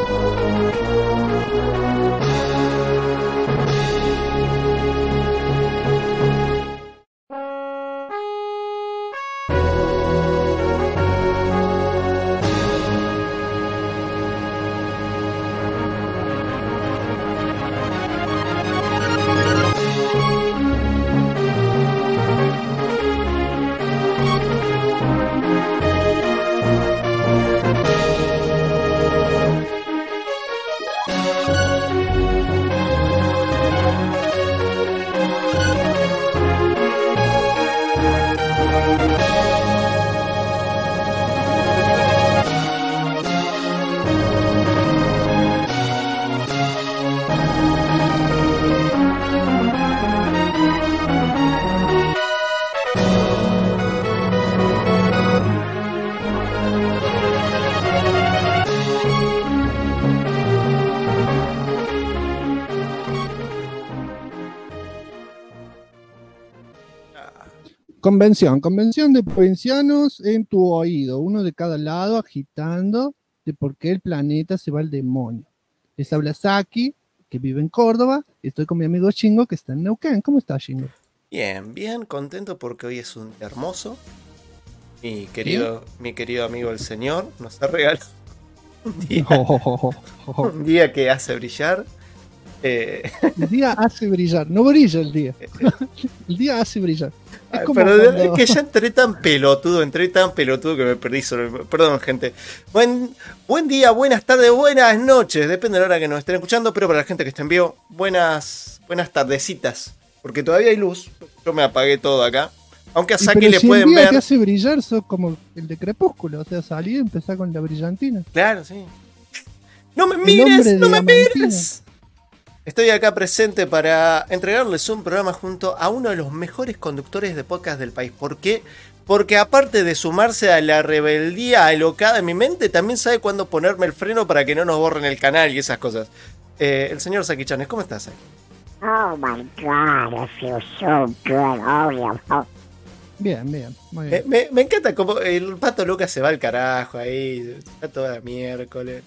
Convención de provincianos en tu oído, uno de cada lado agitando de por qué el planeta se va al demonio. Les habla Saki, que vive en Córdoba, y estoy con mi amigo Shingo, que está en Neuquén. ¿Cómo estás, Shingo? Bien, contento porque hoy es un día hermoso. Mi querido amigo el señor nos ha regalado un día que hace brillar. El día hace brillar, no brilla el día. El día hace brillar. Es como pero cuando... es que ya entré tan pelotudo que me perdí solo. Perdón, gente. Buen día, buenas tardes, buenas noches. Depende de la hora que nos estén escuchando, pero para la gente que está en vivo, buenas tardecitas. Porque todavía hay luz. Yo me apagué todo acá. Aunque a Saki le pueden ver. El día que hace brillar sos como el de Crepúsculo. O sea, salí y empezá con la brillantina. Claro, sí. No me mires. Estoy acá presente para entregarles un programa junto a uno de los mejores conductores de podcast del país. ¿Por qué? Porque aparte de sumarse a la rebeldía alocada en mi mente, también sabe cuándo ponerme el freno para que no nos borren el canal y esas cosas. El señor Saki Chanes, ¿cómo estás, Saki? Oh my God, I feel so good. Oh, yeah. Bien, muy bien. Me encanta como el Pato Lucas se va al carajo ahí, está toda miércoles.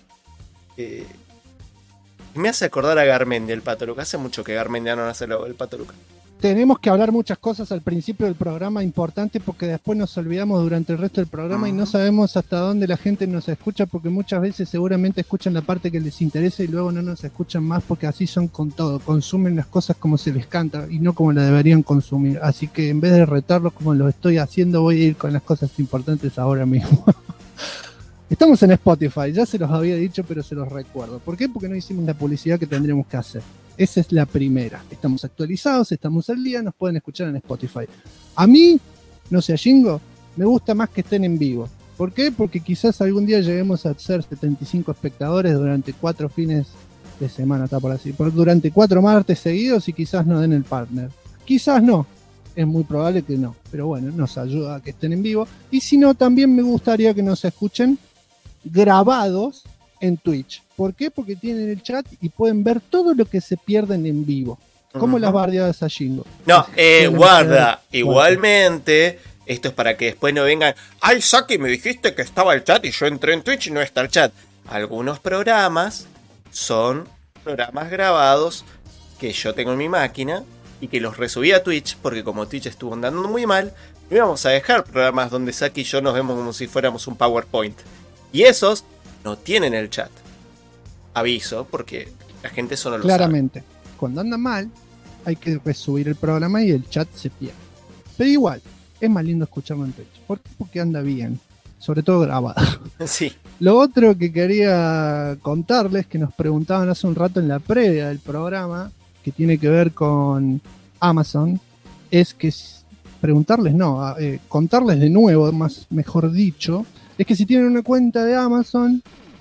Me hace acordar a Garmendia el Pato Lucas. Hace mucho que Garmendia no hace el Pato Lucas. Tenemos que hablar muchas cosas al principio del programa importante porque después nos olvidamos durante el resto del programa y no sabemos hasta dónde la gente nos escucha porque muchas veces seguramente escuchan la parte que les interesa y luego no nos escuchan más porque así son con todo. Consumen las cosas como se les canta y no como las deberían consumir. Así que en vez de retarlos como lo estoy haciendo, voy a ir con las cosas importantes ahora mismo. Estamos en Spotify, ya se los había dicho, pero se los recuerdo. ¿Por qué? Porque no hicimos la publicidad que tendríamos que hacer. Esa es la primera. Estamos actualizados, estamos al día, nos pueden escuchar en Spotify. A mí, no sé, a Shingo, me gusta más que estén en vivo. ¿Por qué? Porque quizás algún día lleguemos a ser 75 espectadores durante 4 fines de semana, está por así. Durante 4 martes seguidos y quizás no den el partner. Quizás no. Es muy probable que no. Pero bueno, nos ayuda a que estén en vivo. Y si no, también me gustaría que nos escuchen grabados en Twitch. ¿Por qué? Porque tienen el chat y pueden ver todo lo que se pierden en vivo. Como las bardeadas a Shingo. No, guarda. Igualmente, esto es para que después no vengan. Ay, Saki, me dijiste que estaba el chat y yo entré en Twitch y no está el chat. Algunos programas son programas grabados que yo tengo en mi máquina y que los resubí a Twitch porque como Twitch estuvo andando muy mal, no íbamos a dejar programas donde Saki y yo nos vemos como si fuéramos un PowerPoint. Y esos no tienen el chat. Aviso, porque la gente eso no lo sabe. Claramente, cuando anda mal, hay que resubir el programa y el chat se pierde. Pero igual, es más lindo escucharlo en Twitch. ¿Por qué? Porque anda bien. Sobre todo grabado. Sí. Lo otro que quería contarles, que nos preguntaban hace un rato en la previa del programa, que tiene que ver con Amazon, es que contarles de nuevo, mejor dicho, es que si tienen una cuenta de Amazon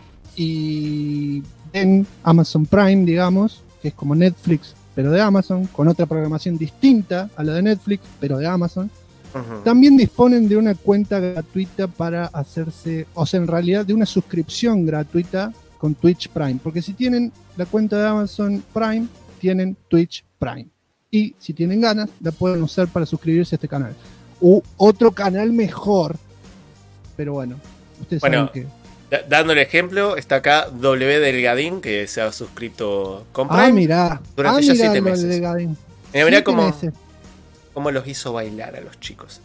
y en Amazon Prime, digamos, que es como Netflix, pero de Amazon, con otra programación distinta a la de Netflix, pero de Amazon, también disponen de una cuenta gratuita para hacerse, o sea, en realidad de una suscripción gratuita con Twitch Prime, porque si tienen la cuenta de Amazon Prime, tienen Twitch Prime. Y si tienen ganas, la pueden usar para suscribirse a este canal. U otro canal mejor. Pero bueno, ustedes saben que Dándole ejemplo, está acá W Delgadín, que se ha suscrito con Prime Mirá. durante ya 7 meses. Mirá cómo los hizo bailar a los chicos.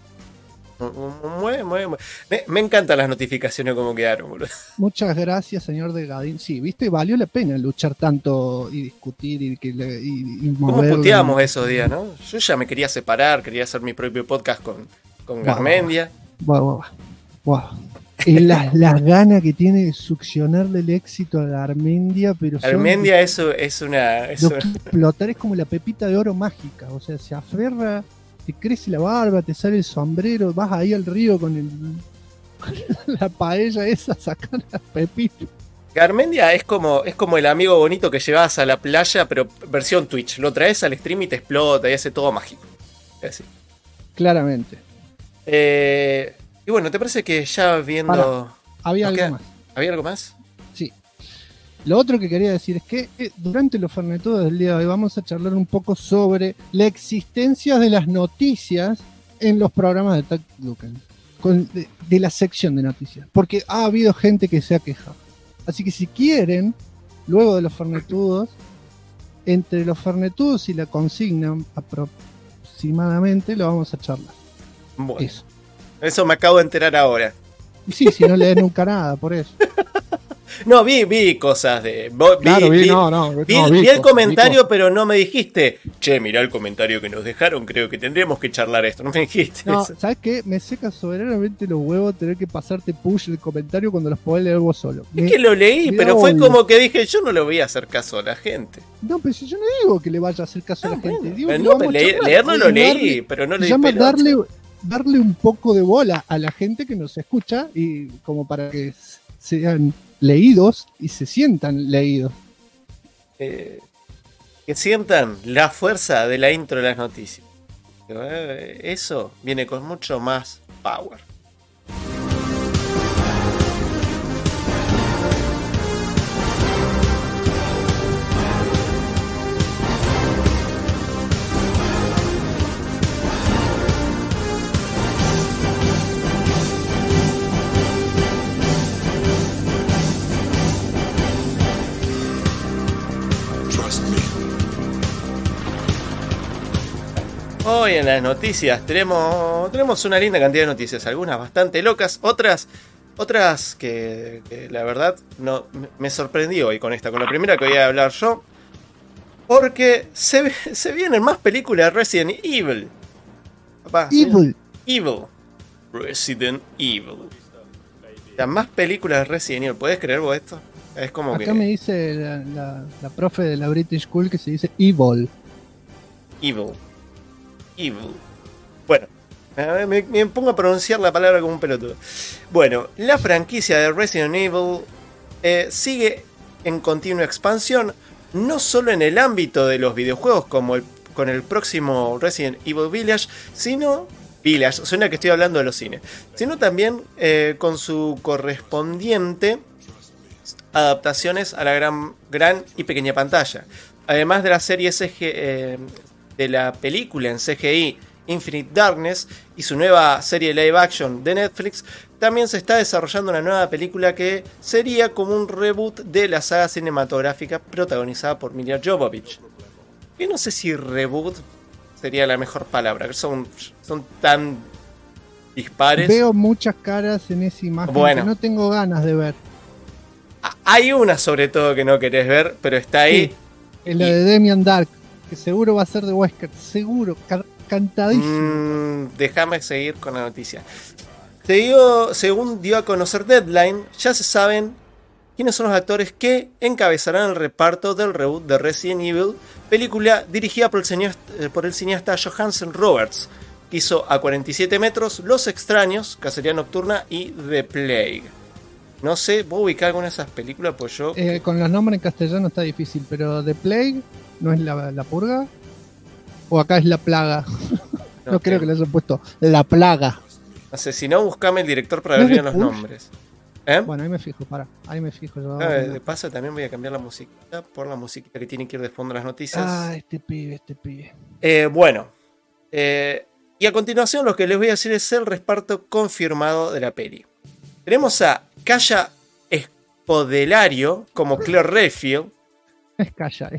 Me encantan las notificaciones como quedaron, boludo. Muchas gracias, señor Delgadín. Sí, viste, valió la pena luchar tanto y discutir y ¿Cómo puteamos esos días, no? Yo ya me quería separar, quería hacer mi propio podcast con Garmendia. Wow. Y las ganas que tiene de succionarle el éxito a Garmendia, pero Garmendia es una... Lo que explotar es como la pepita de oro mágica, o sea, se aferra, te crece la barba, te sale el sombrero, vas ahí al río con la paella esa, sacar las pepitas. Garmendia es como el amigo bonito que llevas a la playa, pero versión Twitch. Lo traes al stream y te explota y hace todo mágico. Es así. Claramente. Y bueno, ¿te parece que ya viendo... Había algo más. ¿Había algo más? Sí. Lo otro que quería decir es que durante los Fernetudos del día de hoy vamos a charlar un poco sobre la existencia de las noticias en los programas de Tag Duken, de la sección de noticias, porque ha habido gente que se ha quejado. Así que si quieren, luego de los Fernetudos, entre los Fernetudos y la consigna aproximadamente lo vamos a charlar. Bueno, eso me acabo de enterar ahora. Sí, si no lees nunca nada, por eso. No, vi cosas de... Vi el comentario, pero no me dijiste, che, mirá el comentario que nos dejaron, creo que tendríamos que charlar esto. No me dijiste eso. ¿Sabes qué? Me seca soberanamente los huevos tener que pasarte push el comentario cuando los podés leer vos solo. Es que lo leí, pero fue como que dije, yo no le voy a hacer caso a la gente. No, pero si yo no digo que le vaya a hacer caso a la gente. Digo leerlo lo leí, pero no le di pelota. Darle un poco de bola a la gente que nos escucha y como para que sean leídos y se sientan leídos. Que sientan la fuerza de la intro de las noticias. Eso viene con mucho más power. Hoy en las noticias tenemos una linda cantidad de noticias, algunas bastante locas, otras que la verdad no me sorprendí hoy con la primera que voy a hablar yo, porque se vienen más películas de Resident Evil. Papá, Evil. Resident Evil. O sea, más películas de Resident Evil, ¿puedes creer vos esto? Es como acá me dice la profe de la British School que se dice Evil. Bueno, me pongo a pronunciar la palabra como un pelotudo. Bueno, la franquicia de Resident Evil sigue en continua expansión, no solo en el ámbito de los videojuegos como con el próximo Resident Evil Village, suena que estoy hablando de los cines, sino también con su correspondiente adaptaciones a la gran y pequeña pantalla. Además de la serie de la película en CGI Infinite Darkness y su nueva serie live action de Netflix, también se está desarrollando una nueva película que sería como un reboot de la saga cinematográfica protagonizada por Milla Jovovich. Que no sé si reboot sería la mejor palabra, son tan dispares. Veo muchas caras en esa imagen que no tengo ganas de ver. Hay una sobre todo que no querés ver, pero está ahí. Sí, es la de Demian Dark, que seguro va a ser de Wesker, seguro, cantadísimo. Déjame seguir con la noticia. Según dio a conocer Deadline, ya se saben quiénes son los actores que encabezarán el reparto del reboot de Resident Evil, película dirigida por el cineasta Johansen Roberts, que hizo A 47 metros, Los Extraños, Cacería Nocturna y The Plague. No sé, ¿vos ubicás alguna de esas películas? Pues yo... con los nombres en castellano está difícil, pero The Plague no es la purga. ¿O acá es la plaga? No creo que le hayan puesto la plaga. No sé, si no, buscame el director para ver bien los nombres. Bueno, ahí me fijo, ahí me fijo. Yo de paso también voy a cambiar la musiquita por la musiquita que tiene que ir de fondo las noticias. Este pibe. Bueno. Y a continuación lo que les voy a decir es el reparto confirmado de la peli. Tenemos a Kaya escodelario como Claire Redfield. Es calla.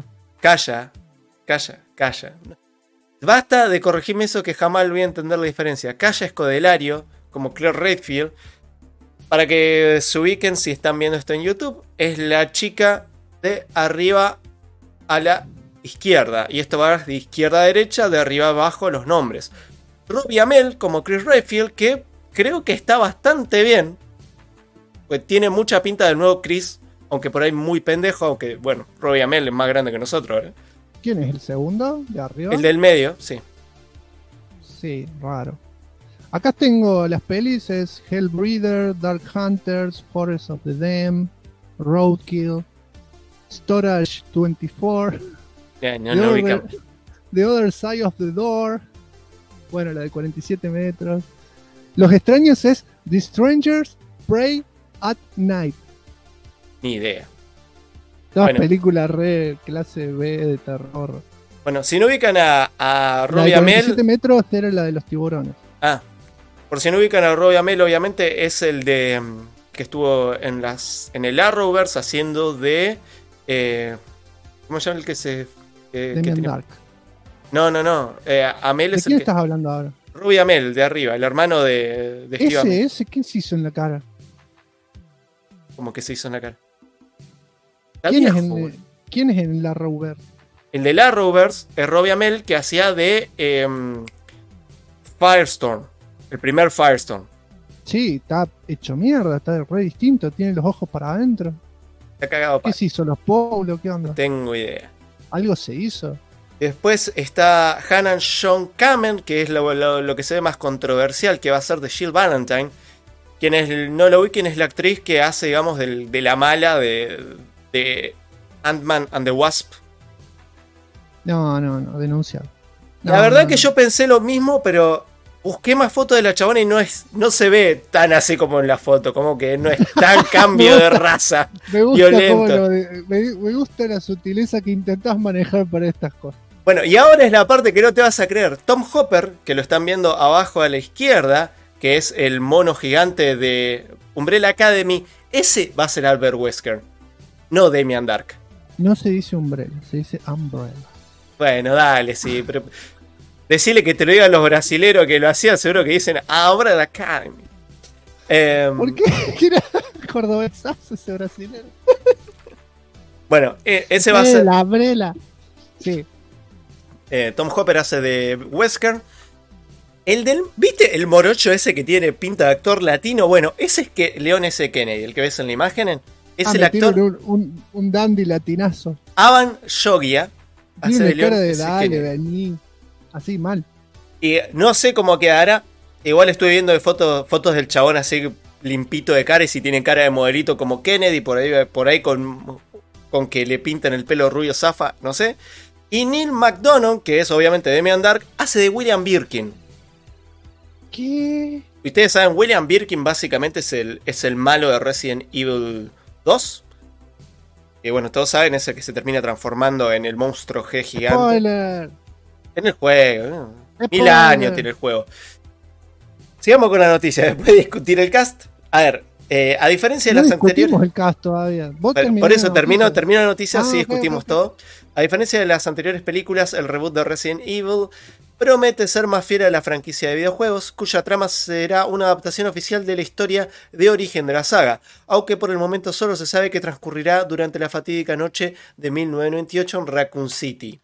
Calla. Basta de corregirme eso que jamás voy a entender la diferencia. Calla escodelario como Claire Redfield. Para que se ubiquen si están viendo esto en YouTube, es la chica de arriba a la izquierda. Y esto va de izquierda a derecha, de arriba a abajo los nombres. Robbie Amell como Chris Redfield, que creo que está bastante bien. Pues tiene mucha pinta del nuevo Chris, aunque por ahí muy pendejo. Aunque bueno, Robbie Amell es más grande que nosotros, ¿eh? ¿Quién es el segundo de arriba? El del medio, sí. Sí, raro. Acá tengo las pelis, es Hellbreather, Dark Hunters, Forest of the Damned, Roadkill, Storage 24, The Other Side of the Door, bueno, la de 47 metros. Los extraños es The Strangers Pray at Night. Ni idea. Todas películas re clase B de terror. Bueno, si no ubican a Robbie Amell. La de 47 Amell, metros era la de los tiburones. Por si no ubican a Robbie Amell, obviamente es el de que estuvo en el Arrowverse haciendo de ¿cómo se llama el que se Demian Dark? No. Amell es ¿De quién el que... estás hablando ahora? Robbie Amell, de arriba, el hermano de Steve Amell. Ese, ¿quién se hizo en la cara? Como que se hizo en la cara. ¿Quién es en la Arrowverse? El del Arrowverse es Robbie Amell, que hacía de Firestorm. El primer Firestorm. Sí, está hecho mierda, está re distinto, tiene los ojos para adentro. Está cagado. ¿Qué se hizo? ¿Los Paulo? ¿Qué onda? No tengo idea. ¿Algo se hizo? Después está Hannah Sean Kamen, que es lo que se ve más controversial, que va a ser de Jill Valentine. Quien no lo ubiquen es la actriz que hace, digamos, de la mala de Ant-Man and the Wasp. No, denunciado. La verdad que yo pensé lo mismo, pero busqué más fotos de la chabona y no se ve tan así como en la foto, como que no es tan cambio de raza. Me gusta violento. Me gusta la sutileza que intentás manejar para estas cosas. Bueno, y ahora es la parte que no te vas a creer. Tom Hopper, que lo están viendo abajo a la izquierda, que es el mono gigante de Umbrella Academy, ese va a ser Albert Wesker, no Demian Dark. No se dice Umbrella, se dice Umbrella. Bueno, dale, sí, pero decirle que te lo digan los brasileros que lo hacían, seguro que dicen Umbrella Academy. ¿Por qué? ¿Qué era cordobesazo ese brasilero? Bueno, ese va a ser... La Umbrella. Sí. Tom Hopper hace de Wesker. ¿Viste el morocho ese que tiene pinta de actor latino? Bueno, ese es Leon S. Kennedy, el que ves en la imagen. Es el actor. Un dandy latinazo. Avan Jogia. Tiene una cara de dale, vení. Así mal. Y no sé cómo quedará. Igual estuve viendo fotos del chabón así limpito de cara. Y si tiene cara de modelito como Kennedy. Por ahí con que le pintan el pelo rubio zafa. No sé. Y Neil McDonough, que es obviamente Demian Dark, hace de William Birkin. ¿Qué? Ustedes saben, William Birkin básicamente es el malo de Resident Evil 2. Y bueno, todos saben, es el que se termina transformando en el monstruo G gigante. Spoiler. En el juego. 1000 años tiene el juego. Sigamos con la noticia, después de discutir el cast. A ver, a diferencia de las anteriores... el cast todavía. Por eso termino la noticia, sí discutimos okay. todo. A diferencia de las anteriores películas, el reboot de Resident Evil promete ser más fiel a la franquicia de videojuegos, cuya trama será una adaptación oficial de la historia de origen de la saga, aunque por el momento solo se sabe que transcurrirá durante la fatídica noche de 1998 en Raccoon City.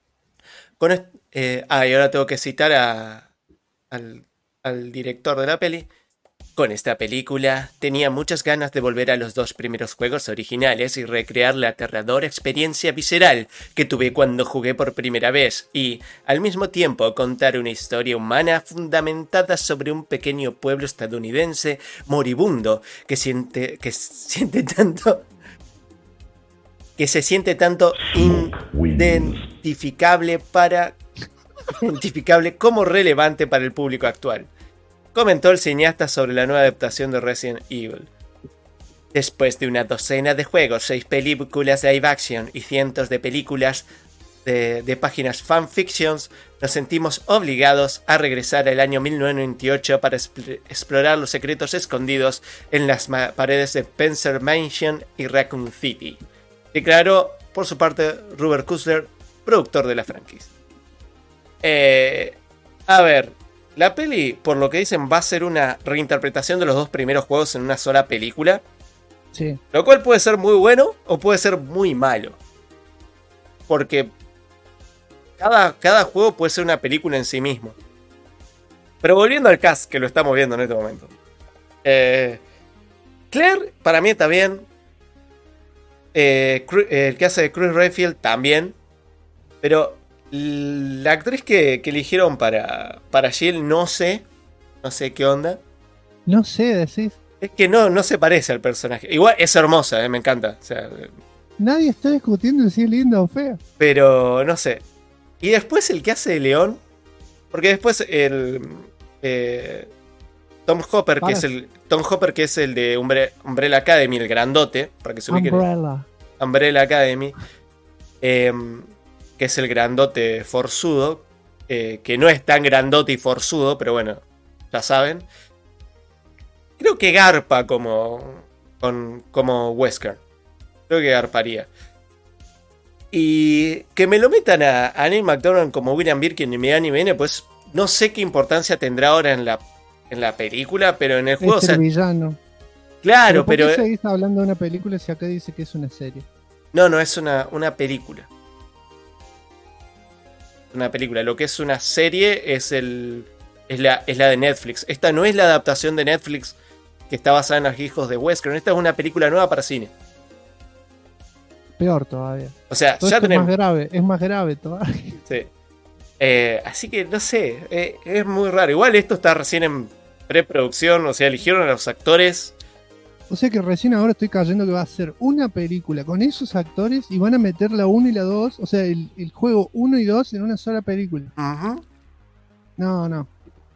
Y ahora tengo que citar al director de la peli. Con esta película tenía muchas ganas de volver a los 2 primeros juegos originales y recrear la aterradora experiencia visceral que tuve cuando jugué por primera vez y, al mismo tiempo, contar una historia humana fundamentada sobre un pequeño pueblo estadounidense moribundo que se siente tanto identificable como relevante para el público actual. Comentó el cineasta sobre la nueva adaptación de Resident Evil. Después de una docena de juegos, 6 películas de live action y cientos de películas de páginas fanfictions, nos sentimos obligados a regresar al año 1998 para explorar los secretos escondidos en las paredes de Spencer Mansion y Raccoon City, declaró por su parte Robert Kusler, productor de la franquicia. A ver, la peli, por lo que dicen, va a ser una reinterpretación de los dos primeros juegos en una sola película. Sí. Lo cual puede ser muy bueno o puede ser muy malo. Porque cada juego puede ser una película en sí mismo. Pero volviendo al cast, que lo estamos viendo en este momento. Claire, para mí está bien. El que hace de Chris Redfield también. Pero la actriz que eligieron para Jill, no sé qué onda. No sé, decís. Es que no se parece al personaje. Igual es hermosa, me encanta. O sea, nadie está discutiendo si es linda o fea. pero no sé. Y después el que hace de León. Porque después Tom Hopper, que es el de Umbrella Academy, el grandote, para que se ubiquen. Umbrella Academy. Que es el grandote forzudo. Que no es tan grandote y forzudo, pero bueno, ya saben. Creo que garpa como Wesker. Creo que garparía. Y que me lo metan a Neil McDormand como William Birkin y ni viene, pues no sé qué importancia tendrá ahora en la película, pero en el juego... Es el villano. Claro, pero... ¿Por qué seguís hablando de una película si acá dice que es una serie? No, es una película. Una película. Lo que es una serie es la de Netflix. Esta no es la adaptación de Netflix que está basada en los hijos de Wesker. Esta es una película nueva para cine. Peor todavía. O sea, todo ya tenemos... es más grave todavía. Sí. Así que no sé, es muy raro. Igual esto está recién en preproducción, o sea, eligieron a los actores. O sea que recién ahora estoy cayendo que va a ser una película con esos actores y van a meter la 1 y la 2, o sea, el juego 1 y 2 en una sola película. Uh-huh. No.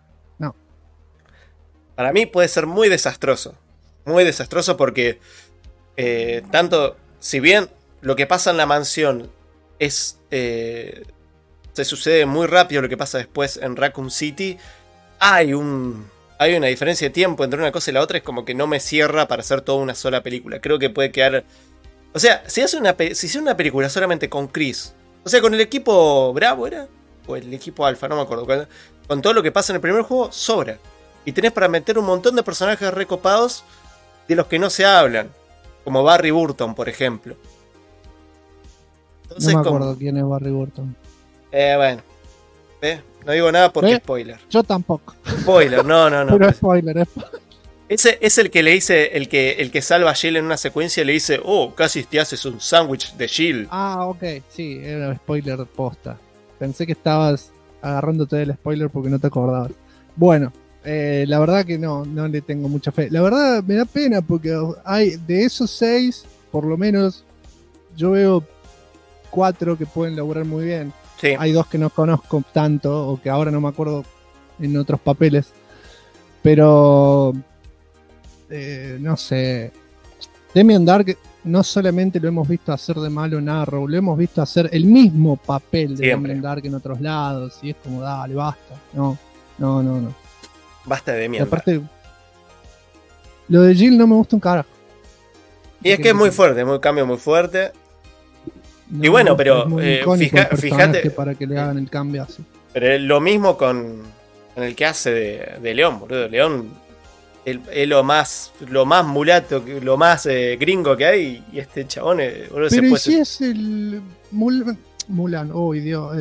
Para mí puede ser muy desastroso. Muy desastroso porque tanto, si bien lo que pasa en la mansión es... se sucede muy rápido lo que pasa después en Raccoon City, hay una diferencia de tiempo entre una cosa y la otra. Es como que no me cierra para hacer toda una sola película. Creo que puede quedar... O sea, si hace una película solamente con Chris, o sea, con el equipo Bravo era, o el equipo Alpha, no me acuerdo, con todo lo que pasa en el primer juego, sobra. Y tenés para meter un montón de personajes recopados de los que no se hablan, como Barry Burton, por ejemplo. Entonces, no me acuerdo quién es Barry Burton. Bueno, no digo nada porque spoiler. Yo tampoco. Spoiler, no. Pero spoiler. Ese es el que le dice, el que salva a Jill en una secuencia, le dice, casi te haces un sándwich de Jill. Ah, ok, sí, era spoiler posta. Pensé que estabas agarrándote del spoiler porque no te acordabas. Bueno, la verdad que no le tengo mucha fe. La verdad me da pena porque hay de esos 6, por lo menos, yo veo 4 que pueden laburar muy bien. Sí. Hay 2 que no conozco tanto, o que ahora no me acuerdo en otros papeles. Pero... no sé. Damien Dark no solamente lo hemos visto hacer de malo en Arrow, lo hemos visto hacer el mismo papel de Damien Dark en otros lados. Y es como, dale, basta. No. Basta de Damien Dark. Aparte, lo de Jill no me gusta un carajo. Y es que es muy fuerte, un cambio muy fuerte. Y bueno, pero fíjate para que le hagan el cambio así. Pero lo mismo con el que hace de León, boludo. León es lo más mulato, lo más gringo que hay. Y este chabón, boludo, pero se puede... si es el Mulan, Dios.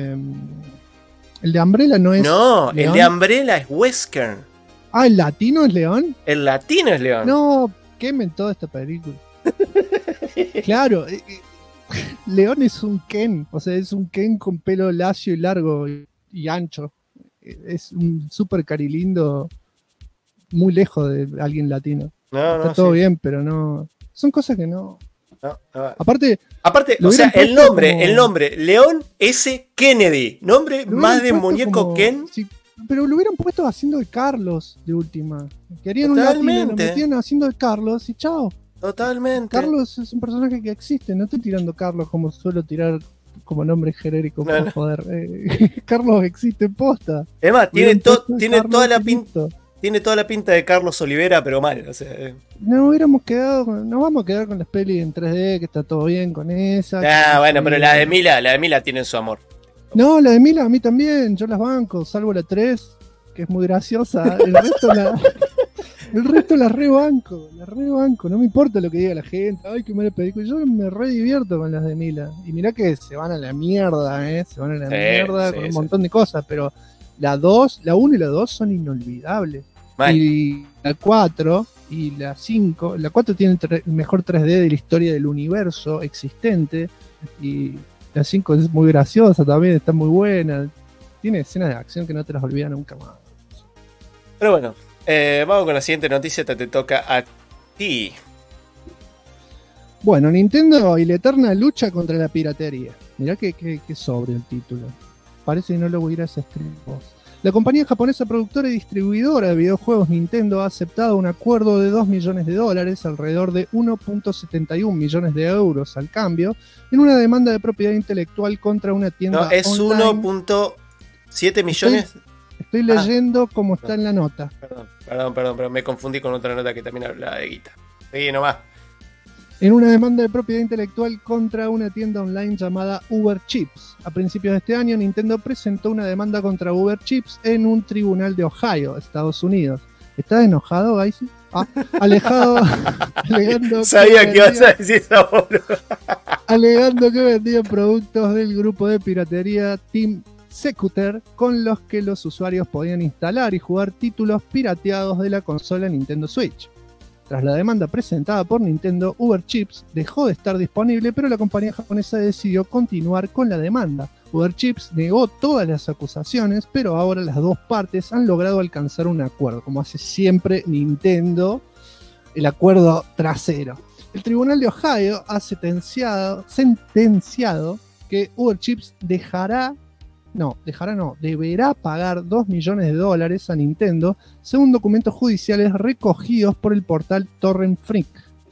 El de Umbrella no es. No, León. El de Umbrella es Wesker. Ah, ¿el latino es León? El latino es León. No, quemen toda esta película. Claro, León es un Ken, o sea, es un Ken con pelo lacio y largo y ancho. Es un súper carilindo, muy lejos de alguien latino. Está todo bien, pero no. Son cosas que no. Aparte, o sea, el nombre, León S. Kennedy. Nombre más de muñeco como, Ken. Sí, pero lo hubieran puesto haciendo de Carlos de última. Querían un latino, lo metían haciendo de Carlos y chao. Totalmente. Carlos es un personaje que existe. No estoy tirando Carlos como suelo tirar como nombre genérico, No, para no. joder. Carlos existe posta. Es más, Hubieran puesto tiene Carlos toda la y pinta. listo. Tiene toda la pinta de Carlos Olivera, pero mal. O sea, No hubiéramos quedado, nos vamos a quedar con las pelis en 3D, que está todo bien con esa. bueno, pero la de Mila tiene su amor. No, la de Mila a mí también, yo las banco, salvo la 3, que es muy graciosa. El resto la rebanco, no me importa lo que diga la gente. Ay, qué mala película. Yo me re divierto con las de Mila. Y mirá que se van a la mierda, se van a la mierda con un montón de cosas, pero la 2, la 1 y la 2 son inolvidables. Mal. Y la 4 y la 5, la 4 tiene el mejor 3D de la historia del universo existente. Y la 5 es muy graciosa también, está muy buena. Tiene escenas de acción que no te las olvidas nunca más. Pero bueno, vamos con la siguiente noticia, te toca a ti. Bueno, Nintendo y la eterna lucha contra la piratería. Mirá que sobre el título. Parece que no lo hubieras escrito vos. La compañía japonesa productora y distribuidora de videojuegos Nintendo ha aceptado un acuerdo de $2 millones, alrededor de 1.71 millones de euros al cambio, en una demanda de propiedad intelectual contra una tienda No, es online. 1.7 millones. Estoy leyendo como está en la nota. Perdón, me confundí con otra nota que también hablaba de guita. Seguí nomás. En una demanda de propiedad intelectual contra una tienda online llamada Uber Chips. A principios de este año, Nintendo presentó una demanda contra Uber Chips en un tribunal de Ohio, Estados Unidos. ¿Estás enojado, Gaisi? Alegando Sabía que ibas a decir eso, boludo. Alegando que vendían productos del grupo de piratería Team Secuter, con los que los usuarios podían instalar y jugar títulos pirateados de la consola Nintendo Switch. Tras la demanda presentada por Nintendo, Uber Chips dejó de estar disponible, pero la compañía japonesa decidió continuar con la demanda. Uber Chips negó todas las acusaciones, pero ahora las dos partes han logrado alcanzar un acuerdo, como hace siempre Nintendo, el acuerdo trasero. El tribunal de Ohio ha sentenciado que Uber Chips deberá pagar $2 millones a Nintendo, según documentos judiciales recogidos por el portal Torrent Freak.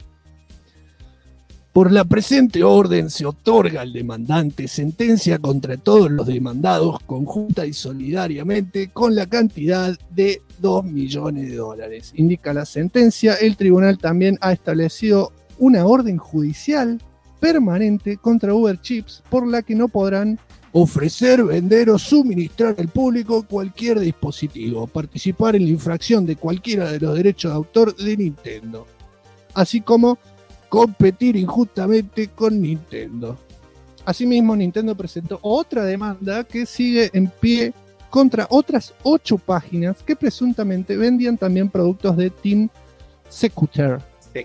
Por la presente orden se otorga al demandante sentencia contra todos los demandados conjunta y solidariamente con la cantidad de $2 millones. Indica la sentencia. El tribunal también ha establecido una orden judicial permanente contra Uber Chips por la que no podrán ofrecer, vender o suministrar al público cualquier dispositivo, participar en la infracción de cualquiera de los derechos de autor de Nintendo, así como competir injustamente con Nintendo. Asimismo, Nintendo presentó otra demanda que sigue en pie contra otras 8 páginas que presuntamente vendían también productos de Team Secuter.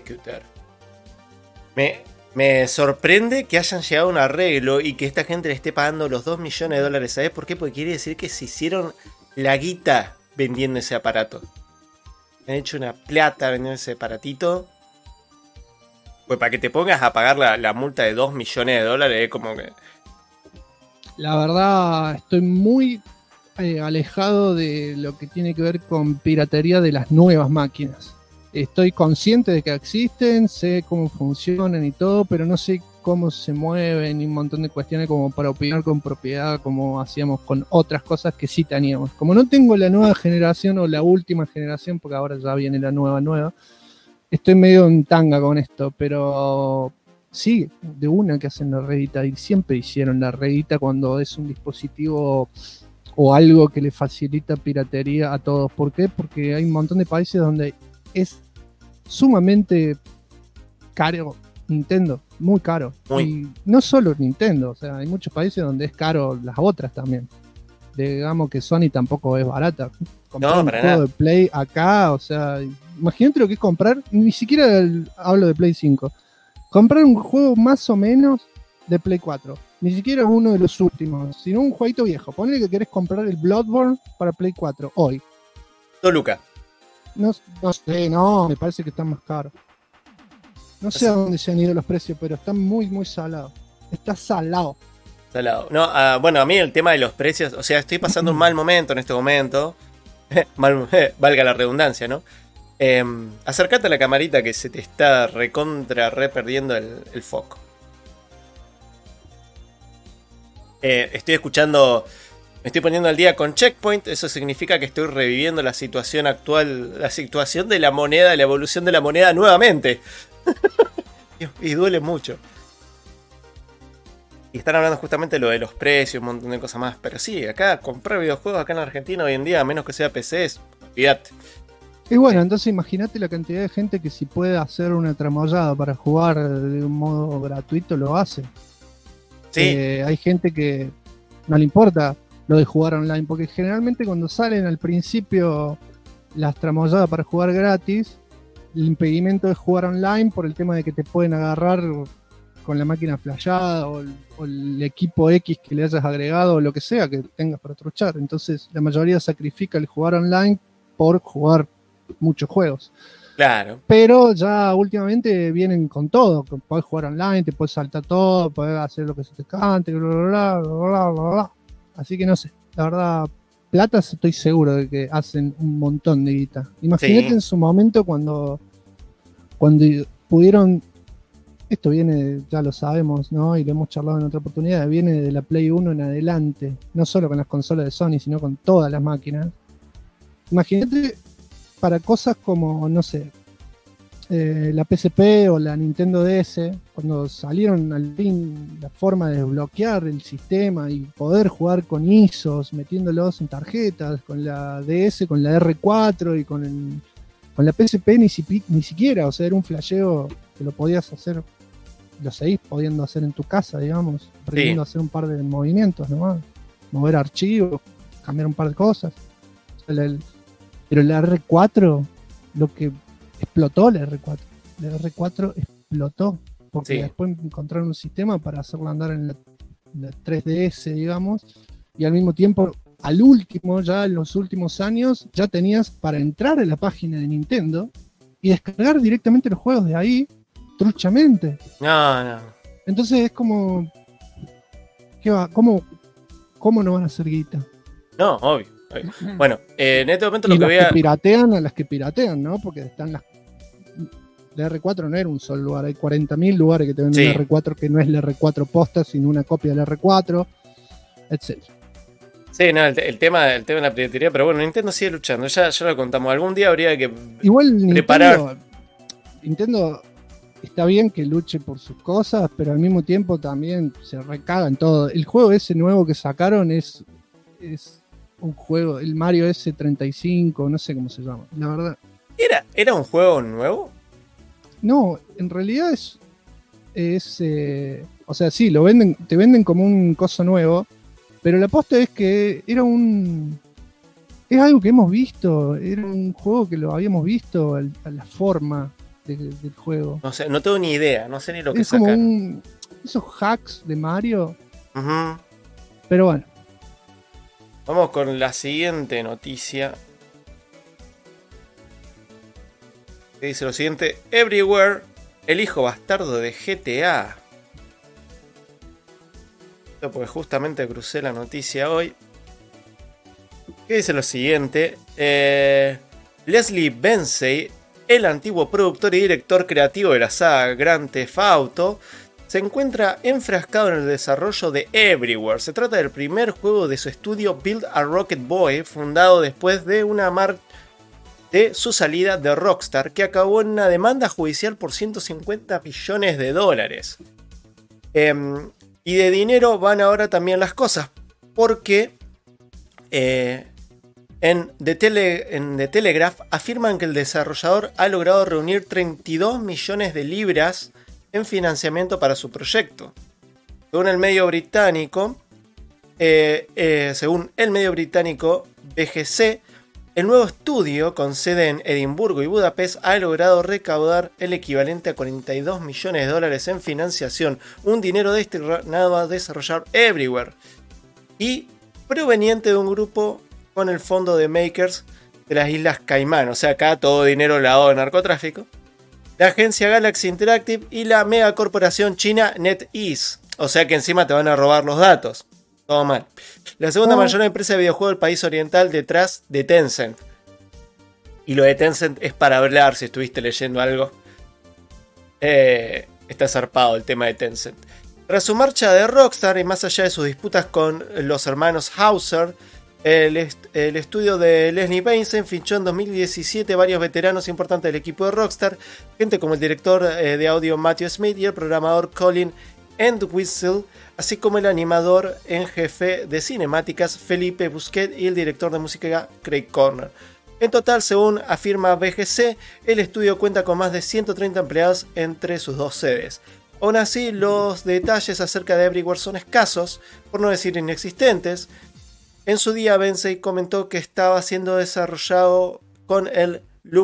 Me sorprende que hayan llegado a un arreglo y que esta gente le esté pagando los $2 millones. ¿Sabes por qué? Porque quiere decir que se hicieron la guita vendiendo ese aparato. Han hecho una plata vendiendo ese aparatito. Pues para que te pongas a pagar la multa de $2 millones es como que... La verdad, estoy muy alejado de lo que tiene que ver con piratería de las nuevas máquinas. Estoy consciente de que existen, sé cómo funcionan y todo, pero no sé cómo se mueven y un montón de cuestiones como para opinar con propiedad, como hacíamos con otras cosas que sí teníamos. Como no tengo la nueva generación o la última generación, porque ahora ya viene la nueva, estoy medio en tanga con esto, pero sí, de una que hacen la reedita, y siempre hicieron la reedita cuando es un dispositivo o algo que le facilita piratería a todos. ¿Por qué? Porque hay un montón de países donde es sumamente caro Nintendo, muy caro. Muy. Y no solo Nintendo, o sea, hay muchos países donde es caro las otras también. Digamos que Sony tampoco es barata. Comprar un juego de Play acá, o sea, imagínate lo que es comprar, ni siquiera hablo de Play 5. Comprar un juego más o menos de Play 4. Ni siquiera uno de los últimos, sino un jueguito viejo. Ponle que querés comprar el Bloodborne para Play 4 hoy. Toluca. No sé, me parece que están más caros. No sé a dónde se han ido los precios, pero están muy, muy salados. Está salado. No, bueno, a mí el tema de los precios, o sea, estoy pasando un mal momento en este momento. Valga la redundancia, ¿no? Acércate a la camarita que se te está re perdiendo el foco. Estoy escuchando, me estoy poniendo al día con Checkpoint. Eso significa que estoy reviviendo la situación actual, la situación de la moneda, la evolución de la moneda nuevamente. Y duele mucho. Y están hablando justamente de lo de los precios, un montón de cosas más. Pero sí, acá comprar videojuegos acá en Argentina hoy en día, a menos que sea PC, olvídate. Y bueno, entonces imagínate la cantidad de gente que si puede hacer una tramoyada para jugar de un modo gratuito, lo hace. Sí. Hay gente que no le importa lo de jugar online, porque generalmente cuando salen al principio las tramoyadas para jugar gratis, el impedimento es jugar online por el tema de que te pueden agarrar con la máquina flashada o el equipo X que le hayas agregado o lo que sea que tengas para truchar. Entonces la mayoría sacrifica el jugar online por jugar muchos juegos. Claro. Pero ya últimamente vienen con todo. Podés jugar online, te puedes saltar todo, podés hacer lo que se te cante, bla, bla, bla, bla, bla, bla. Así que no sé, la verdad, plata estoy seguro de que hacen un montón de guita. Imagínate en su momento cuando pudieron, esto viene, ya lo sabemos, ¿no? Y lo hemos charlado en otra oportunidad, viene de la Play 1 en adelante, no solo con las consolas de Sony, sino con todas las máquinas. Imagínate para cosas como, no sé, la PSP o la Nintendo DS, cuando salieron al fin la forma de desbloquear el sistema y poder jugar con ISOs, metiéndolos en tarjetas, con la DS, con la R4 y con la PSP ni siquiera, o sea, era un flasheo que lo podías hacer, lo seguís pudiendo hacer en tu casa, digamos, aprendiendo a hacer un par de movimientos nomás, mover archivos, cambiar un par de cosas. O sea, pero la R4, lo que explotó la R4 explotó, porque después encontraron un sistema para hacerlo andar en la 3DS, digamos, y al mismo tiempo, al último, ya en los últimos años, ya tenías para entrar a la página de Nintendo y descargar directamente los juegos de ahí, truchamente. No. Entonces es como, ¿qué va? ¿Cómo no van a hacer guita? No, obvio. Bueno, en este momento lo y que voy a... a las que piratean, ¿no? Porque están las... La R4 no era un solo lugar, hay 40.000 lugares que te venden una R4 que no es la R4 posta, sino una copia de la R4, etc. Sí, no, el tema de la piratería, pero bueno, Nintendo sigue luchando, ya lo contamos. Algún día habría que preparar... Nintendo está bien que luche por sus cosas, pero al mismo tiempo también se recaga en todo. El juego ese nuevo que sacaron es un juego, el Mario S35, no sé cómo se llama, la verdad. ¿Era un juego nuevo? No, en realidad o sea, sí, te venden como un coso nuevo, pero la posta es que es algo que hemos visto, era un juego que lo habíamos visto a la forma del juego. No sé, no tengo ni idea, no sé ni lo que es como sacaron. Esos hacks de Mario. Uh-huh. Pero bueno. Vamos con la siguiente noticia. Que dice lo siguiente: Everywhere, el hijo bastardo de GTA. Esto porque justamente crucé la noticia hoy. Que dice lo siguiente: Leslie Bensley, el antiguo productor y director creativo de la saga Grand Theft Auto, se encuentra enfrascado en el desarrollo de Everywhere. Se trata del primer juego de su estudio Build a Rocket Boy, fundado después de de su salida de Rockstar, que acabó en una demanda judicial por $150 millones. Y de dinero van ahora también las cosas, porque en The Telegraph afirman que el desarrollador ha logrado reunir 32 millones de libras en financiamiento para su proyecto. Según el medio británico BGC, el nuevo estudio, con sede en Edimburgo y Budapest, ha logrado recaudar el equivalente a $42 millones en financiación, un dinero destinado a desarrollar Everywhere y proveniente de un grupo con el fondo de makers de las Islas Caimán, o sea, acá todo dinero lavado de narcotráfico, la agencia Galaxy Interactive y la megacorporación china NetEase, o sea que encima te van a robar los datos. Todo mal. La segunda mayor empresa de videojuegos del país oriental, detrás de Tencent. Y lo de Tencent es para hablar, si estuviste leyendo algo. Está zarpado el tema de Tencent. Tras su marcha de Rockstar y más allá de sus disputas con los hermanos Hauser, el estudio de Leslie Benson fichó en 2017 varios veteranos importantes del equipo de Rockstar, gente como el director de audio Matthew Smith y el programador Colin Entwistle, así como el animador en jefe de cinemáticas Felipe Busquet y el director de música Craig Corner. En total, según afirma BGC, el estudio cuenta con más de 130 empleados entre sus dos sedes. Aún así, los detalles acerca de Everywhere son escasos, por no decir inexistentes. En su día, Benson comentó que estaba siendo desarrollado con el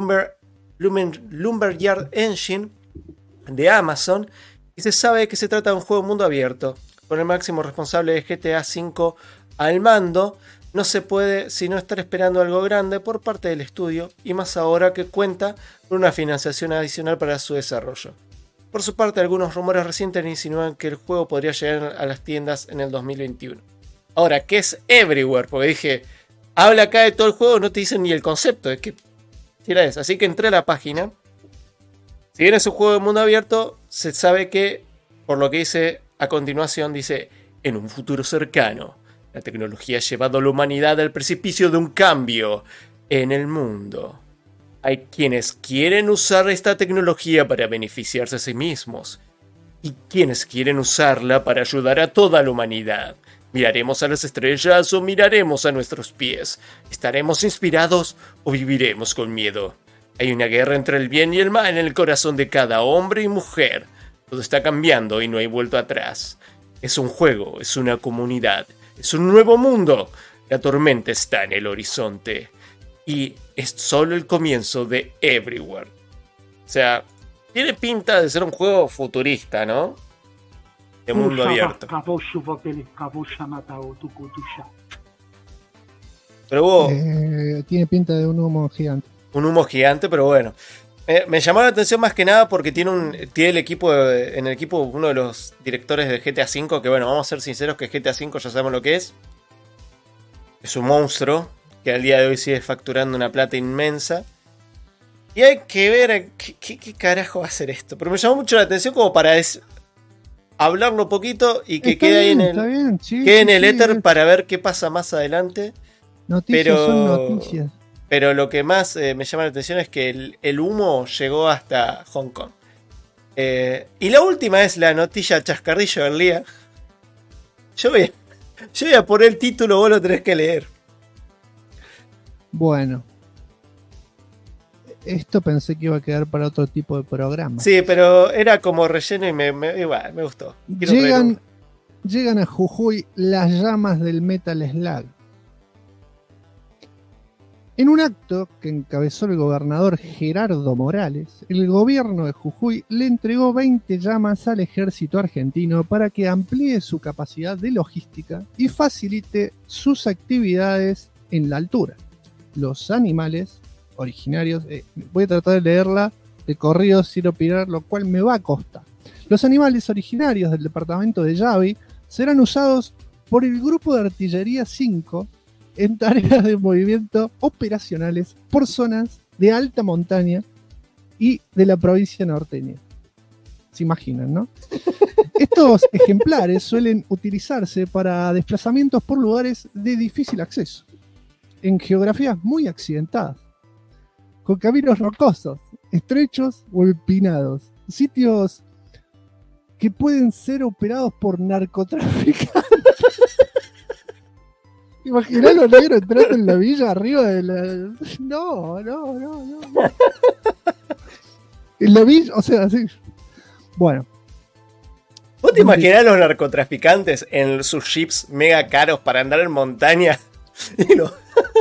Lumberyard Engine de Amazon y se sabe que se trata de un juego mundo abierto. Con el máximo responsable de GTA V al mando, no se puede sino estar esperando algo grande por parte del estudio y más ahora que cuenta con una financiación adicional para su desarrollo. Por su parte, algunos rumores recientes insinúan que el juego podría llegar a las tiendas en el 2021. Ahora, ¿qué es Everywhere? Porque dije, habla acá de todo el juego, no te dicen ni el concepto de qué tira es. Así que entré a la página. Si bien es un juego de mundo abierto, se sabe que, por lo que dice a continuación, dice, en un futuro cercano, la tecnología ha llevado a la humanidad al precipicio de un cambio en el mundo. Hay quienes quieren usar esta tecnología para beneficiarse a sí mismos y quienes quieren usarla para ayudar a toda la humanidad. Miraremos a las estrellas o miraremos a nuestros pies. Estaremos inspirados o viviremos con miedo. Hay una guerra entre el bien y el mal en el corazón de cada hombre y mujer. Todo está cambiando y no hay vuelta atrás. Es un juego, es una comunidad, es un nuevo mundo. La tormenta está en el horizonte. Y es solo el comienzo de Everywhere. O sea, tiene pinta de ser un juego futurista, ¿no? De mundo abierto. Pero hubo... tiene pinta de un humo gigante. Un humo gigante, pero bueno. Me llamó la atención más que nada porque tiene el equipo, en el equipo uno de los directores de GTA V, que bueno, vamos a ser sinceros que GTA V ya sabemos lo que es. Es un monstruo que al día de hoy sigue facturando una plata inmensa. Y hay que ver qué carajo va a ser esto. Pero me llamó mucho la atención como para hablarlo un poquito y que quede ahí en el éter para ver qué pasa más adelante. Noticias son noticias. Pero lo que más me llama la atención es que el humo llegó hasta Hong Kong. Y la última es la noticia chascarrillo del día. Yo voy a poner el título, vos lo tenés que leer. Bueno. Esto pensé que iba a quedar para otro tipo de programa. Sí, pero era como relleno y me gustó. Llegan a Jujuy las llamas del Metal Slug. En un acto que encabezó el gobernador Gerardo Morales, el gobierno de Jujuy le entregó 20 llamas al ejército argentino para que amplíe su capacidad de logística y facilite sus actividades en la altura. Los animales originarios, voy a tratar de leerla de corrido sin opinar, lo cual me va a costar. Los animales originarios del departamento de Yavi serán usados por el grupo de artillería 5 en tareas de movimiento operacionales por zonas de alta montaña y de la provincia norteña. Se imaginan, ¿no? Estos ejemplares suelen utilizarse para desplazamientos por lugares de difícil acceso, en geografías muy accidentadas, con caminos rocosos, estrechos o empinados, sitios que pueden ser operados por narcotraficantes. Imaginá los negros entrando en la villa arriba de la... No. En la villa, o sea, sí. Bueno. ¿Vos te imaginás los narcotraficantes en sus jeeps mega caros para andar en montaña? Y los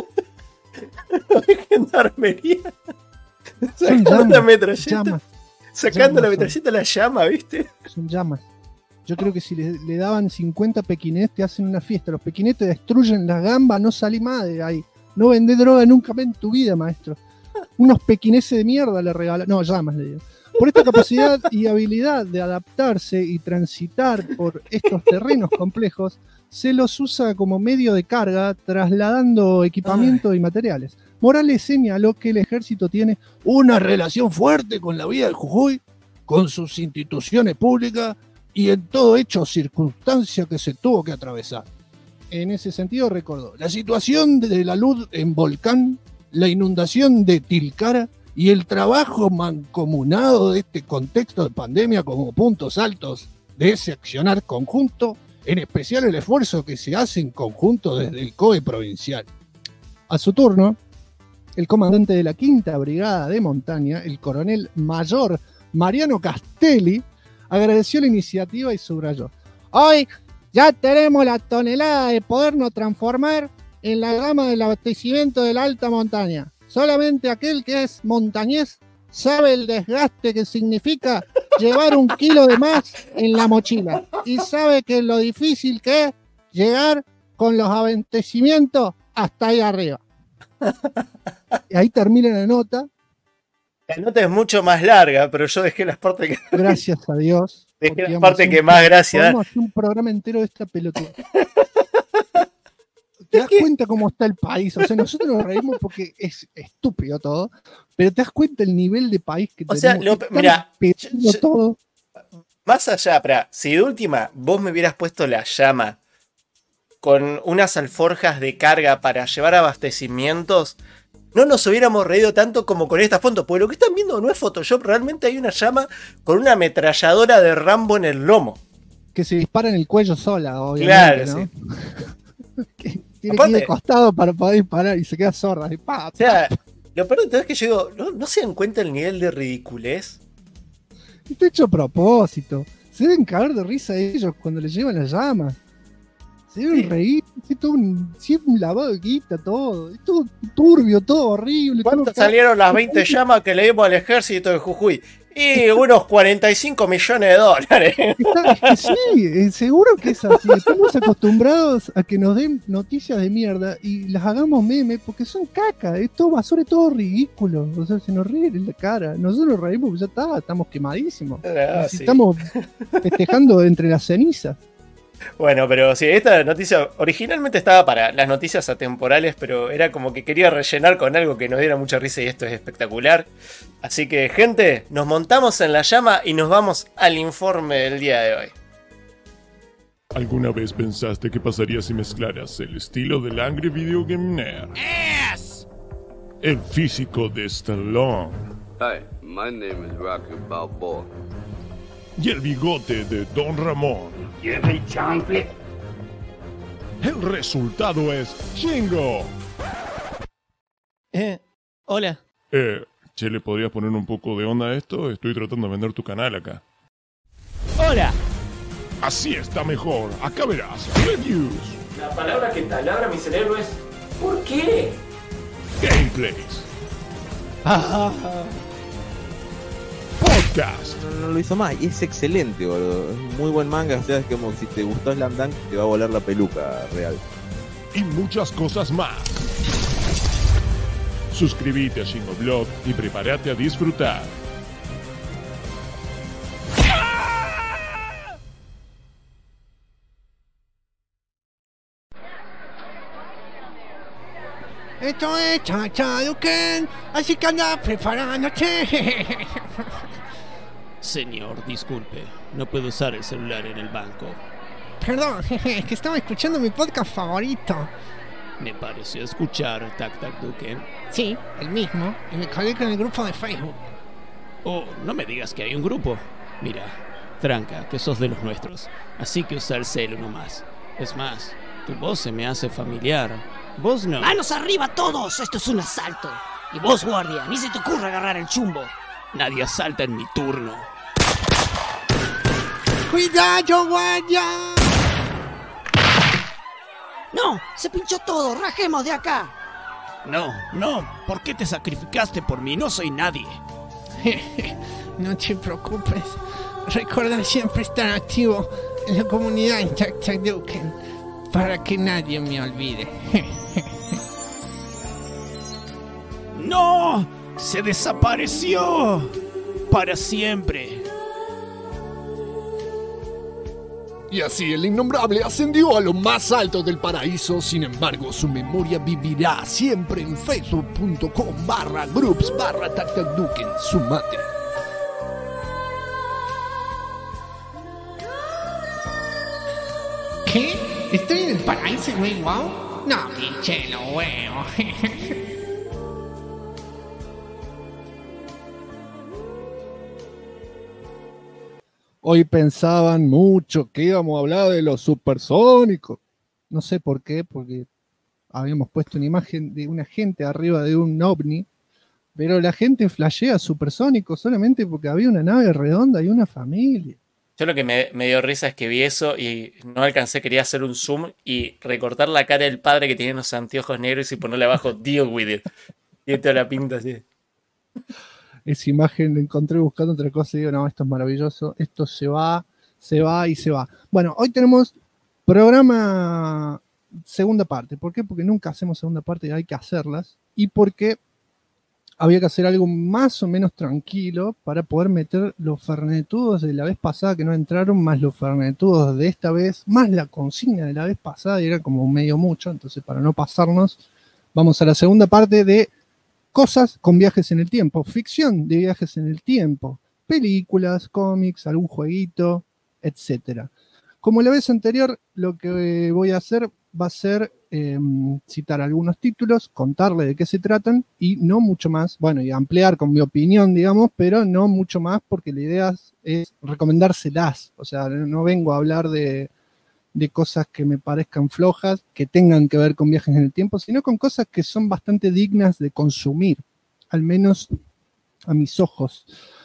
de gendarmería sacando la metralleta. Sacando la metralleta la llama, ¿viste? Son llamas. Yo creo que si le daban 50 pequinés te hacen una fiesta. Los pequinés te destruyen la gamba, no salí más de ahí. No vendés droga nunca más en tu vida, maestro. Unos pequineses de mierda le regalan. No, llamas le digo. Por esta capacidad y habilidad de adaptarse y transitar por estos terrenos complejos, se los usa como medio de carga, trasladando equipamiento y materiales. Morales señaló que el ejército tiene una relación fuerte con la vida del Jujuy, con sus instituciones públicas y en todo hecho o circunstancia que se tuvo que atravesar. En ese sentido recordó la situación de la luz en Volcán, la inundación de Tilcara y el trabajo mancomunado de este contexto de pandemia como puntos altos de ese accionar conjunto, en especial el esfuerzo que se hace en conjunto desde el COE provincial. A su turno, el comandante de la 5ª Brigada de Montaña, el coronel mayor Mariano Castelli, agradeció la iniciativa y subrayó: hoy ya tenemos la tonelada de podernos transformar en la gama del abastecimiento de la alta montaña. Solamente aquel que es montañés sabe el desgaste que significa llevar 1 kilo de más en la mochila y sabe que lo difícil que es llegar con los abastecimientos hasta ahí arriba. Y ahí termina la nota. La nota es mucho más larga, pero yo dejé las partes que... Gracias a Dios. Dejé las partes que más gracia dan. Podemos hacer un programa entero de esta pelota. ¿Te das cuenta cómo está el país? O sea, nosotros nos reímos porque es estúpido todo, pero te das cuenta el nivel de país que tenemos. O sea, mira, todo. Más allá, si de última vos me hubieras puesto la llama con unas alforjas de carga para llevar abastecimientos, no nos hubiéramos reído tanto como con esta foto, porque lo que están viendo no es Photoshop, realmente hay una llama con una ametralladora de Rambo en el lomo. Que se dispara en el cuello sola, obviamente, claro, ¿no? Sí. Tiene que ir de costado para poder disparar y se queda sorda. Y ¡pa! O sea, lo peor de todo es que yo digo, ¿no se dan cuenta el nivel de ridiculez? Está hecho a propósito. Se deben caer de risa ellos cuando les llevan las llamas. Se deben reír. Es un lavado de guita, todo. Es todo turbio, todo horrible. ¿Cuánto salieron las 20 llamas que le dimos al ejército de Jujuy? Y unos 45 millones de dólares. Sí, seguro que es así. Estamos acostumbrados a que nos den noticias de mierda y las hagamos memes porque son caca. Es todo basura, es todo ridículo. O sea, se nos ríe en la cara. Nosotros nos reímos porque ya está, estamos quemadísimos. Estamos festejando entre las cenizas. Bueno, pero sí, esta noticia originalmente estaba para las noticias atemporales, pero era como que quería rellenar con algo que nos diera mucha risa y esto es espectacular. Así que, gente, nos montamos en la llama y nos vamos al informe del día de hoy. ¿Alguna vez pensaste qué pasaría si mezclaras el estilo del Angry Video Game Nerd? Yes! El físico de Stallone. Hi, my name is Rocky Balboa. Y el bigote de Don Ramón. El resultado es Shingo. Hola. Che, ¿le podrías poner un poco de onda a esto? Estoy tratando de vender tu canal acá. Hola. Así está mejor. Acá verás. Reviews. La palabra que talabra mi cerebro es ¿por qué? Gameplays. Podcast. No lo hizo más y es excelente, boludo. Es un muy buen manga. O sea, es como si te gustó Slam Dunk, te va a volar la peluca real. Y muchas cosas más. Suscríbete a Shingo Blog y prepárate a disfrutar. Esto es Chachaduken, así que anda preparándote. Señor, disculpe. No puedo usar el celular en el banco. Perdón, es que estaba escuchando mi podcast favorito. Me pareció escuchar Tac Tac Duken. Sí, el mismo. Y me colgué con el grupo de Facebook. Oh, no me digas que hay un grupo. Mira, tranca, que sos de los nuestros. Así que usa el celu nomás. Es más, tu voz se me hace familiar. Vos no. ¡Manos arriba todos! Esto es un asalto. Y vos, guardia, ni se te ocurra agarrar el chumbo. Nadie asalta en mi turno. ¡Cuidado, guardia! ¡No! ¡Se pinchó todo! ¡Rajemos de acá! No. ¿Por qué te sacrificaste por mí? No soy nadie. No te preocupes. Recuerda siempre estar activo en la comunidad en Tac Tac Duken para que nadie me olvide. ¡No! ¡Se desapareció! Para siempre. Y así el innombrable ascendió a lo más alto del paraíso. Sin embargo, su memoria vivirá siempre en facebook.com/groups/tactacduken. Sumate. ¿Qué? ¿Estoy en el paraíso y no hay wow? No, pinche, lo huevo. Hoy pensaban mucho que íbamos a hablar de los supersónicos. No sé por qué, porque habíamos puesto una imagen de una gente arriba de un ovni, pero la gente flashea supersónico solamente porque había una nave redonda y una familia. Yo lo que me dio risa es que vi eso y no alcancé, quería hacer un zoom y recortar la cara del padre que tenía unos anteojos negros y ponerle abajo deal with it. Y toda la pinta así. Esa imagen la encontré buscando otra cosa y digo, no, esto es maravilloso, esto se va y se va. Bueno, hoy tenemos programa segunda parte. ¿Por qué? Porque nunca hacemos segunda parte y hay que hacerlas. Y porque había que hacer algo más o menos tranquilo para poder meter los fernetudos de la vez pasada que no entraron, más los fernetudos de esta vez, más la consigna de la vez pasada, y era como medio mucho. Entonces, para no pasarnos, vamos a la segunda parte de cosas con viajes en el tiempo, ficción de viajes en el tiempo, películas, cómics, algún jueguito, etcétera. Como la vez anterior, lo que voy a hacer va a ser citar algunos títulos, contarle de qué se tratan y no mucho más, bueno, y ampliar con mi opinión, digamos, pero no mucho más porque la idea es recomendárselas, o sea, no vengo a hablar de cosas que me parezcan flojas, que tengan que ver con viajes en el tiempo, sino con cosas que son bastante dignas de consumir, al menos a mis ojos.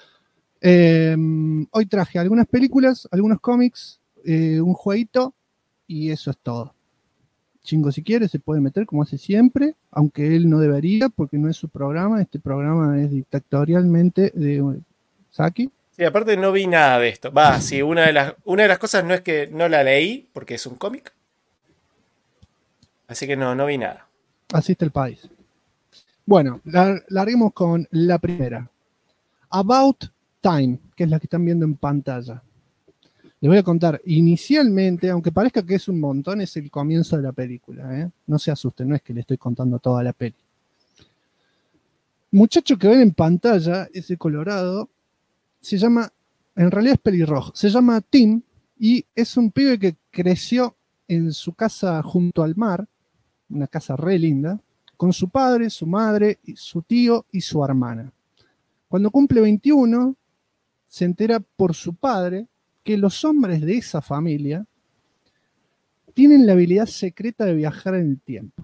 Hoy traje algunas películas, algunos cómics, un jueguito y eso es todo. Chingo, si quiere, se puede meter como hace siempre, aunque él no debería porque no es su programa. Este programa es dictatorialmente de Saki. Sí, aparte no vi nada de esto. Va, sí, una de las cosas no es que no la leí, porque es un cómic. Así que no vi nada. Así está el país. Bueno, larguemos con la primera. About Time, que es la que están viendo en pantalla. Les voy a contar, inicialmente, aunque parezca que es un montón, es el comienzo de la película, ¿eh? No se asusten, no es que le estoy contando toda la peli. Muchacho que ven en pantalla, ese colorado, se llama, en realidad es pelirrojo, se llama Tim y es un pibe que creció en su casa junto al mar, una casa re linda, con su padre, su madre, su tío y su hermana. Cuando cumple 21, se entera por su padre que los hombres de esa familia tienen la habilidad secreta de viajar en el tiempo.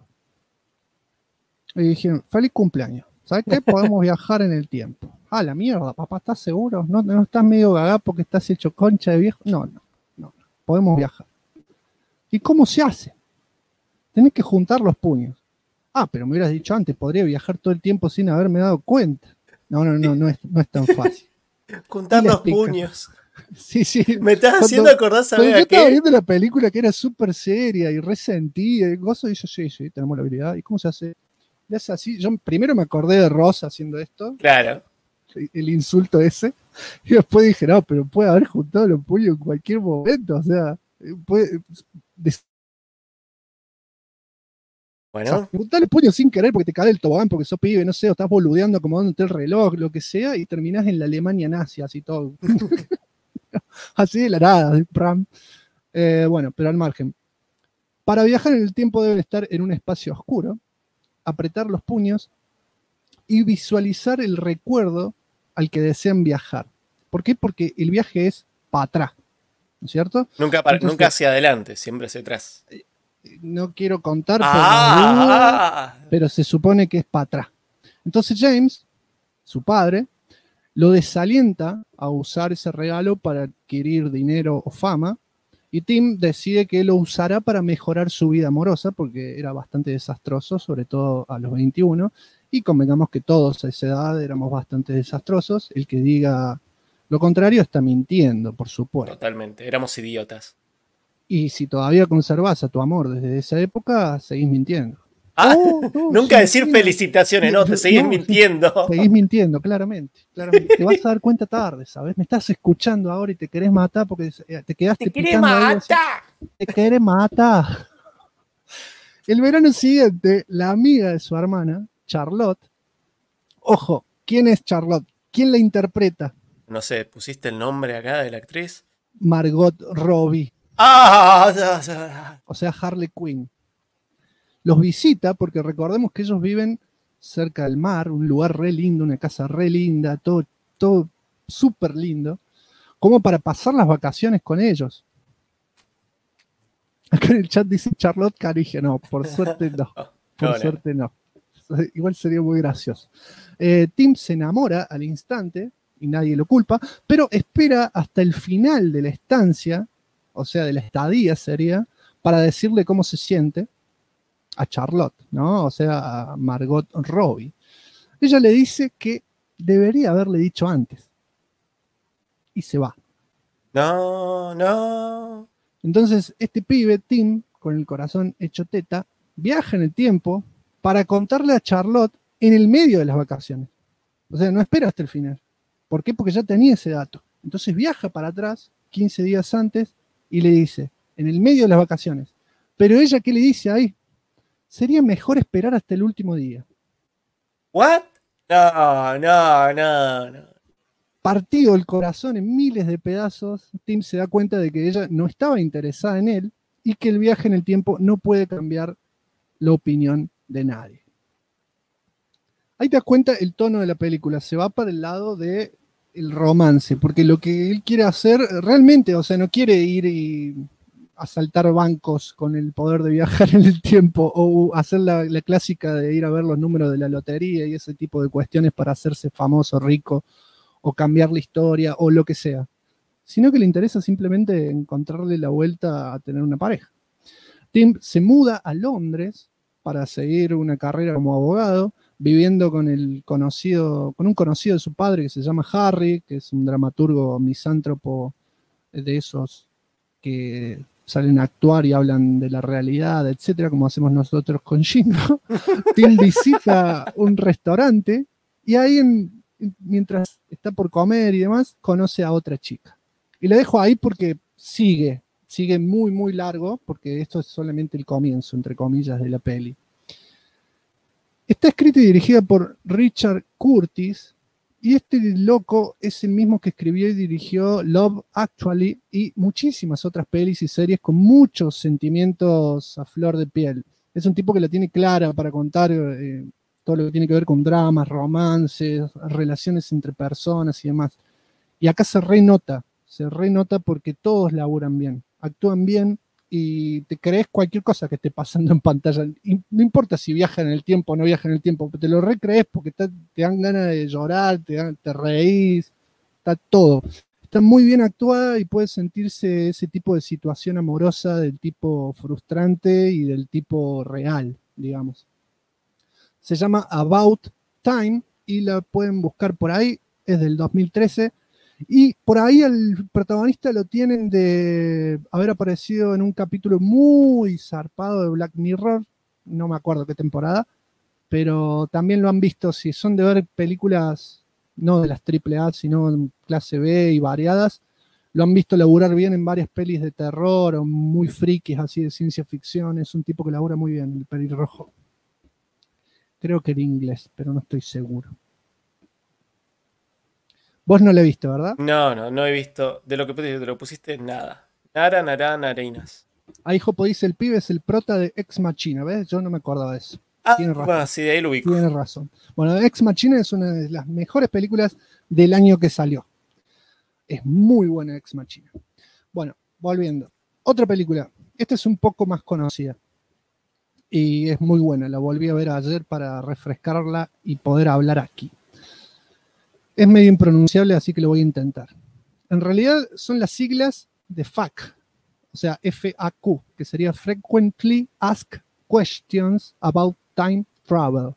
Y dijeron, feliz cumpleaños. ¿Sabes qué? Podemos viajar en el tiempo. Ah, la mierda, papá, ¿estás seguro? ¿No estás medio gaga porque estás hecho concha de viejo? No. Podemos viajar. ¿Y cómo se hace? Tenés que juntar los puños. Ah, pero me hubieras dicho antes, podría viajar todo el tiempo sin haberme dado cuenta. No es tan fácil. Juntar los puños. Sí. Me estás haciendo acordar, ¿sabes a qué? Yo estaba viendo la película que era súper seria y resentida y gozo, y yo, sí, tenemos la habilidad. ¿Y cómo se hace? Le hace así. Yo primero me acordé de Rosa haciendo esto. Claro. El insulto ese. Y después dije, no, pero puede haber juntado los puños en cualquier momento. O sea, puede... Bueno. O sea, juntar el puño sin querer porque te cae el tobogán, porque sos pibe, no sé, o estás boludeando, acomodándote el reloj, lo que sea, y terminás en la Alemania nazi, así todo. Así de la nada, bueno, pero al margen. Para viajar en el tiempo deben estar en un espacio oscuro, apretar los puños y visualizar el recuerdo al que desean viajar. ¿Por qué? Porque el viaje es para atrás, ¿no es cierto? Nunca hacia adelante, siempre hacia atrás. No quiero contar, pero se supone que es para atrás. Entonces James, su padre, lo desalienta a usar ese regalo para adquirir dinero o fama, y Tim decide que lo usará para mejorar su vida amorosa, porque era bastante desastroso, sobre todo a los 21, y convengamos que todos a esa edad éramos bastante desastrosos. El que diga lo contrario está mintiendo, por supuesto. Totalmente, éramos idiotas. Y si todavía conservas a tu amor desde esa época, seguís mintiendo. Nunca decir felicitaciones, no, te seguís mintiendo. Seguís mintiendo, claramente. Te vas a dar cuenta tarde, ¿sabes? Me estás escuchando ahora y te querés matar porque te quedaste picando ahí así. Te querés matar. El verano siguiente, la amiga de su hermana, Charlotte, ojo, ¿quién es Charlotte? ¿Quién la interpreta? No sé, ¿pusiste el nombre acá de la actriz? Margot Robbie. O sea, Harley Quinn. Los visita porque recordemos que ellos viven cerca del mar, un lugar re lindo, una casa re linda, todo súper lindo, como para pasar las vacaciones con ellos. Acá en el chat dice Charlotte Carige. No, por suerte no. Por suerte no. Igual sería muy gracioso. Tim se enamora al instante y nadie lo culpa, pero espera hasta el final de la estancia, o sea, de la estadía sería, para decirle cómo se siente a Charlotte, ¿no? O sea, a Margot Robbie. Ella le dice que debería haberle dicho antes. Y se va. No. Entonces, este pibe, Tim, con el corazón hecho teta, viaja en el tiempo para contarle a Charlotte en el medio de las vacaciones. O sea, no espera hasta el final. ¿Por qué? Porque ya tenía ese dato. Entonces viaja para atrás, 15 días antes, y le dice, en el medio de las vacaciones. Pero ella, ¿qué le dice ahí? Sería mejor esperar hasta el último día. ¿What? No. Partido el corazón en miles de pedazos, Tim se da cuenta de que ella no estaba interesada en él y que el viaje en el tiempo no puede cambiar la opinión de nadie. Ahí te das cuenta el tono de la película, se va para el lado del romance, porque lo que él quiere hacer realmente, o sea, no quiere ir y asaltar bancos con el poder de viajar en el tiempo o hacer la clásica de ir a ver los números de la lotería y ese tipo de cuestiones para hacerse famoso, rico, o cambiar la historia, o lo que sea, sino que le interesa simplemente encontrarle la vuelta a tener una pareja. Tim se muda a Londres para seguir una carrera como abogado, viviendo con un conocido de su padre que se llama Harry, que es un dramaturgo misántropo de esos que salen a actuar y hablan de la realidad, etcétera, como hacemos nosotros con Gino. Tim visita un restaurante y ahí mientras está por comer y demás, conoce a otra chica. Y la dejo ahí porque sigue muy, muy largo, porque esto es solamente el comienzo, entre comillas, de la peli. Está escrita y dirigida por Richard Curtis, y este loco es el mismo que escribió y dirigió Love Actually y muchísimas otras pelis y series con muchos sentimientos a flor de piel. Es un tipo que la tiene clara para contar todo lo que tiene que ver con dramas, romances, relaciones entre personas y demás. Y acá se renota porque todos laburan bien, actúan bien y te crees cualquier cosa que esté pasando en pantalla. Y no importa si viaja en el tiempo o no viaja en el tiempo, te lo recrees porque te dan ganas de llorar, te reís, está todo. Está muy bien actuada y puede sentirse ese tipo de situación amorosa del tipo frustrante y del tipo real, digamos. Se llama About Time y la pueden buscar por ahí, es del 2013. Y por ahí el protagonista lo tienen de haber aparecido en un capítulo muy zarpado de Black Mirror, no me acuerdo qué temporada, pero también lo han visto, si son de ver películas no de las AAA, sino en clase B y variadas, lo han visto laburar bien en varias pelis de terror o muy frikis así de ciencia ficción. Es un tipo que labura muy bien, el pelirrojo. Creo que era inglés, pero no estoy seguro. Vos no lo he visto, ¿verdad? No he visto. De lo que te lo pusiste, nada. Nareinas. Ahí Jopo dice, el pibe es el prota de Ex Machina, ¿ves? Yo no me acordaba de eso. Tiene razón. Bueno, sí, de ahí lo ubico. Tiene razón. Bueno, Ex Machina es una de las mejores películas del año que salió. Es muy buena Ex Machina. Bueno, volviendo. Otra película. Esta es un poco más conocida. Y es muy buena. La volví a ver ayer para refrescarla y poder hablar aquí. Es medio impronunciable, así que lo voy a intentar. En realidad son las siglas de FAQ, o sea, FAQ, que sería Frequently Asked Questions About Time Travel.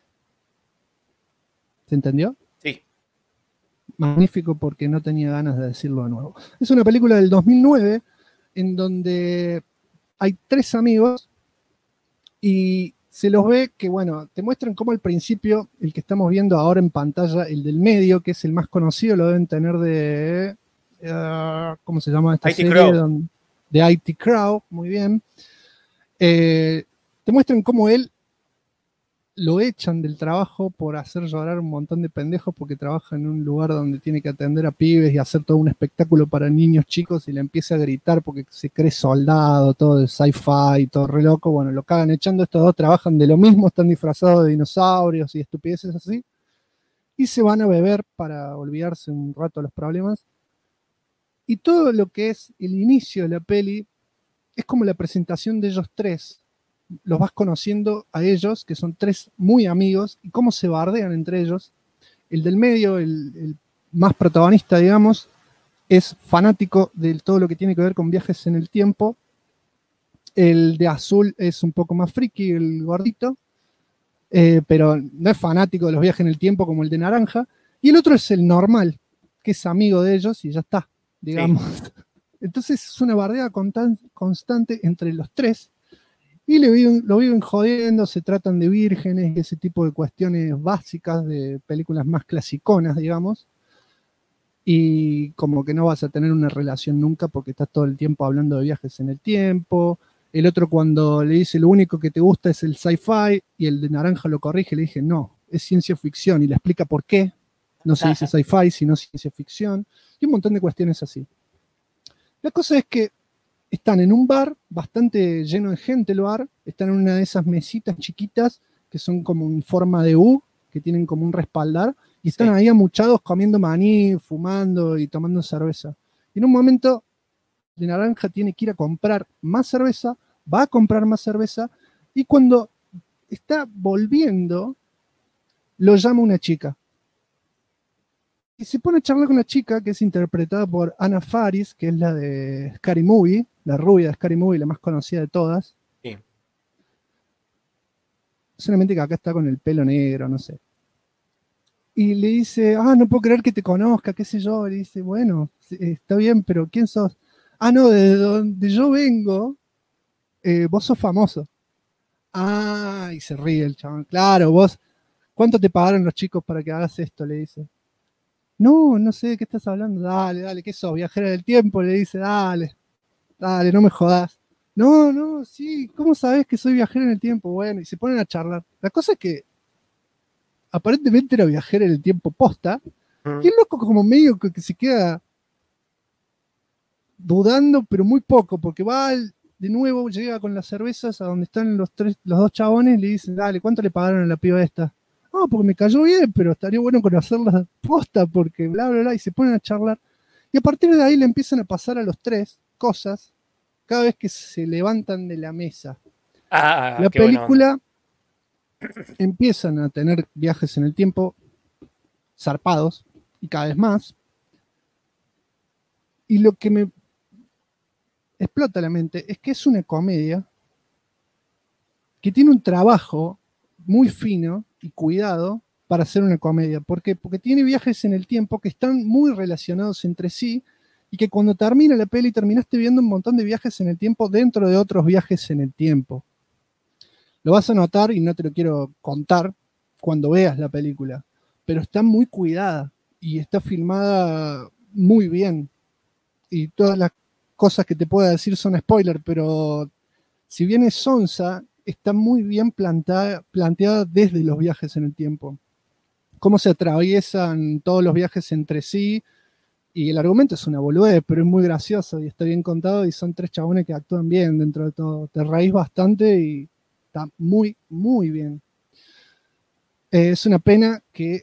¿Se entendió? Sí. Magnífico, porque no tenía ganas de decirlo de nuevo. Es una película del 2009 en donde hay 3 amigos y se los ve que, bueno, te muestran cómo al principio, el que estamos viendo ahora en pantalla, el del medio, que es el más conocido, lo deben tener de, ¿cómo se llama esta serie? De IT Crowd, muy bien. Te muestran cómo él lo echan del trabajo por hacer llorar un montón de pendejos porque trabaja en un lugar donde tiene que atender a pibes y hacer todo un espectáculo para niños chicos y le empieza a gritar porque se cree soldado, todo de sci-fi, todo re loco. Bueno, lo cagan echando. Estos dos trabajan de lo mismo, están disfrazados de dinosaurios y estupideces así. Y se van a beber para olvidarse un rato de los problemas. Y todo lo que es el inicio de la peli es como la presentación de ellos tres. Los vas conociendo a ellos, que son tres muy amigos, y cómo se bardean entre ellos. El del medio, el más protagonista, digamos, es fanático de todo lo que tiene que ver con viajes en el tiempo. El de azul es un poco más friki, el gordito, pero no es fanático de los viajes en el tiempo como el de naranja. Y el otro es el normal, que es amigo de ellos y ya está, digamos. Sí. Entonces es una bardea constante entre los tres. Y lo viven jodiendo, se tratan de vírgenes y ese tipo de cuestiones básicas de películas más clasiconas, digamos. Y como que no vas a tener una relación nunca porque estás todo el tiempo hablando de viajes en el tiempo. El otro cuando le dice lo único que te gusta es el sci-fi y el de naranja lo corrige, le dije no, es ciencia ficción y le explica por qué. No se dice sci-fi, sino ciencia ficción. Y un montón de cuestiones así. La cosa es que están en un bar, bastante lleno de gente el bar, están en una de esas mesitas chiquitas que son como en forma de U, que tienen como un respaldar, y están ahí amuchados comiendo maní, fumando y tomando cerveza. Y en un momento, de naranja tiene que ir a comprar más cerveza, va a comprar más cerveza, y cuando está volviendo, lo llama una chica. Y se pone a charlar con la chica, que es interpretada por Anna Faris, que es la de Scary Movie, la rubia de Scary Movie, la más conocida de todas. Sí. Solamente que acá está con el pelo negro, no sé. Y le dice, no puedo creer que te conozca, qué sé yo. Y le dice, bueno, está bien, pero ¿quién sos? No, de donde yo vengo, vos sos famoso. Y se ríe el chabón. Claro, vos, ¿cuánto te pagaron los chicos para que hagas esto? Le dice. No sé de qué estás hablando. Dale, ¿qué sos? Viajera del tiempo, le dice, dale, no me jodas. No, sí, ¿cómo sabés que soy viajera en el tiempo? Bueno, y se ponen a charlar. La cosa es que aparentemente era viajera en el tiempo posta, y el loco como medio que se queda dudando, pero muy poco, porque va de nuevo, llega con las cervezas a donde están los dos chabones, y le dicen, dale, ¿cuánto le pagaron a la piba esta? Porque me cayó bien, pero estaría bueno conocerla posta, porque bla, bla, bla, y se ponen a charlar. Y a partir de ahí le empiezan a pasar a los tres cosas cada vez que se levantan de la mesa. La película empiezan a tener viajes en el tiempo zarpados, y cada vez más. Y lo que me explota la mente es que es una comedia que tiene un trabajo muy fino y cuidado para hacer una comedia. ¿Por qué? Porque tiene viajes en el tiempo que están muy relacionados entre sí y que cuando termina la peli terminaste viendo un montón de viajes en el tiempo dentro de otros viajes en el tiempo. Lo vas a notar y no te lo quiero contar cuando veas la película, pero está muy cuidada y está filmada muy bien. Y todas las cosas que te pueda decir son spoiler, pero si bien es sonsa, está muy bien planteada desde los viajes en el tiempo. Cómo se atraviesan todos los viajes entre sí, y el argumento es una boludez, pero es muy gracioso y está bien contado, y son tres chabones que actúan bien dentro de todo. Te reís bastante y está muy, muy bien. Es una pena que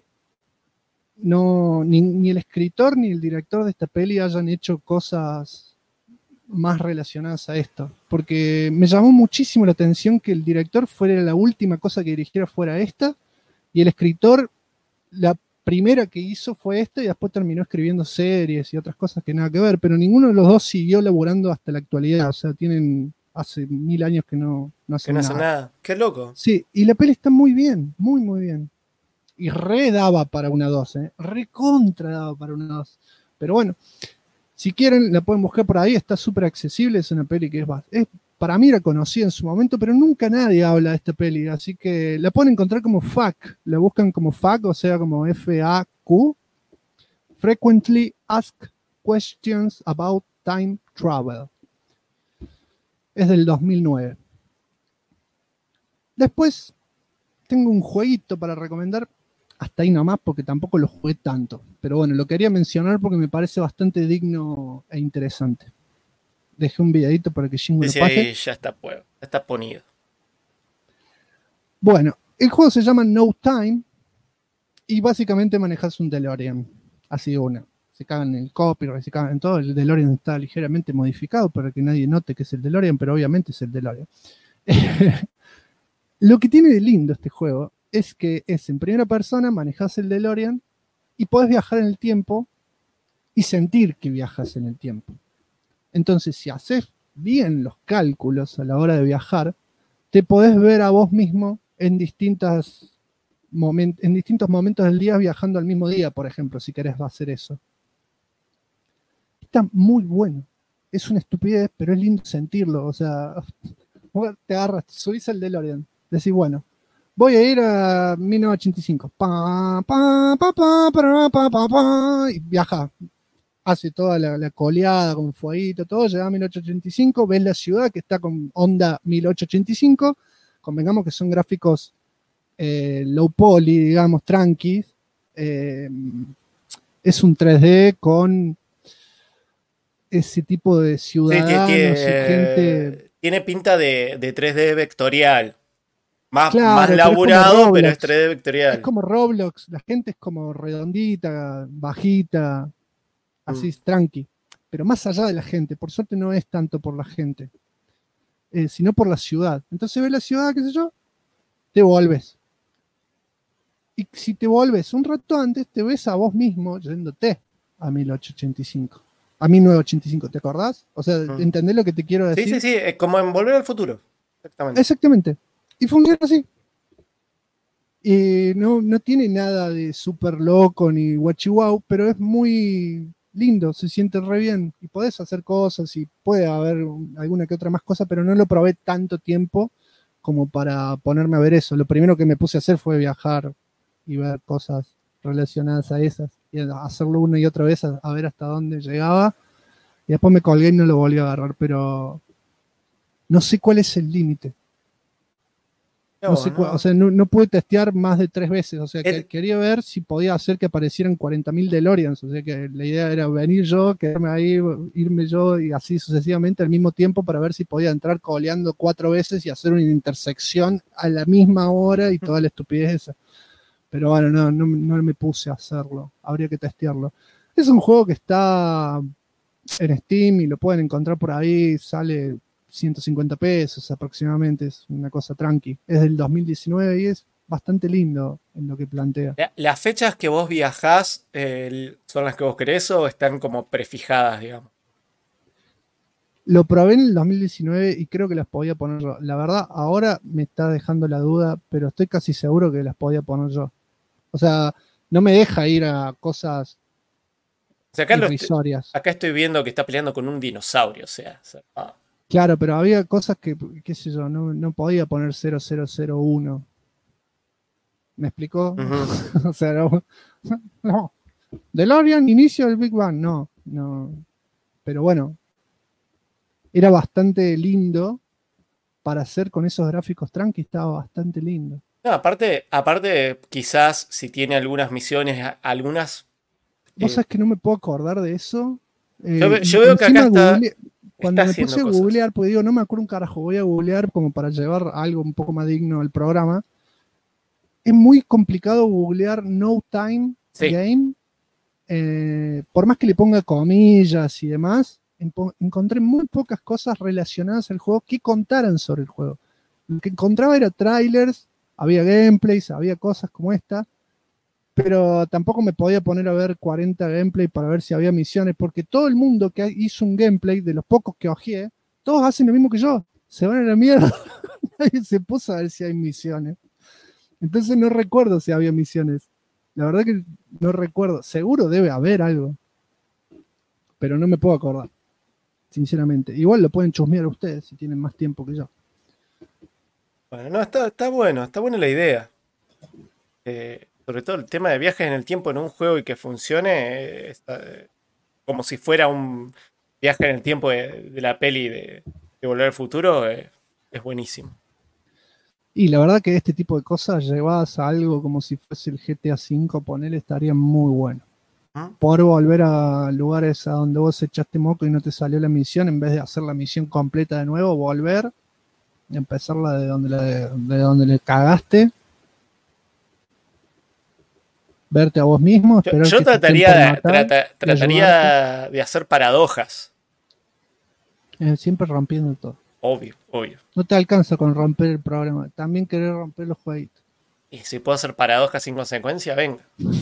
ni el escritor ni el director de esta peli hayan hecho cosas más relacionadas a esto, porque me llamó muchísimo la atención que el director fuera la última cosa que dirigiera fuera esta, y el escritor la primera que hizo fue esta, y después terminó escribiendo series y otras cosas que nada que ver, pero ninguno de los dos siguió laburando hasta la actualidad. O sea, tienen hace 1000 años que no hacen nada. Qué loco. Sí, y la peli está muy bien, muy, muy bien. Y re daba para una 2, re contra daba para una 2. Pero bueno, si quieren, la pueden buscar por ahí, está súper accesible, es una peli que es para mí era conocida en su momento, pero nunca nadie habla de esta peli, así que la pueden encontrar como FAQ, la buscan como FAQ, o sea, como FAQ, Frequently Asked Questions About Time Travel. Es del 2009. Después tengo un jueguito para recomendar. Hasta ahí nomás, porque tampoco lo jugué tanto. Pero bueno, lo quería mencionar porque me parece bastante digno e interesante. Dejé un videito para que Jingo lo Sí, pase. ahí ya está ponido. Bueno, el juego se llama No Time y básicamente manejas un DeLorean. Así de una. Se cagan en el copyright, se cagan en todo. El DeLorean está ligeramente modificado para que nadie note que es el DeLorean, pero obviamente es el DeLorean. Lo que tiene de lindo este juego es que es en primera persona, manejas el DeLorean y podés viajar en el tiempo y sentir que viajas en el tiempo. Entonces, si haces bien los cálculos a la hora de viajar, te podés ver a vos mismo en distintos momentos del día viajando al mismo día, por ejemplo, si querés hacer eso. Está muy bueno. Es una estupidez, pero es lindo sentirlo. O sea, te agarras, te subís al DeLorean, decís, bueno, voy a ir a 1985. Y viaja. Hace toda la coleada con fueguito, todo, llega a 1885, ves la ciudad que está con onda 1885, convengamos que son gráficos low poly, digamos, tranquis. Es un 3D con ese tipo de ciudadanos y gente. Tiene pinta de 3D vectorial. Más Claro, laburado, pero es 3D vectorial. Es como Roblox, la gente es como redondita, bajita, así tranqui. Pero más allá de la gente, por suerte no es tanto por la gente, sino por la ciudad. Entonces ves la ciudad, qué sé yo, te volves. Y si te volves un rato antes, te ves a vos mismo yéndote a 1885. A 1985, ¿te acordás? O sea, ¿entendés lo que te quiero decir? Sí, es como en Volver al Futuro. Exactamente. Y funciona así. Y no tiene nada de súper loco ni guachihuau, pero es muy lindo, se siente re bien. Y podés hacer cosas y puede haber alguna que otra más cosa, pero no lo probé tanto tiempo como para ponerme a ver eso. Lo primero que me puse a hacer fue viajar y ver cosas relacionadas a esas. Y hacerlo una y otra vez a ver hasta dónde llegaba. Y después me colgué y no lo volví a agarrar, pero no sé cuál es el límite. No sé o sea, no pude testear más de 3 veces. O sea, quería ver si podía hacer que aparecieran 40.000 DeLoreans. O sea, que la idea era venir yo, quedarme ahí, irme yo y así sucesivamente al mismo tiempo para ver si podía entrar coleando 4 veces y hacer una intersección a la misma hora y toda la estupidez esa. Pero bueno, no me puse a hacerlo. Habría que testearlo. Es un juego que está en Steam y lo pueden encontrar por ahí. Sale 150 pesos aproximadamente, es una cosa tranqui. Es del 2019 y es bastante lindo en lo que plantea. ¿Las fechas que vos viajás son las que vos querés o están como prefijadas, digamos? Lo probé en el 2019 y creo que las podía poner yo. La verdad, ahora me está dejando la duda, pero estoy casi seguro que las podía poner yo. O sea, no me deja ir a cosas irrisorias. Acá estoy viendo que está peleando con un dinosaurio, o sea. Claro, pero había cosas que, qué sé yo, no podía poner 0001. ¿Me explicó? O sea, no. DeLorean, inicio del Big Bang, no. Pero bueno, era bastante lindo para hacer con esos gráficos tranqui, estaba bastante lindo. No, aparte, quizás si tiene algunas misiones, algunas... ¿Vos sabés que no me puedo acordar de eso? Yo veo que acá está... Cuando me puse a googlear, pues digo, no me acuerdo un carajo, voy a googlear como para llevar algo un poco más digno al programa. Es muy complicado googlear No Time Game. Por más que le ponga comillas y demás, encontré muy pocas cosas relacionadas al juego que contaran sobre el juego. Lo que encontraba era trailers, había gameplays, había cosas como esta, pero tampoco me podía poner a ver 40 gameplays para ver si había misiones, porque todo el mundo que hizo un gameplay, de los pocos que ojeé, todos hacen lo mismo que yo, se van a la mierda. Nadie se puso a ver si hay misiones. Entonces no recuerdo si había misiones. La verdad que no recuerdo. Seguro debe haber algo, pero no me puedo acordar, sinceramente. Igual lo pueden chusmear ustedes si tienen más tiempo que yo. Bueno, no, está buena la idea. Sobre todo el tema de viajes en el tiempo en un juego y que funcione como si fuera un viaje en el tiempo de la peli de Volver al Futuro, es buenísimo. Y la verdad que este tipo de cosas llevadas a algo como si fuese el GTA V, ponele, estaría muy bueno. Poder volver a lugares a donde vos echaste moco y no te salió la misión, en vez de hacer la misión completa de nuevo, volver y empezarla de donde le cagaste. Verte a vos mismo. Yo trataría de hacer paradojas. Siempre rompiendo todo. Obvio. No te alcanza con romper el programa. También querer romper los jueguitos. Y si puedo hacer paradojas sin consecuencia, venga.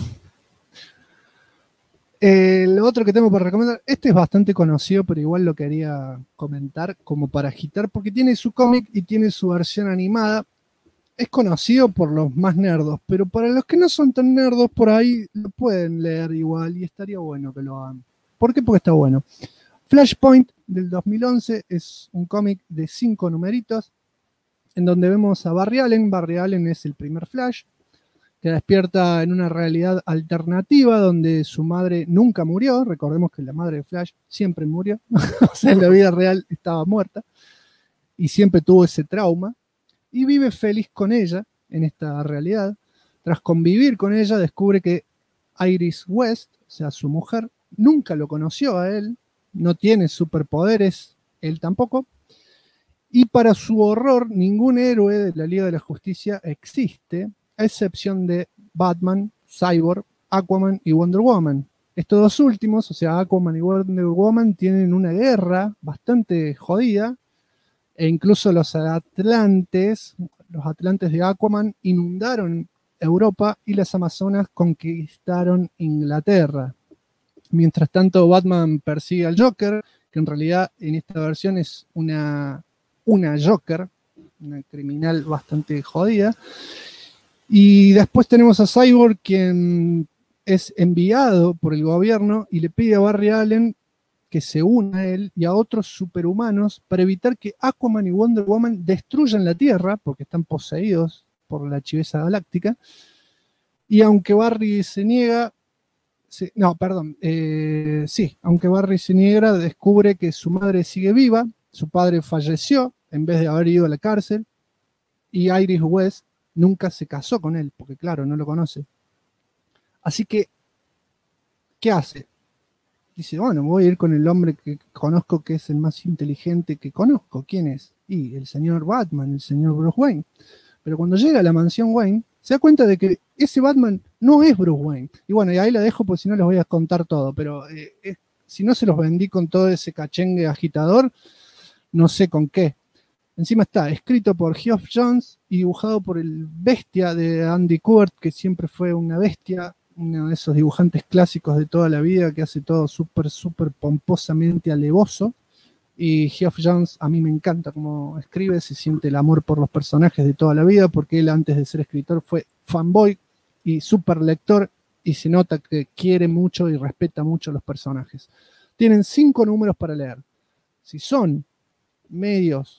Lo otro que tengo para recomendar, este es bastante conocido, pero igual lo quería comentar como para agitar, porque tiene su cómic y tiene su versión animada. Es conocido por los más nerdos, pero para los que no son tan nerdos, por ahí lo pueden leer igual y estaría bueno que lo hagan. ¿Por qué? Porque está bueno. Flashpoint del 2011 es un cómic de 5 numeritos en donde vemos a Barry Allen. Barry Allen es el primer Flash que despierta en una realidad alternativa donde su madre nunca murió. Recordemos que la madre de Flash siempre murió. O sea, en la vida real estaba muerta y siempre tuvo ese trauma y vive feliz con ella en esta realidad. Tras convivir con ella descubre que Iris West, o sea, su mujer, nunca lo conoció a él. No tiene superpoderes, él tampoco. Y para su horror, ningún héroe de la Liga de la Justicia existe, a excepción de Batman, Cyborg, Aquaman y Wonder Woman. Estos dos últimos, o sea, Aquaman y Wonder Woman, tienen una guerra bastante jodida, e incluso los atlantes de Aquaman inundaron Europa y las Amazonas conquistaron Inglaterra. Mientras tanto, Batman persigue al Joker, que en realidad en esta versión es una Joker, una criminal bastante jodida. Y después tenemos a Cyborg, quien es enviado por el gobierno y le pide a Barry Allen que se una a él y a otros superhumanos para evitar que Aquaman y Wonder Woman destruyan la Tierra, porque están poseídos por la chiveza galáctica. Y aunque Barry se niega, aunque Barry se niega, descubre que su madre sigue viva, su padre falleció en vez de haber ido a la cárcel, y Iris West nunca se casó con él, porque claro, no lo conoce. Así que, ¿qué hace? Dice, bueno, voy a ir con el hombre que conozco que es el más inteligente que conozco. ¿Quién es? Y el señor Batman, el señor Bruce Wayne. Pero cuando llega a la mansión Wayne, se da cuenta de que ese Batman no es Bruce Wayne. Y bueno, y ahí la dejo porque si no les voy a contar todo. Pero si no se los vendí con todo ese cachengue agitador, no sé con qué. Encima está escrito por Geoff Johns y dibujado por el bestia de Andy Kubert, que siempre fue una bestia, uno de esos dibujantes clásicos de toda la vida que hace todo súper pomposamente alevoso. Y Geoff Johns a mí me encanta cómo escribe, se siente el amor por los personajes de toda la vida, porque él antes de ser escritor fue fanboy y súper lector, y se nota que quiere mucho y respeta mucho a los personajes. Tienen 5 números para leer. Si son medios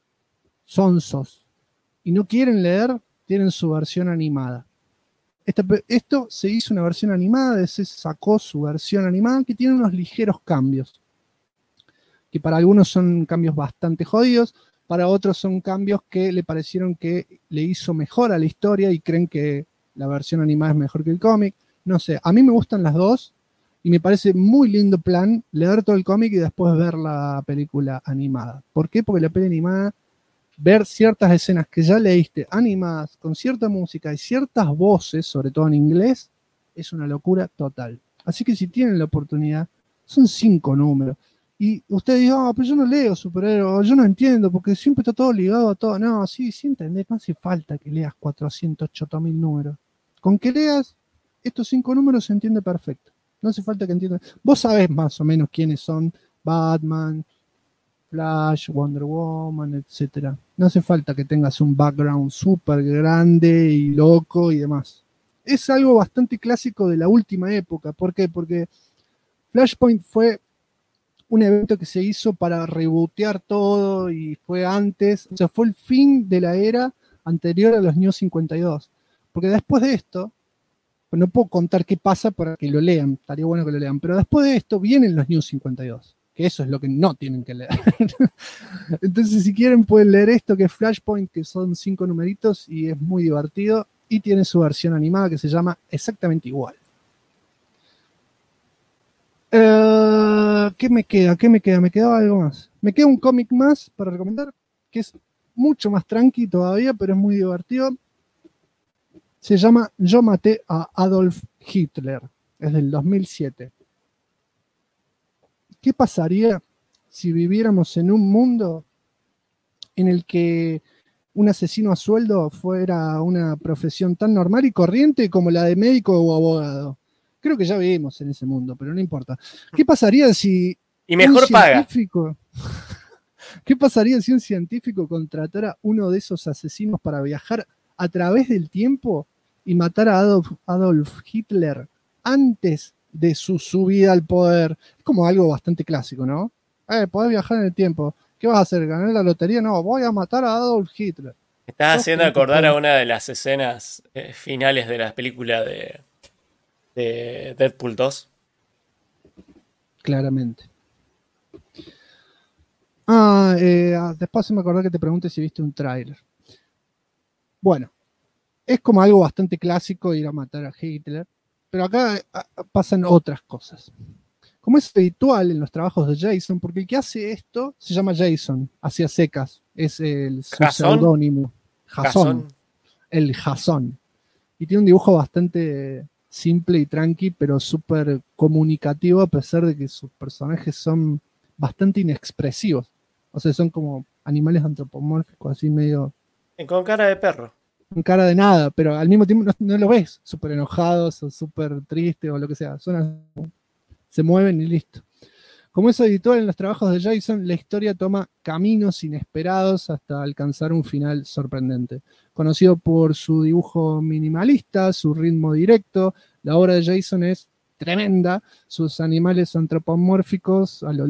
sonsos y no quieren leer, tienen su versión animada. Esto se hizo una versión animada, se sacó su versión animada que tiene unos ligeros cambios, que para algunos son cambios bastante jodidos, para otros son cambios que le parecieron que le hizo mejor a la historia y creen que la versión animada es mejor que el cómic. No sé, a mí me gustan las dos y me parece muy lindo plan leer todo el cómic y después ver la película animada. ¿Por qué? Porque la película animada, ver ciertas escenas que ya leíste animadas, con cierta música y ciertas voces, sobre todo en inglés, es una locura total. Así que si tienen la oportunidad, son 5 números. Y ustedes dicen, pero yo no leo superhéroes, yo no entiendo, porque siempre está todo ligado a todo. No, sí entendés, no hace falta que leas 408.000 números. Con que leas estos 5 números se entiende perfecto. No hace falta que entiendas. Vos sabés más o menos quiénes son Batman, Flash, Wonder Woman, etc. No hace falta que tengas un background súper grande y loco y demás. Es algo bastante clásico de la última época. ¿Por qué? Porque Flashpoint fue un evento que se hizo para rebootear todo y fue antes, o sea, fue el fin de la era anterior a los New 52. Porque después de esto, pues no puedo contar qué pasa para que lo lean, estaría bueno que lo lean, pero después de esto vienen los New 52, que eso es lo que no tienen que leer. Entonces, si quieren, pueden leer esto, que es Flashpoint, que son 5 numeritos y es muy divertido. Y tiene su versión animada que se llama exactamente igual. ¿Qué me queda? Me quedaba algo más. Me queda un cómic más para recomendar, que es mucho más tranqui todavía, pero es muy divertido. Se llama Yo maté a Adolf Hitler. Es del 2007. ¿Qué pasaría si viviéramos en un mundo en el que un asesino a sueldo fuera una profesión tan normal y corriente como la de médico o abogado? Creo que ya vivimos en ese mundo, pero no importa. ¿Qué pasaría si Y mejor paga. ¿Qué pasaría si un científico contratara uno de esos asesinos para viajar a través del tiempo y matar a Adolf Hitler antes de su subida al poder? Es como algo bastante clásico, ¿no? Podés viajar en el tiempo. ¿Qué vas a hacer? ¿Ganar la lotería? No, voy a matar a Adolf Hitler. Me estás haciendo acordar a una de las escenas finales de la película de Deadpool 2. Claramente. Después se me acordó que te pregunté si viste un tráiler. Bueno, es como algo bastante clásico ir a matar a Hitler, pero acá pasan otras cosas. Como es habitual en los trabajos de Jason, porque el que hace esto se llama Jason, hacia secas, es su seudónimo. Jason. El Jason. Y tiene un dibujo bastante simple y tranqui, pero súper comunicativo, a pesar de que sus personajes son bastante inexpresivos. O sea, son como animales antropomórficos, así medio... Con cara de perro. Con cara de nada, pero al mismo tiempo no lo ves súper enojados o súper tristes o lo que sea. Se mueven y listo. Como es habitual en los trabajos de Jason, la historia toma caminos inesperados hasta alcanzar un final sorprendente. Conocido por su dibujo minimalista, su ritmo directo, la obra de Jason es tremenda. Sus animales antropomórficos a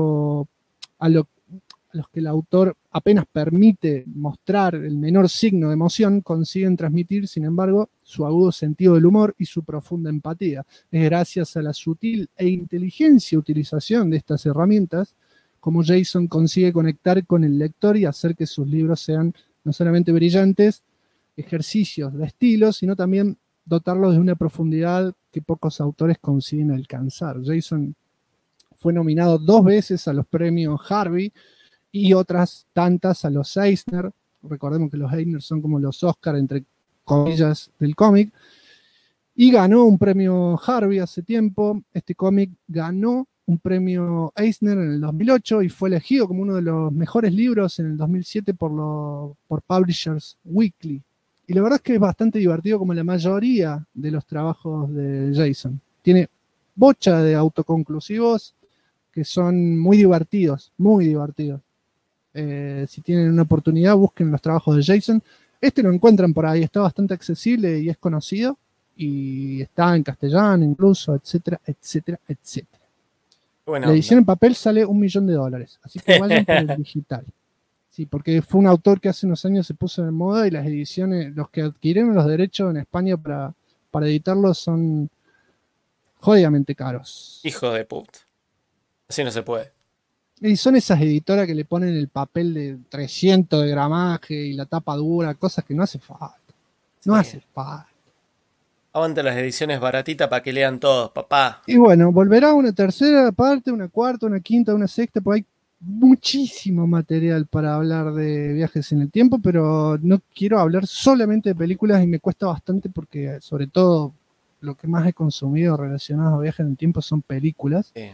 los que el autor apenas permite mostrar el menor signo de emoción, consiguen transmitir, sin embargo, su agudo sentido del humor y su profunda empatía. Es gracias a la sutil e inteligente utilización de estas herramientas como Jason consigue conectar con el lector y hacer que sus libros sean no solamente brillantes ejercicios de estilo, sino también dotarlos de una profundidad que pocos autores consiguen alcanzar. Jason fue nominado 2 veces a los premios Harvey y otras tantas a los Eisner. Recordemos que los Eisner son como los Oscar, entre comillas, del cómic. Y ganó un premio Harvey hace tiempo. Este cómic ganó un premio Eisner en el 2008 y fue elegido como uno de los mejores libros en el 2007 por Publishers Weekly. Y la verdad es que es bastante divertido, como la mayoría de los trabajos de Jason. Tiene bocha de autoconclusivos que son muy divertidos, muy divertidos. Si tienen una oportunidad, busquen los trabajos de Jason. Este lo encuentran por ahí, está bastante accesible y es conocido. Y está en castellano incluso, etcétera, etcétera, etcétera. La edición en papel sale $1.000.000, así que vayan por el digital. Sí, porque fue un autor que hace unos años se puso de moda y las ediciones, los que adquirieron los derechos en España para editarlos son jodidamente caros. Hijo de puta. Así no se puede. Y son esas editoras que le ponen el papel de 300 de gramaje y la tapa dura, cosas que no hace falta. No hace falta. Aguanta las ediciones baratitas para que lean todos, papá. Y bueno, volverá una tercera parte, una cuarta, una quinta, una sexta, porque hay muchísimo material para hablar de viajes en el tiempo, pero no quiero hablar solamente de películas y me cuesta bastante porque sobre todo lo que más he consumido relacionado a viajes en el tiempo son películas. Sí.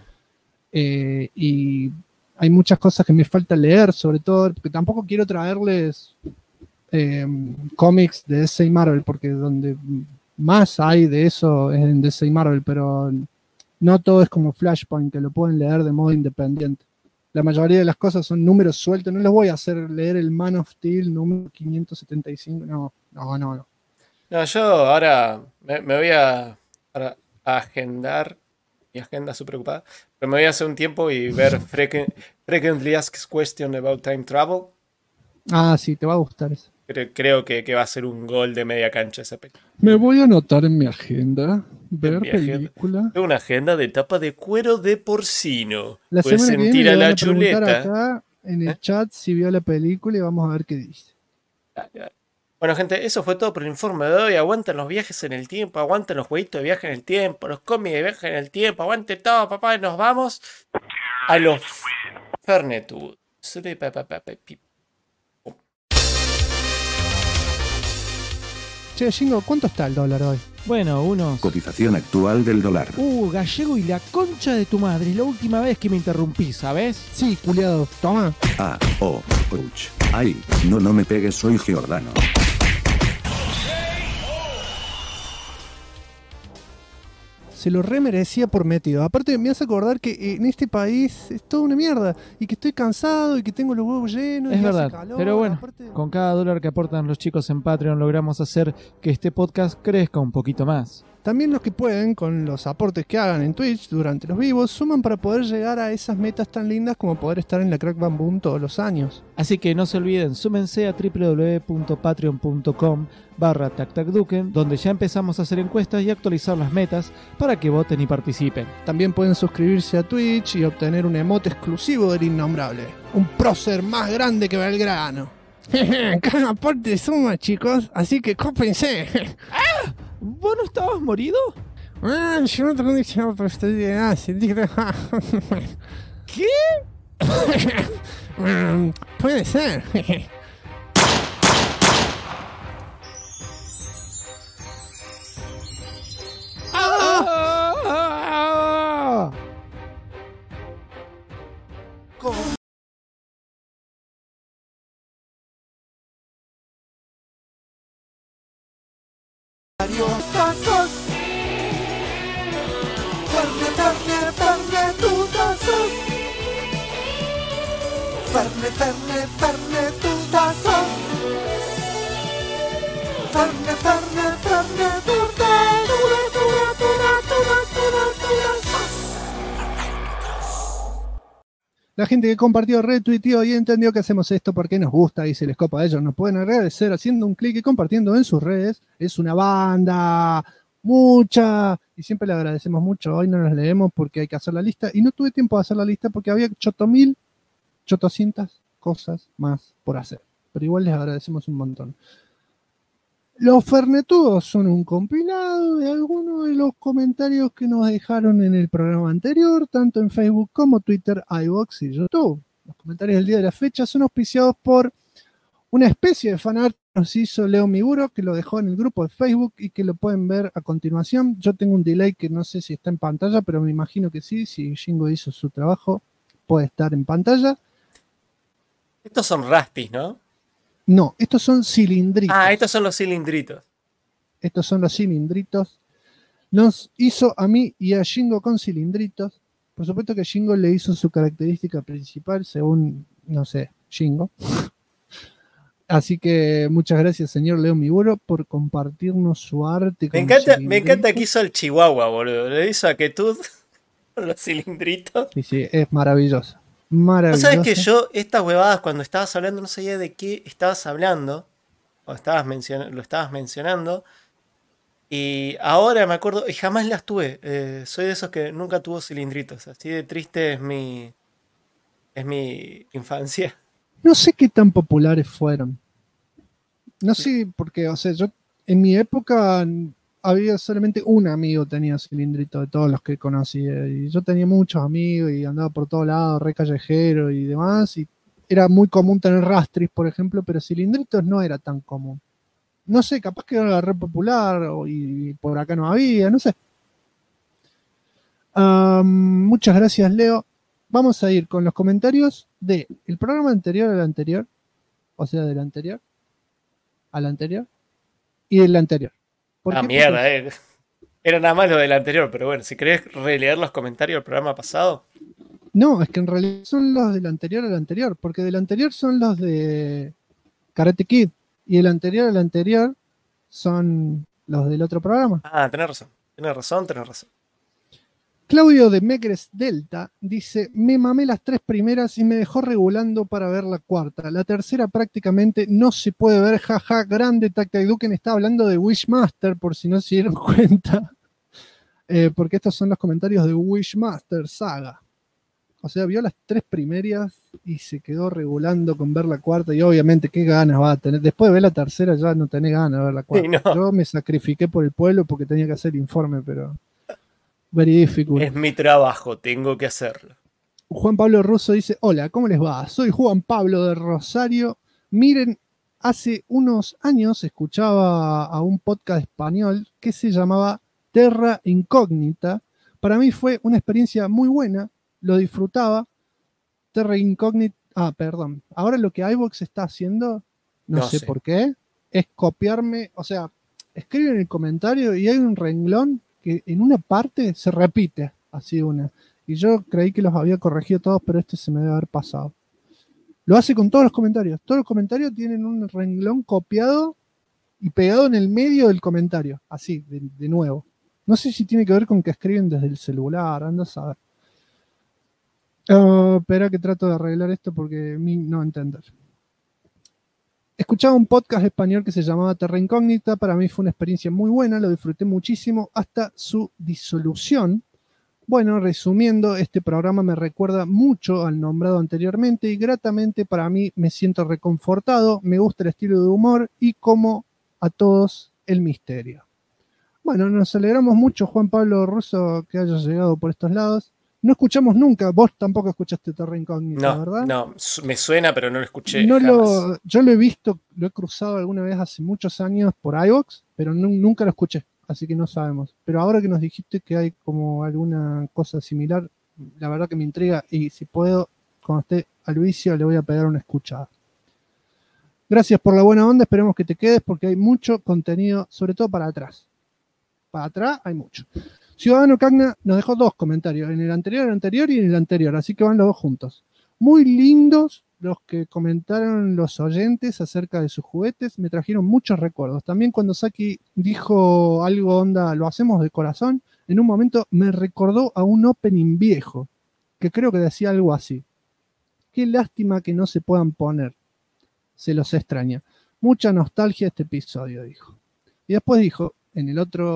Y hay muchas cosas que me falta leer, sobre todo porque tampoco quiero traerles cómics de DC y Marvel, porque donde más hay de eso es en DC y Marvel, pero no todo es como Flashpoint, que lo pueden leer de modo independiente. La mayoría de las cosas son números sueltos, no les voy a hacer leer el Man of Steel número 575, no. No, yo ahora me voy a agendar, mi agenda súper ocupada, pero me voy a hacer un tiempo y ver Frequently Asked Questions About Time Travel. Ah, sí, te va a gustar eso. Creo que va a ser un gol de media cancha esa película. Me voy a anotar en mi agenda ver mi agenda. película. Tengo una agenda de tapa de cuero de porcino. La Puedes semana que viene sentir le a van la a preguntar chuleta. acá en el chat si vio la película y vamos a ver qué dice. Bueno, gente, eso fue todo por el informe de hoy. Aguanten los viajes en el tiempo, aguanten los jueguitos de viaje en el tiempo, los cómics de viaje en el tiempo, aguante todo, papá, y nos vamos a los Fernetud. Che, Jingo, ¿cuánto está el dólar hoy? Bueno, unos... Cotización actual del dólar. Gallego y la concha de tu madre. Es la última vez que me interrumpí, ¿sabes? Sí, culiado. Toma. Ouch. Ay, no me pegues, soy Giordano. Se lo remerecía por metido. Aparte, me hace acordar que en este país es toda una mierda. Y que estoy cansado y que tengo los huevos llenos. Es y verdad, hace calor. pero bueno, Aparte... con cada dólar que aportan los chicos en Patreon logramos hacer que este podcast crezca un poquito más. También los que pueden, con los aportes que hagan en Twitch durante los vivos, suman para poder llegar a esas metas tan lindas como poder estar en la Crack Bam Boom todos los años. Así que no se olviden, súmense a www.patreon.com/tactacduken, donde ya empezamos a hacer encuestas y actualizar las metas para que voten y participen. También pueden suscribirse a Twitch y obtener un emote exclusivo del Innombrable. Un prócer más grande que Belgrano. Cada aporte suma, chicos, así que cópense. ¿Vos no estabas morido? Yo no tengo diccionario, pero estoy de ¿Qué? Puede ser. Tazos. Fernetutazos. Fernetutazos. La gente que compartió, retuiteó y entendió que hacemos esto porque nos gusta y se les copa a ellos. Nos pueden agradecer haciendo un clic y compartiendo en sus redes. Es una banda, mucha, y siempre le agradecemos mucho. Hoy no nos leemos porque hay que hacer la lista y no tuve tiempo de hacer la lista porque había 800 cosas más por hacer. Pero igual les agradecemos un montón. Los Fernetudos son un compilado de algunos de los comentarios que nos dejaron en el programa anterior, tanto en Facebook como Twitter, iVoox y YouTube. Los comentarios del día de la fecha son auspiciados por una especie de fanart que nos hizo Leo Miguro, que lo dejó en el grupo de Facebook y que lo pueden ver a continuación. Yo tengo un delay que no sé si está en pantalla, pero me imagino que sí. Si Jingo hizo su trabajo, puede estar en pantalla. Estos son raspis, ¿no? No, estos son cilindritos. Ah, estos son los cilindritos. Estos son los cilindritos. Nos hizo a mí y a Jingo con cilindritos. Por supuesto que Jingo le hizo su característica principal, según, no sé, Jingo. Así que muchas gracias, señor Leo Miguro, por compartirnos su arte. Me encanta que hizo el Chihuahua, boludo. Le hizo a Quetud los cilindritos. Sí, es maravilloso. ¿Vos sabés que yo, estas huevadas, cuando estabas hablando, no sabía de qué estabas hablando? O lo estabas mencionando. Y ahora me acuerdo, y jamás las tuve. Soy de esos que nunca tuvo cilindritos. Así de triste es mi infancia. No sé qué tan populares fueron. No sé, porque, o sea, yo en mi época había solamente un amigo que tenía cilindrito de todos los que conocía. Y yo tenía muchos amigos y andaba por todos lados, re callejero y demás. Y era muy común tener rastris, por ejemplo, pero cilindritos no era tan común. No sé, capaz que era re popular y por acá no había, no sé. Muchas gracias, Leo. Vamos a ir con los comentarios del programa anterior al anterior, o sea, del anterior al anterior y del anterior. Mierda, era nada más lo del anterior, pero bueno, si querés releer los comentarios del programa pasado. No, es que en realidad son los del anterior al anterior, porque del anterior son los de Karate Kid y el anterior al anterior son los del otro programa. Ah, tenés razón. Claudio de Megres Delta dice: me mamé las 3 primeras y me dejó regulando para ver la cuarta. La tercera prácticamente no se puede ver, jaja, grande Taktakduken. Está hablando de Wishmaster, por si no se dieron cuenta. Porque estos son los comentarios de Wishmaster Saga. O sea, vio las 3 primeras y se quedó regulando con ver la cuarta. Y obviamente, qué ganas va a tener. Después de ver la tercera ya no tenés ganas de ver la cuarta. Sí, no. Yo me sacrifiqué por el pueblo porque tenía que hacer informe, pero... very difficult. Es mi trabajo, tengo que hacerlo. Juan Pablo Russo dice: hola, ¿cómo les va? Soy Juan Pablo de Rosario. Miren, hace unos años escuchaba a un podcast español que se llamaba Terra Incógnita. Para mí fue una experiencia muy buena, lo disfrutaba. Terra Incógnita, perdón. Ahora lo que iVoox está haciendo, no sé por qué, es copiarme, o sea, escriben en el comentario y hay un renglón que en una parte se repite, así una. Y yo creí que los había corregido todos, pero este se me debe haber pasado. Lo hace con todos los comentarios. Todos los comentarios tienen un renglón copiado y pegado en el medio del comentario, así, de nuevo. No sé si tiene que ver con que escriben desde el celular, anda a saber. Espera que trato de arreglar esto porque a mí no entender. Escuchaba un podcast español que se llamaba Terra Incógnita. Para mí fue una experiencia muy buena, lo disfruté muchísimo hasta su disolución. Bueno, resumiendo, este programa me recuerda mucho al nombrado anteriormente y gratamente para mí me siento reconfortado, me gusta el estilo de humor y como a todos el misterio. Bueno, nos alegramos mucho, Juan Pablo Russo, que hayas llegado por estos lados. No escuchamos nunca, vos tampoco escuchaste Terra Incógnita, ¿verdad? No, me suena, pero no lo escuché. Yo lo he visto, lo he cruzado alguna vez hace muchos años por iVoox, pero nunca lo escuché, así que no sabemos. Pero ahora que nos dijiste que hay como alguna cosa similar, la verdad que me intriga y si puedo, cuando esté al vicio le voy a pegar una escuchada. Gracias por la buena onda, esperemos que te quedes porque hay mucho contenido, sobre todo para atrás. Para atrás hay mucho. Ciudadano Cagna nos dejó 2 comentarios, en el anterior y en el anterior, así que van los 2 juntos. Muy lindos los que comentaron los oyentes acerca de sus juguetes, me trajeron muchos recuerdos. También cuando Saki dijo algo onda, lo hacemos de corazón, en un momento me recordó a un opening viejo, que creo que decía algo así. Qué lástima que no se puedan poner, se los extraña. Mucha nostalgia este episodio, dijo. Y después dijo, en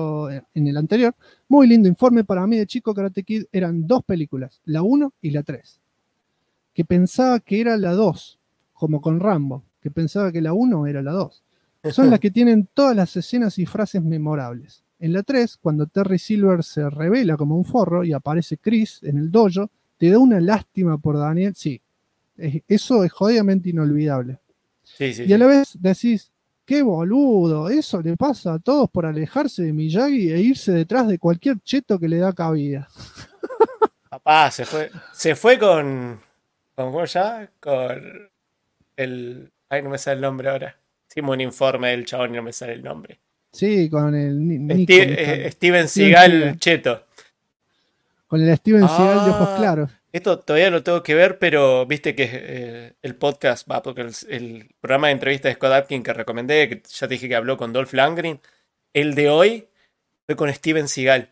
el anterior, muy lindo informe, para mí de chico Karate Kid eran 2 películas, la 1 y la 3, que pensaba que era la 2, como con Rambo, que pensaba que la 1 era la 2. Son las que tienen todas las escenas y frases memorables. En la 3, cuando Terry Silver se revela como un forro y aparece Chris en el dojo, te da una lástima por Daniel, sí, eso es jodidamente inolvidable. Sí, sí, y a la vez decís, qué boludo, eso le pasa a todos por alejarse de Miyagi e irse detrás de cualquier cheto que le da cabida. Papá, se fue con ¿cómo ya? Con el... Ay, no me sale el nombre ahora. Hicimos un informe del chabón y no me sale el nombre. Sí, con el Steven Seagal cheto. Con el Steven Seagal de ojos claros. Esto todavía lo tengo que ver, pero viste que el podcast, porque el programa de entrevistas de Scott Adkins que recomendé, que ya te dije que habló con Dolph Lundgren, el de hoy fue con Steven Seagal.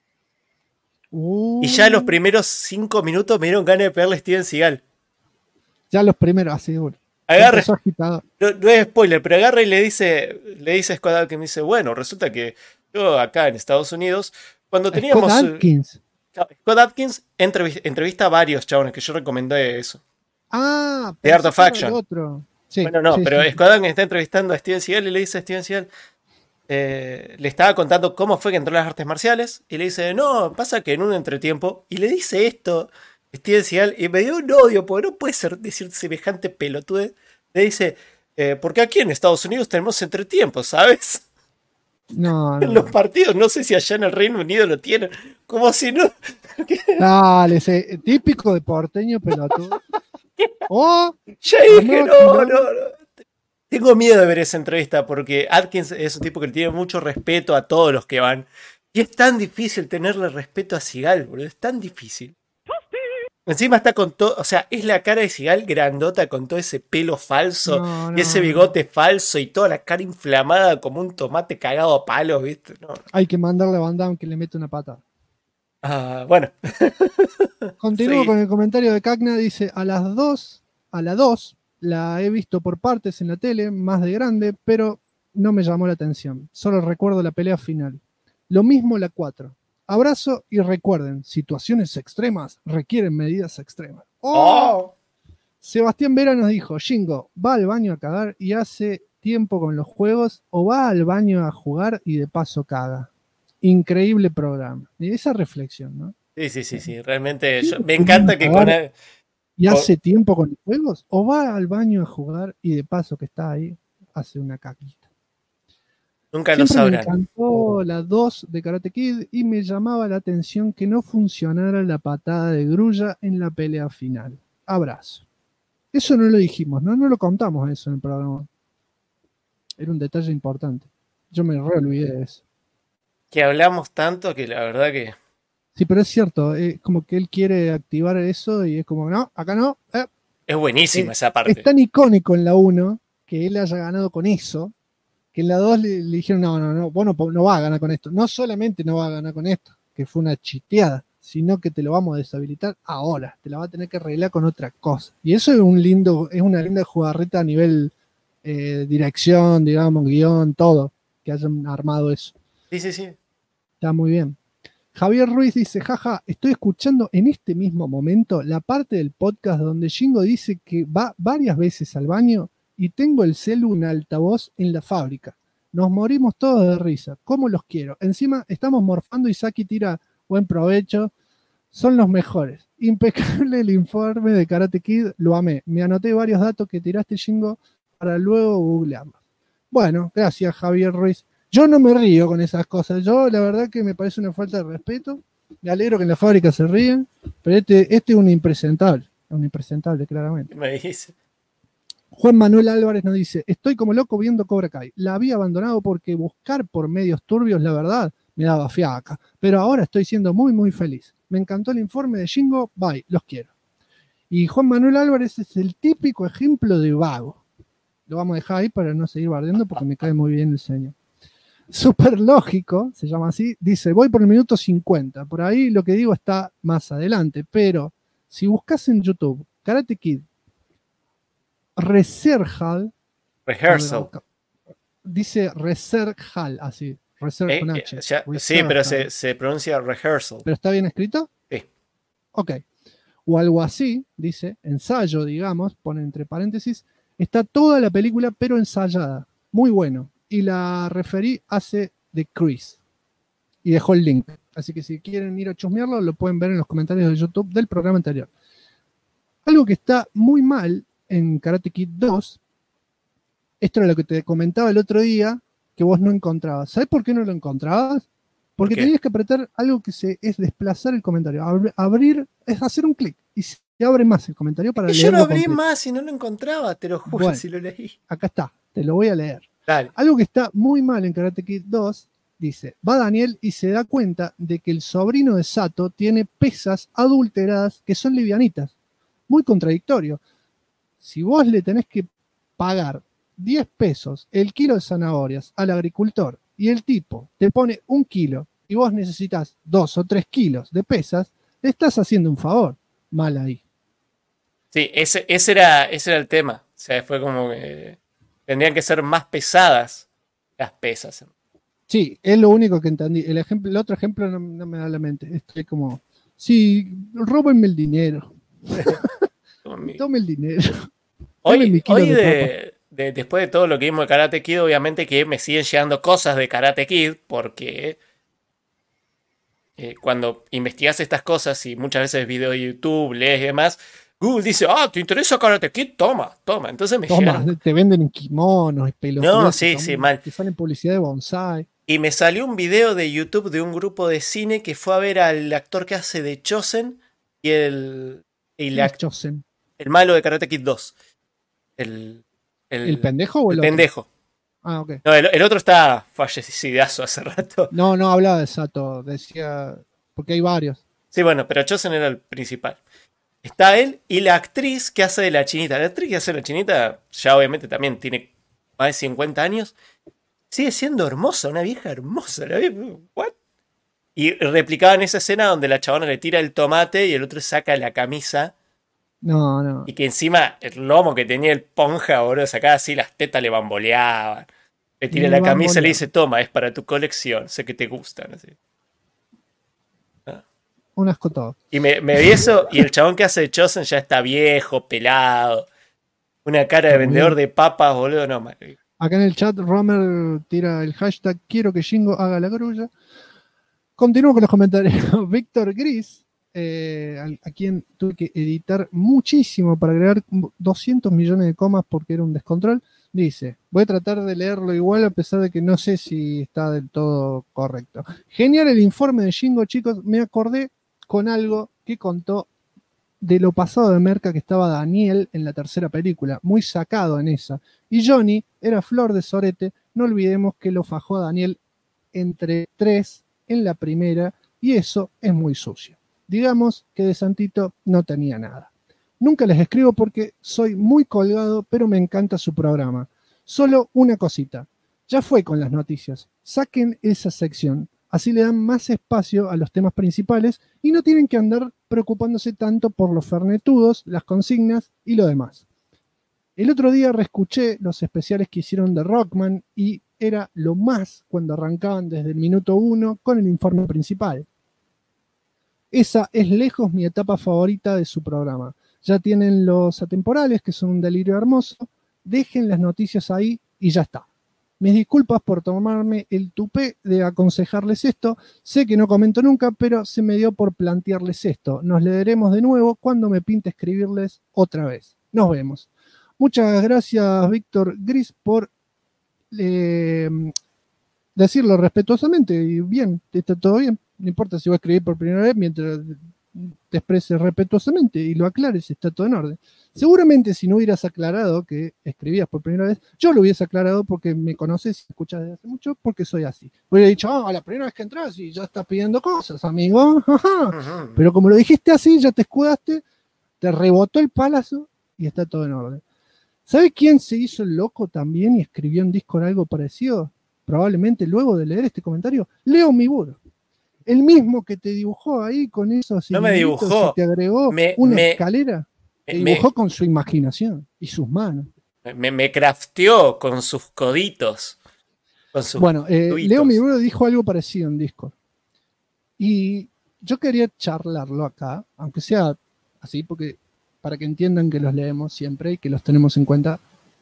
Y ya los primeros 5 minutos me dieron ganas de pegarle a Steven Seagal. Ya los primeros, así bueno. Agarra, no es spoiler, pero agarra y le dice a Scott Adkins, me dice, bueno, resulta que yo acá en Estados Unidos, cuando teníamos... Scott Adkins entrevista a varios chabones que yo recomendé eso. The Art of Action. Otro. Sí, bueno, no, sí, pero sí. Scott Adkins está entrevistando a Steven Seagal y le dice a Steven Seagal, le estaba contando cómo fue que entró a las artes marciales y le dice, no, pasa que en un entretiempo, y le dice esto Steven Seagal y me dio un odio porque no puede ser decir semejante pelotude. Le dice, porque aquí en Estados Unidos tenemos entretiempos, ¿sabes? No. En los partidos, no sé si allá en el Reino Unido lo tienen. Como si no. Dale, típico de porteño pelotudo. Ya dije, no. Tengo miedo de ver esa entrevista porque Adkins es un tipo que le tiene mucho respeto a todos los que van. Y es tan difícil tenerle respeto a Seagal, boludo. Es tan difícil. Encima está con todo, o sea, es la cara de Seagal grandota con todo ese pelo falso y ese bigote falso y toda la cara inflamada como un tomate cagado a palos, ¿viste? No. Hay que mandarle a Van Damme que le mete una pata. Bueno. Continúo Sí. con el comentario de Cagna, dice, a la 2 la he visto por partes en la tele, más de grande, pero no me llamó la atención. Solo recuerdo la pelea final. Lo mismo la 4. Abrazo y recuerden, situaciones extremas requieren medidas extremas. ¡Oh! Sebastián Vera nos dijo, Shingo, va al baño a cagar y hace tiempo con los juegos o va al baño a jugar y de paso caga. Increíble programa. Y esa reflexión, ¿no? Sí. Realmente me encanta que con él... ¿Y hace tiempo con los juegos? ¿O va al baño a jugar y de paso que está ahí hace una caquita? Nunca lo Siempre me sabrán. encantó la 2 de Karate Kid y me llamaba la atención que no funcionara la patada de grulla en la pelea final. Abrazo. Eso no lo dijimos, ¿no? No lo contamos eso en el programa. Era un detalle importante. Yo me re olvidé de eso. Que hablamos tanto que la verdad que... Sí, pero es cierto, es como que él quiere activar eso y es como, no, acá no. Es buenísima esa parte. Es tan icónico en la 1 que él haya ganado con eso, que en la 2 le dijeron, no, bueno, no va a ganar con esto. No solamente no va a ganar con esto, que fue una chiteada, sino que te lo vamos a deshabilitar ahora. Te la va a tener que arreglar con otra cosa. Y eso es una linda jugarreta a nivel dirección, digamos, guión, todo, que hayan armado eso. Sí. Está muy bien. Javier Ruiz dice, jaja, estoy escuchando en este mismo momento la parte del podcast donde Shingo dice que va varias veces al baño y tengo el celu en altavoz en la fábrica. Nos morimos todos de risa. ¿Cómo los quiero? Encima estamos morfando y Saki tira buen provecho. Son los mejores. Impecable el informe de Karate Kid. Lo amé. Me anoté varios datos que tiraste, Shingo, para luego googlearlos. Bueno, gracias, Javier Ruiz. Yo no me río con esas cosas. Yo, la verdad que me parece una falta de respeto. Me alegro que en la fábrica se ríen, pero este es un impresentable. Un impresentable, claramente. Me dice. Juan Manuel Álvarez nos dice, estoy como loco viendo Cobra Kai. La había abandonado porque buscar por medios turbios, la verdad, me daba fiaca. Pero ahora estoy siendo muy, muy feliz. Me encantó el informe de Shingo. Bye, los quiero. Y Juan Manuel Álvarez es el típico ejemplo de vago. Lo vamos a dejar ahí para no seguir bardeando porque me cae muy bien el señor. Super lógico, se llama así, dice, voy por el minuto 50. Por ahí lo que digo está más adelante. Pero si buscas en YouTube Karate Kid Rehearsal. Dice Rehearsal, así. Rehearsal con H. Sí, pero se pronuncia rehearsal. ¿Pero está bien escrito? Sí. Ok. O algo así, dice, ensayo, digamos, pone entre paréntesis, está toda la película, pero ensayada. Muy bueno. Y la referí hace de Chris. Y dejó el link. Así que si quieren ir a chusmearlo, lo pueden ver en los comentarios de YouTube del programa anterior. Algo que está muy mal en Karate Kid 2, esto era lo que te comentaba el otro día, que vos no encontrabas. ¿Sabés por qué no lo encontrabas? Porque tenías que apretar algo que es desplazar el comentario. Abrir, es hacer un clic. Y se abre más el comentario para leerlo. Yo lo abrí completo. más y no lo encontraba, te lo juro, Bueno, si lo leí. Acá está, te lo voy a leer. Dale. Algo que está muy mal en Karate Kid 2, dice, va Daniel y se da cuenta de que el sobrino de Sato tiene pesas adulteradas que son livianitas. Muy contradictorio. Si vos le tenés que pagar 10 pesos el kilo de zanahorias al agricultor y el tipo te pone 1 kilo y vos necesitas 2 o 3 kilos de pesas, le estás haciendo un favor. Mal ahí. Sí, ese era el tema. O sea, fue como que tendrían que ser más pesadas las pesas. Sí, es lo único que entendí. El otro ejemplo no me da a la mente. Estoy como, sí, róbenme el dinero. Tome el dinero. Hoy después de todo lo que vimos de Karate Kid, obviamente que me siguen llegando cosas de Karate Kid, porque cuando investigas estas cosas y muchas veces videos de YouTube, lees y demás, Google dice, ¿te interesa Karate Kid? Toma. Entonces me llegan. Te venden en kimonos, pelotas. No, sí, mal. Te salen publicidad de bonsai. Y me salió un video de YouTube de un grupo de cine que fue a ver al actor que hace de Chosen y el malo de Karate Kid 2. ¿El pendejo o el otro? pendejo? Ah, ok. No, el otro está fallecidazo hace rato. No hablaba de Sato, decía, porque hay varios. Sí, bueno, pero Chosen era el principal. Está él y la actriz que hace de la chinita. La actriz que hace de la chinita, ya obviamente también tiene más de 50 años. Sigue siendo hermosa, una vieja hermosa. ¿What? Y replicaban esa escena donde la chabona le tira el tomate y el otro saca la camisa. No. Y que encima el lomo que tenía el Ponja, boludo, sacaba así, las tetas le bamboleaban. Le tira la camisa y le dice, toma, es para tu colección, sé que te gustan. Así. Un asco todo. Y me vi eso, y el chabón que hace de Chosen ya está viejo, pelado. Una cara de vendedor de papas, boludo, no, madre. Acá en el chat, Romer tira el hashtag quiero que Shingo haga la grulla. Continúo con los comentarios. Víctor Gris, a quien tuve que editar muchísimo para agregar 200 millones de comas porque era un descontrol, dice, voy a tratar de leerlo igual a pesar de que no sé si está del todo correcto. Genial el informe de Shingo, chicos. Me acordé con algo que contó de lo pasado de Merca, que estaba Daniel en la tercera película, muy sacado en esa. Y Johnny era flor de sorete, no olvidemos que lo fajó a Daniel entre 3 en la primera, y eso es muy sucio. Digamos que de santito no tenía nada. Nunca les escribo porque soy muy colgado, pero me encanta su programa. Solo una cosita, ya fue con las noticias, saquen esa sección, así le dan más espacio a los temas principales y no tienen que andar preocupándose tanto por los fernetudos, las consignas y lo demás. El otro día reescuché los especiales que hicieron de Rockman y era lo más cuando arrancaban desde el minuto 1 con el informe principal. Esa es lejos mi etapa favorita de su programa. Ya tienen los atemporales, que son un delirio hermoso. Dejen las noticias ahí y ya está. Mis disculpas por tomarme el tupé de aconsejarles esto. Sé que no comento nunca, pero se me dio por plantearles esto. Nos leeremos de nuevo cuando me pinte escribirles otra vez. Nos vemos. Muchas gracias, Víctor Gris, por decirlo respetuosamente. Y bien, está todo bien. No importa si voy a escribir por primera vez, mientras te expreses respetuosamente y lo aclares, está todo en orden. Seguramente si no hubieras aclarado que escribías por primera vez, yo lo hubiese aclarado porque me conoces y escuchas desde hace mucho, porque soy así. Hubiera dicho, la primera vez que entras y ya estás pidiendo cosas, amigo. Ajá. Pero como lo dijiste así, ya te escudaste, te rebotó el palazo y está todo en orden. ¿Sabe quién se hizo el loco también y escribió en Discord algo parecido? Probablemente luego de leer este comentario, Leo Miburo. El mismo que te dibujó ahí con esos no me dibujó, y te agregó una escalera. Te dibujó con su imaginación y sus manos. Me crafteó con sus coditos. Con sus Leo Miburo dijo algo parecido en Discord. Y yo quería charlarlo acá, aunque sea así, porque para que entiendan que los leemos siempre y que los tenemos en cuenta.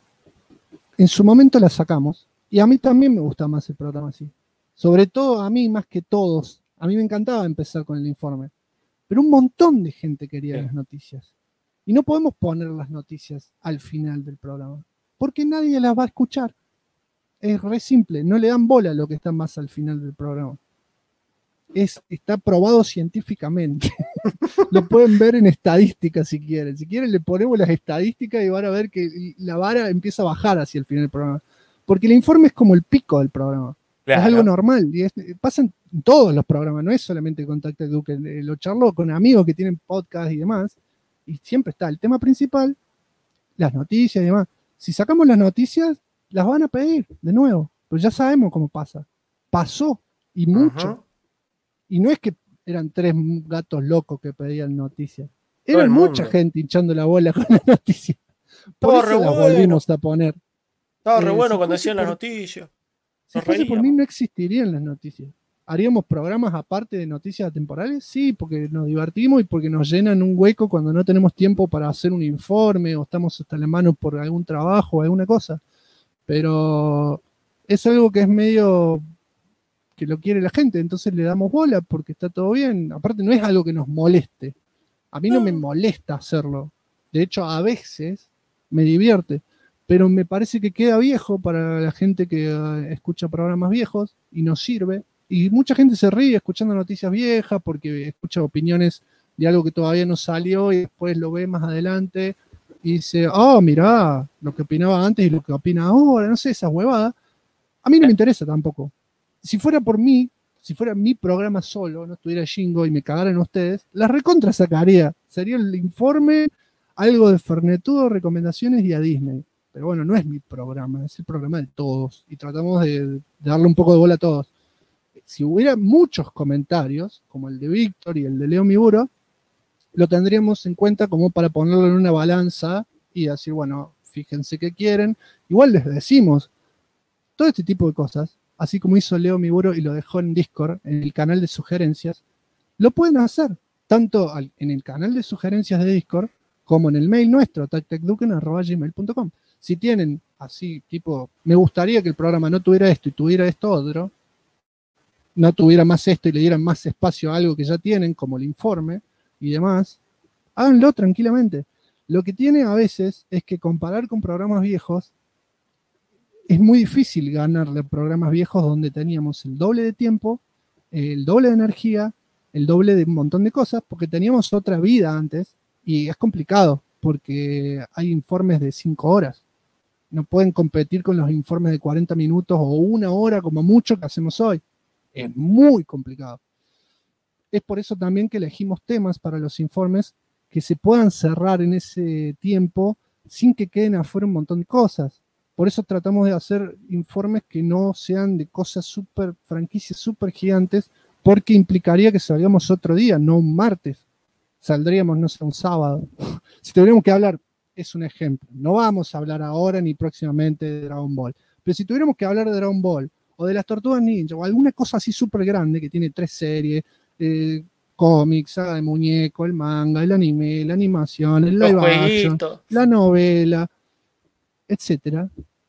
En su momento la sacamos. Y a mí también me gusta más el programa así. Sobre todo a mí, más que todos. A mí me encantaba empezar con el informe. Pero un montón de gente quería las noticias. Y no podemos poner las noticias al final del programa. Porque nadie las va a escuchar. Es re simple. No le dan bola a lo que está más al final del programa. Está probado científicamente. Lo pueden ver en estadísticas si quieren. Si quieren le ponemos las estadísticas y van a ver que la vara empieza a bajar hacia el final del programa. Porque el informe es como el pico del programa. Claro. Es algo normal. Y pasa en todos los programas, no es solamente Contacto Duque. Lo charlo con amigos que tienen podcast y demás. Y siempre está el tema principal, las noticias y demás. Si sacamos las noticias, las van a pedir de nuevo. Pero ya sabemos cómo pasa. Pasó y mucho. Uh-huh. Y no es que eran 3 gatos locos que pedían noticias. Era mucha gente hinchando la bola con la noticia. Por eso las volvimos a poner. Estaba re bueno cuando decían las noticias. Si fuese por mí no existirían las noticias. ¿Haríamos programas aparte de noticias temporales? Sí, porque nos divertimos y porque nos llenan un hueco cuando no tenemos tiempo para hacer un informe o estamos hasta la mano por algún trabajo o alguna cosa. Pero es algo que es medio que lo quiere la gente, entonces le damos bola porque está todo bien. Aparte no es algo que nos moleste. A mí no me molesta hacerlo. De hecho, a veces me divierte. Pero me parece que queda viejo para la gente que escucha programas viejos y nos sirve. Y mucha gente se ríe escuchando noticias viejas porque escucha opiniones de algo que todavía no salió y después lo ve más adelante y dice, mirá, lo que opinaba antes y lo que opina ahora, no sé, esa huevada. A mí no me interesa tampoco. Si fuera por mí, si fuera mi programa solo, no estuviera Shingo y me cagaran ustedes, la recontra sacaría. Sería el informe, algo de Fernetudo, recomendaciones y a Disney. Pero bueno, no es mi programa, es el programa de todos. Y tratamos de darle un poco de bola a todos. si hubiera muchos comentarios, como el de Víctor y el de Leo Miburo, lo tendríamos en cuenta como para ponerlo en una balanza y decir, bueno, fíjense qué quieren. Igual les decimos todo este tipo de cosas, así como hizo Leo Miburo y lo dejó en Discord, en el canal de sugerencias, lo pueden hacer, tanto en el canal de sugerencias de Discord, como en el mail nuestro, tactecduken@gmail.com. Si tienen así, tipo, me gustaría que el programa no tuviera esto y tuviera esto otro, no tuviera más esto y le dieran más espacio a algo que ya tienen, como el informe y demás, háganlo tranquilamente. Lo que tiene a veces es que comparar con programas viejos, es muy difícil ganarle a programas viejos donde teníamos el doble de tiempo, el doble de energía, el doble de un montón de cosas, porque teníamos otra vida antes y es complicado porque hay informes de 5 horas. No pueden competir con los informes de 40 minutos o 1 hora como mucho que hacemos hoy. Es muy complicado. Es por eso también que elegimos temas para los informes que se puedan cerrar en ese tiempo sin que queden afuera un montón de cosas. Por eso tratamos de hacer informes que no sean de cosas súper, franquicias súper gigantes, porque implicaría que salgamos otro día, no un martes. Saldríamos, no sé, un sábado. Si tuviéramos que hablar, es un ejemplo. No vamos a hablar ahora ni próximamente de Dragon Ball. Pero si tuviéramos que hablar de Dragon Ball, o de las Tortugas Ninja, o alguna cosa así súper grande que tiene 3 series, cómics, saga de muñeco, el manga, el anime, la animación, el live action, la novela, etcétera.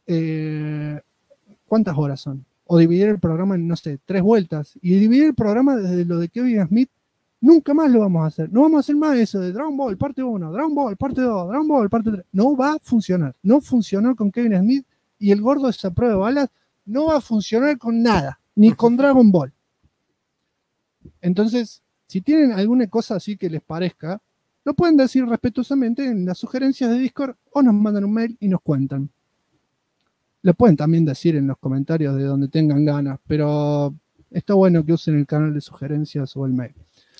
¿Cuántas horas son? O dividir el programa en, no sé, 3 vueltas. Y dividir el programa desde lo de Kevin Smith, nunca más lo vamos a hacer. No vamos a hacer más eso de Dragon Ball parte 1, Dragon Ball parte 2, Dragon Ball parte 3. No va a funcionar. No funcionó con Kevin Smith y el gordo de esa prueba de balas no va a funcionar con nada, ni con Dragon Ball. Entonces, si tienen alguna cosa así que les parezca, lo pueden decir respetuosamente en las sugerencias de Discord o nos mandan un mail y nos cuentan. Lo pueden también decir en los comentarios de donde tengan ganas, pero está bueno que usen el canal de sugerencias o el mail.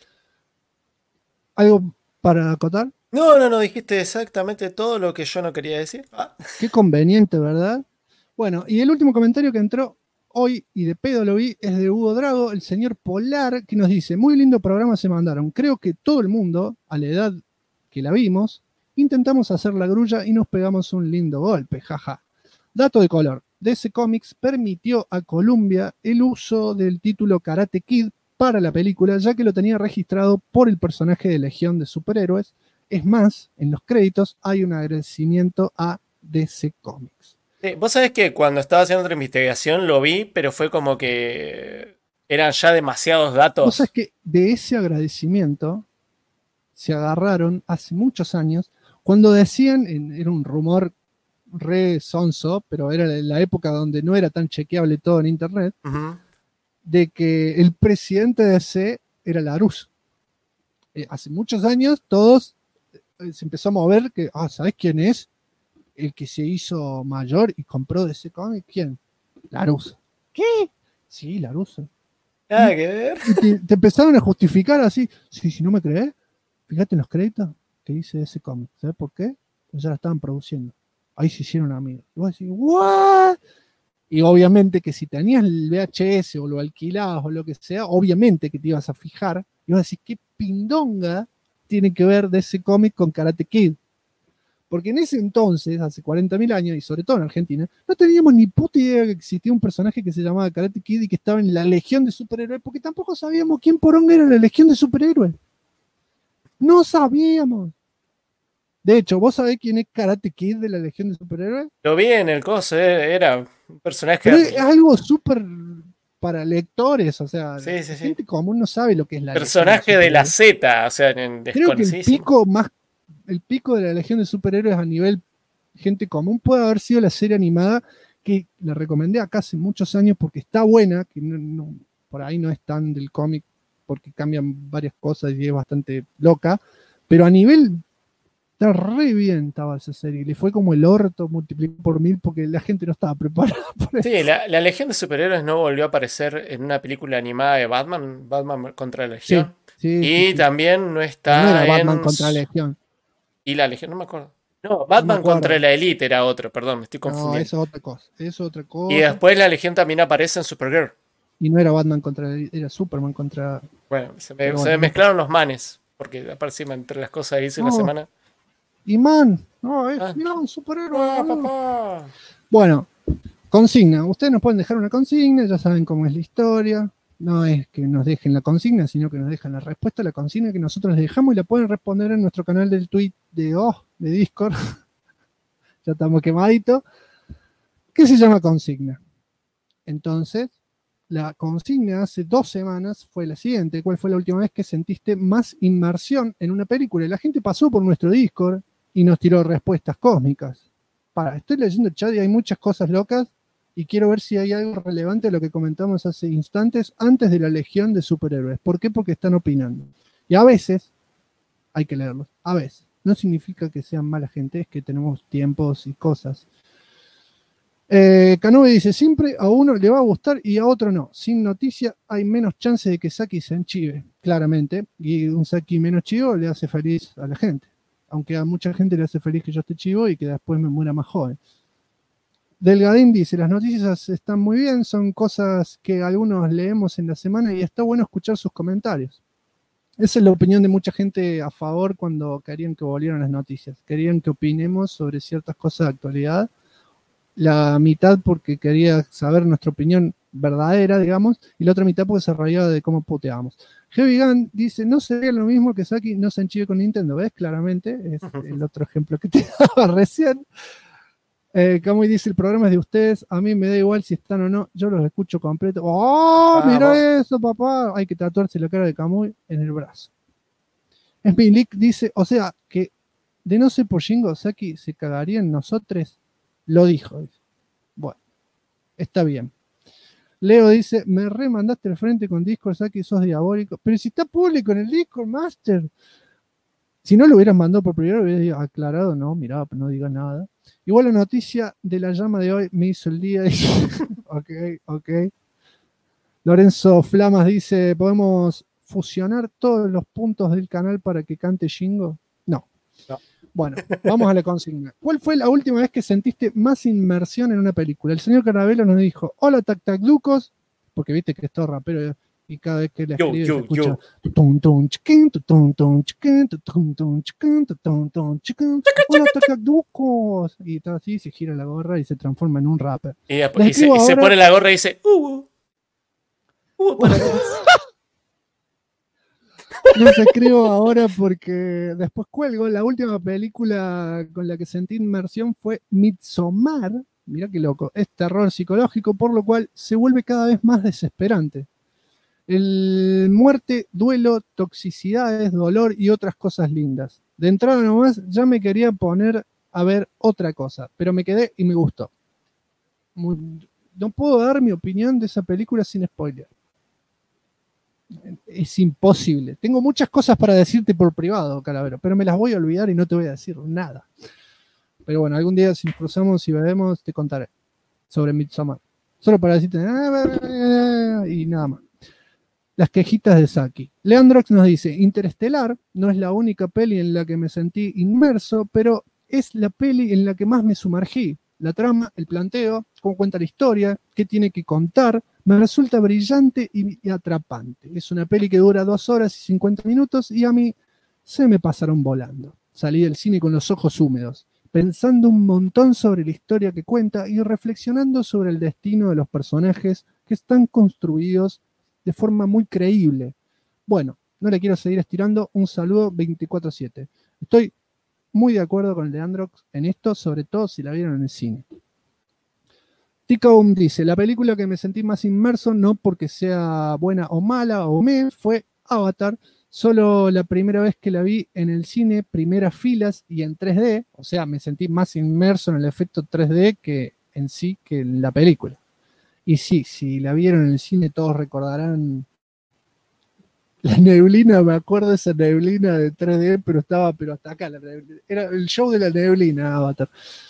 ¿Algo para acotar? No, dijiste exactamente todo lo que yo no quería decir. Qué conveniente, ¿verdad? Bueno, y el último comentario que entró hoy, y de pedo lo vi, es de Hugo Drago, el señor Polar, que nos dice, muy lindo programa se mandaron. Creo que todo el mundo, a la edad que la vimos, intentamos hacer la grulla y nos pegamos un lindo golpe, jaja. Dato de color, DC Comics permitió a Columbia el uso del título Karate Kid para la película, ya que lo tenía registrado por el personaje de Legión de Superhéroes. Es más, en los créditos hay un agradecimiento a DC Comics. Vos sabés que cuando estaba haciendo otra investigación lo vi, pero fue como que eran ya demasiados datos. Vos sabés que de ese agradecimiento se agarraron hace muchos años, cuando decían, era un rumor re sonso, pero era la época donde no era tan chequeable todo en internet, de que el presidente de DC era Larus. Hace muchos años todos se empezó a mover que, ¿sabés quién es? El que se hizo mayor y compró DC Comics, ¿quién? Laruso. ¿Qué? Sí, Laruso. Nada que ver. Y te empezaron a justificar así. Sí, si no me crees, fíjate en los créditos que dice DC Comics. ¿Sabes por qué? Pues ya la estaban produciendo. Ahí se hicieron amigos. Y vos decís, ¿what? Y obviamente que si tenías el VHS o lo alquilabas o lo que sea, obviamente que te ibas a fijar. Y vas a decir, ¿qué pindonga tiene que ver DC Comics con Karate Kid? Porque en ese entonces, hace 40.000 años, y sobre todo en Argentina, no teníamos ni puta idea que existía un personaje que se llamaba Karate Kid y que estaba en la Legión de Superhéroes, porque tampoco sabíamos quién poronga era la Legión de Superhéroes. No sabíamos. De hecho, ¿vos sabés quién es Karate Kid de la Legión de Superhéroes? Lo vi en el coso, era un personaje... Pero es algo súper para lectores, o sea, sí, la gente común no sabe lo que es la personaje de la Z, o sea, creo que el pico de la Legión de Superhéroes a nivel gente común puede haber sido la serie animada que la recomendé acá hace muchos años porque está buena, que por ahí no es tan del cómic porque cambian varias cosas y es bastante loca, pero a nivel está re bien estaba esa serie, le fue como el orto multiplicado por 1000 porque la gente no estaba preparada por eso. Sí, la Legión de Superhéroes no volvió a aparecer en una película animada de Batman contra la Legión, y también no está no era Batman contra la Legión. Y la Legión, no me acuerdo. No, Batman contra la Elite era otro, perdón, me estoy confundiendo. No, eso es otra cosa. Y después la Legión también aparece en Supergirl. Y no era Batman era Superman contra... Bueno, se me mezclaron los manes, porque aparte entre las cosas que hice la semana. Y Man, no, es un superhéroe. Papá. Bueno, consigna. Ustedes nos pueden dejar una consigna, ya saben cómo es la historia. No es que nos dejen la consigna, sino que nos dejan la respuesta a la consigna que nosotros les dejamos y la pueden responder en nuestro canal del tweet de Discord. Ya estamos quemaditos. ¿Qué se llama consigna? Entonces, la consigna hace 2 semanas fue la siguiente. ¿Cuál fue la última vez que sentiste más inmersión en una película? Y la gente pasó por nuestro Discord y nos tiró respuestas cósmicas. Estoy leyendo el chat y hay muchas cosas locas y quiero ver si hay algo relevante a lo que comentamos hace instantes antes de la legión de superhéroes. ¿Por qué? Porque están opinando. Y a veces, hay que leerlos, a veces. No significa que sean mala gente, es que tenemos tiempos y cosas. Canube dice, siempre a uno le va a gustar y a otro no. Sin noticia hay menos chance de que Saki se enchive, claramente. Y un Saki menos chivo le hace feliz a la gente. Aunque a mucha gente le hace feliz que yo esté chivo y que después me muera más joven. Delgadín dice, las noticias están muy bien, son cosas que algunos leemos en la semana y está bueno escuchar sus comentarios. Esa es la opinión de mucha gente a favor cuando querían que volvieran las noticias. Querían que opinemos sobre ciertas cosas de actualidad. La mitad porque quería saber nuestra opinión verdadera, digamos, y la otra mitad porque se reía de cómo puteábamos. Heavy Gun dice, no sería lo mismo que Saki no se enchive con Nintendo, ¿ves? Claramente, es el otro ejemplo que te daba recién. Kamui dice, el programa es de ustedes, a mí me da igual si están o no, yo los escucho completo. ¡Oh, mira eso, papá! Hay que tatuarse la cara de Kamui en el brazo. Smilick dice, o sea, que de no ser por Shingo, Saki se cagaría en nosotros. Lo dijo. Bueno, está bien. Leo dice, me remandaste al frente con Discord, Saki, sos diabólico. Pero si está público en el Discord, Master. Si no lo hubieras mandado por primero, hubieras aclarado, no, mirá, no digas nada. Igual la noticia de la llama de hoy me hizo el día. Ok. Lorenzo Flamas dice, ¿podemos fusionar todos los puntos del canal para que cante Shingo? No. Bueno, vamos a la consigna. ¿Cuál fue la última vez que sentiste más inmersión en una película? El señor Carabelo nos dijo, hola Tactacducos, porque viste que es todo rapero y cada vez que le escribe se escucha hola Tactacducos, y todo así, se gira la gorra y se transforma en un rapper. Y se pone la gorra y dice, para Les escribo ahora porque después cuelgo. La última película con la que sentí inmersión fue Midsommar. Mirá qué loco. Es terror psicológico, por lo cual se vuelve cada vez más desesperante. Muerte, duelo, toxicidades, dolor y otras cosas lindas. De entrada nomás ya me quería poner a ver otra cosa, pero me quedé y me gustó. No puedo dar mi opinión de esa película sin spoiler. Es imposible. Tengo muchas cosas para decirte por privado, Calavero, pero me las voy a olvidar y no te voy a decir nada. Pero bueno, algún día si nos cruzamos y veremos, te contaré sobre Midsommar. Solo para decirte y nada más. Las quejitas de Saki. Leandrox nos dice, Interestelar no es la única peli en la que me sentí inmerso, pero es la peli en la que más me sumergí. La trama, el planteo, cómo cuenta la historia, qué tiene que contar, me resulta brillante y atrapante. Es una peli que dura 2 horas y 50 minutos y a mí se me pasaron volando. Salí del cine con los ojos húmedos, pensando un montón sobre la historia que cuenta y reflexionando sobre el destino de los personajes que están construidos de forma muy creíble. Bueno, no le quiero seguir estirando. Un saludo 24/7. Estoy muy de acuerdo con Leandrox en esto, sobre todo si la vieron en el cine. Ticaum dice, la película que me sentí más inmerso, no porque sea buena o mala o fue Avatar. Solo la primera vez que la vi en el cine, primeras filas y en 3D, o sea, me sentí más inmerso en el efecto 3D que en sí que en la película. Y sí, si la vieron en el cine, todos recordarán la neblina, me acuerdo de esa neblina de 3D, pero hasta acá la neblina. Era el show de la neblina, Avatar.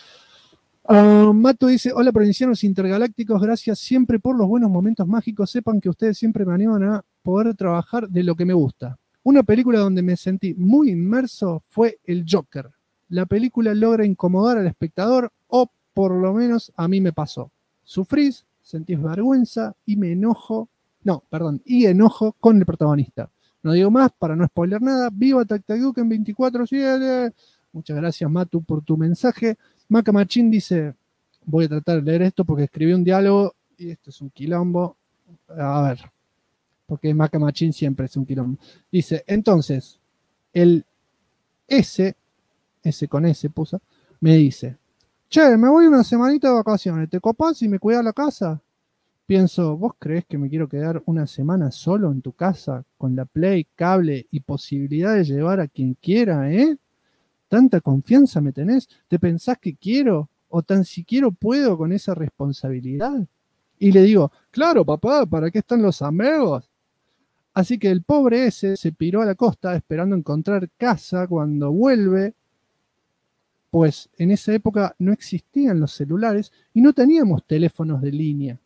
Mato dice, hola provincianos intergalácticos, gracias siempre por los buenos momentos mágicos, sepan que ustedes siempre me animan a poder trabajar de lo que me gusta. Una película donde me sentí muy inmerso fue El Joker. La película logra incomodar al espectador, o por lo menos a mí me pasó. Sufrís, sentís vergüenza y me enojo y enojo con el protagonista. No digo más para no spoiler nada. Viva Tactaduken 24/7. Muchas gracias, Matu, por tu mensaje. Maca Machín dice, voy a tratar de leer esto porque escribí un diálogo y esto es un quilombo. A ver, porque Maca Machín siempre es un quilombo. Dice, entonces, el S con S puso, me dice, che, me voy una semanita de vacaciones, ¿te copás y me cuidás la casa? Pienso, ¿vos creés que me quiero quedar una semana solo en tu casa con la Play, cable y posibilidad de llevar a quien quiera, ¿Tanta confianza me tenés? ¿Te pensás que quiero o tan siquiera puedo con esa responsabilidad? Y le digo, claro, papá, ¿para qué están los amigos? Así que el pobre ese se piró a la costa esperando encontrar casa cuando vuelve, pues en esa época no existían los celulares y no teníamos teléfonos de línea.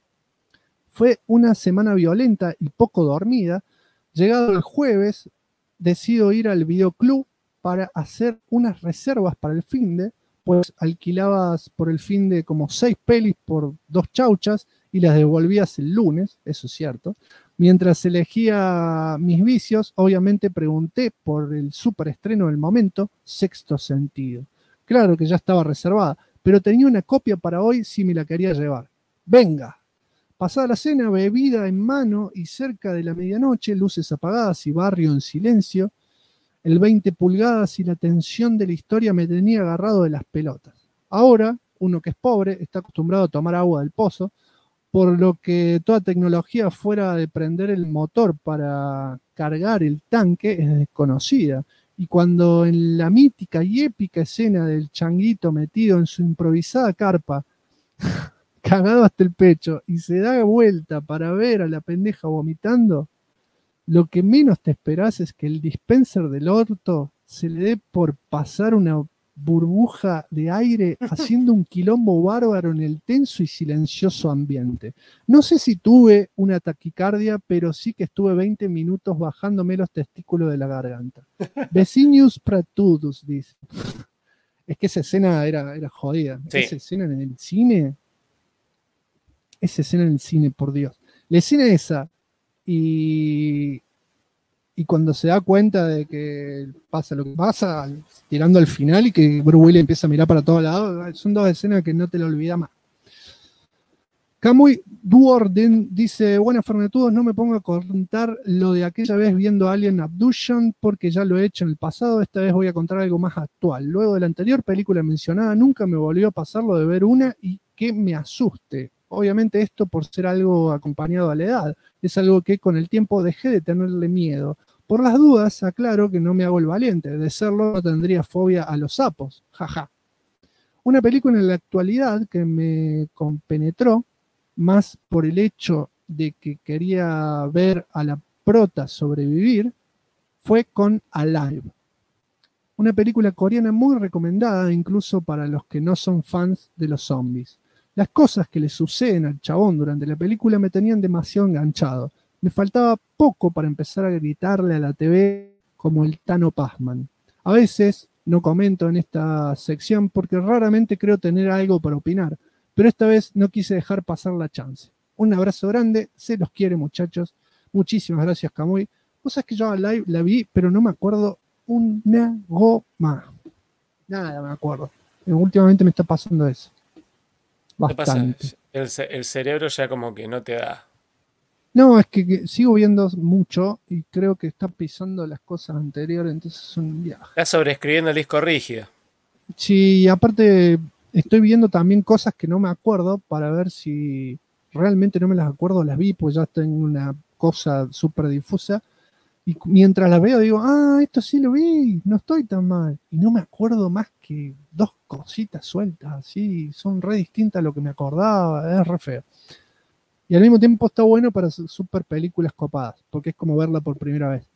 Fue una semana violenta y poco dormida. Llegado el jueves, decido ir al videoclub para hacer unas reservas para el finde, pues alquilabas por el finde como 6 pelis por 2 chauchas y las devolvías el lunes, eso es cierto. Mientras elegía mis vicios, obviamente pregunté por el superestreno del momento, Sexto Sentido. Claro que ya estaba reservada, pero tenía una copia para hoy si me la quería llevar. ¡Venga! Pasada la cena, bebida en mano y cerca de la medianoche, luces apagadas y barrio en silencio, el 20 pulgadas y la tensión de la historia me tenía agarrado de las pelotas. Ahora, uno que es pobre está acostumbrado a tomar agua del pozo, por lo que toda tecnología fuera de prender el motor para cargar el tanque es desconocida. Y cuando en la mítica y épica escena del changuito metido en su improvisada carpa, cagado hasta el pecho, y se da vuelta para ver a la pendeja vomitando, lo que menos te esperás es que el dispenser del orto se le dé por pasar una burbuja de aire haciendo un quilombo bárbaro en el tenso y silencioso ambiente. No sé si tuve una taquicardia, pero sí que estuve 20 minutos bajándome los testículos de la garganta. Vecinius Pratudus, dice. Es que esa escena era jodida. Sí. Esa escena en el cine, por Dios. La escena esa, y cuando se da cuenta de que pasa lo que pasa, tirando al final y que Bruce Willis empieza a mirar para todos lados, son 2 escenas que no te lo olvidas más. Camuy Duorden dice, buenas Fernetudos, no me pongo a contar lo de aquella vez viendo Alien Abduction porque ya lo he hecho en el pasado, esta vez voy a contar algo más actual. Luego de la anterior película mencionada, nunca me volvió a pasar lo de ver una y que me asuste. Obviamente esto por ser algo acompañado a la edad. Es algo que con el tiempo dejé de tenerle miedo. Por las dudas, aclaro que no me hago el valiente. De serlo, no tendría fobia a los sapos. Jaja. Una película en la actualidad que me compenetró, más por el hecho de que quería ver a la prota sobrevivir, fue con Alive. Una película coreana muy recomendada, incluso para los que no son fans de los zombies. Las cosas que le suceden al chabón durante la película me tenían demasiado enganchado. Me faltaba poco para empezar a gritarle a la TV como el Tano Pazman. A veces no comento en esta sección porque raramente creo tener algo para opinar, pero esta vez no quise dejar pasar la chance. Un abrazo grande, se los quiere muchachos. Muchísimas gracias, Camuy. Vos sabés que yo a Live la vi, pero no me acuerdo una goma. Nada me acuerdo. Últimamente me está pasando eso. Bastante. ¿Qué pasa? El cerebro ya como que no te da. No, es que sigo viendo mucho y creo que está pisando las cosas anteriores, entonces es un viaje. Está sobreescribiendo el disco rígido. Sí, aparte estoy viendo también cosas que no me acuerdo para ver si realmente no me las acuerdo, las vi, pues ya tengo una cosa súper difusa. Y mientras las veo digo, esto sí lo vi, no estoy tan mal. Y no me acuerdo más que 2 cositas sueltas, así, son re distintas a lo que me acordaba, es re feo. Y al mismo tiempo está bueno para super películas copadas, porque es como verla por primera vez.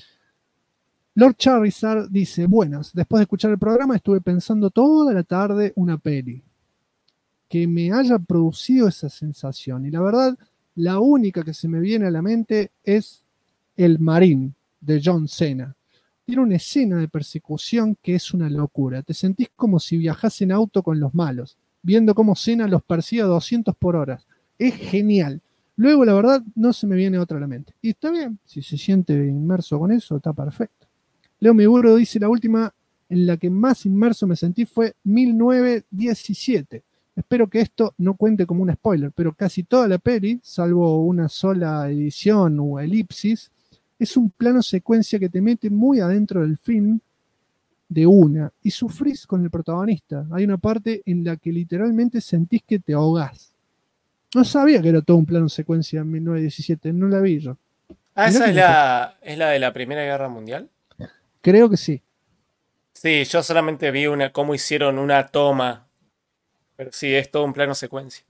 Lord Charizard dice, buenas, después de escuchar el programa estuve pensando toda la tarde una peli que me haya producido esa sensación. Y la verdad, la única que se me viene a la mente es El Marín, de John Cena. Tiene una escena de persecución que es una locura. Te sentís como si viajás en auto con los malos, viendo cómo Cena los persigue a 200 por hora. Es genial. Luego, la verdad, no se me viene otra a la mente. Y está bien, si se siente inmerso con eso, está perfecto. Leo Miguro dice, la última en la que más inmerso me sentí fue 1917. Espero que esto no cuente como un spoiler, pero casi toda la peli, salvo una sola edición o elipsis, es un plano secuencia que te mete muy adentro del film de una y sufrís con el protagonista. Hay una parte en la que literalmente sentís que te ahogás. No sabía que era todo un plano secuencia en 1917, no la vi yo. Ah, Mirá esa que es la de la Primera Guerra Mundial. creo que sí. Sí, yo solamente vi cómo hicieron una toma. Pero sí, es todo un plano secuencia.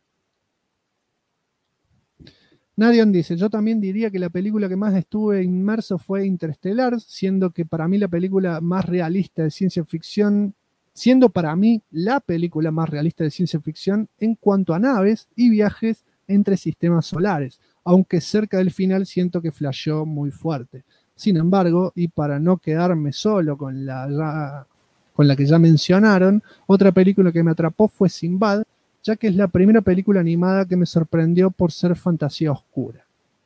Nadion dice, yo también diría que la película que más estuve inmerso fue Interstellar, siendo que para mí la película más realista de ciencia ficción, siendo para mí la película más realista de ciencia ficción en cuanto a naves y viajes entre sistemas solares, aunque cerca del final siento que flasheó muy fuerte. Sin embargo, y para no quedarme solo con la que ya mencionaron, otra película que me atrapó fue Sinbad, ya que es la primera película animada que me sorprendió por ser fantasía oscura.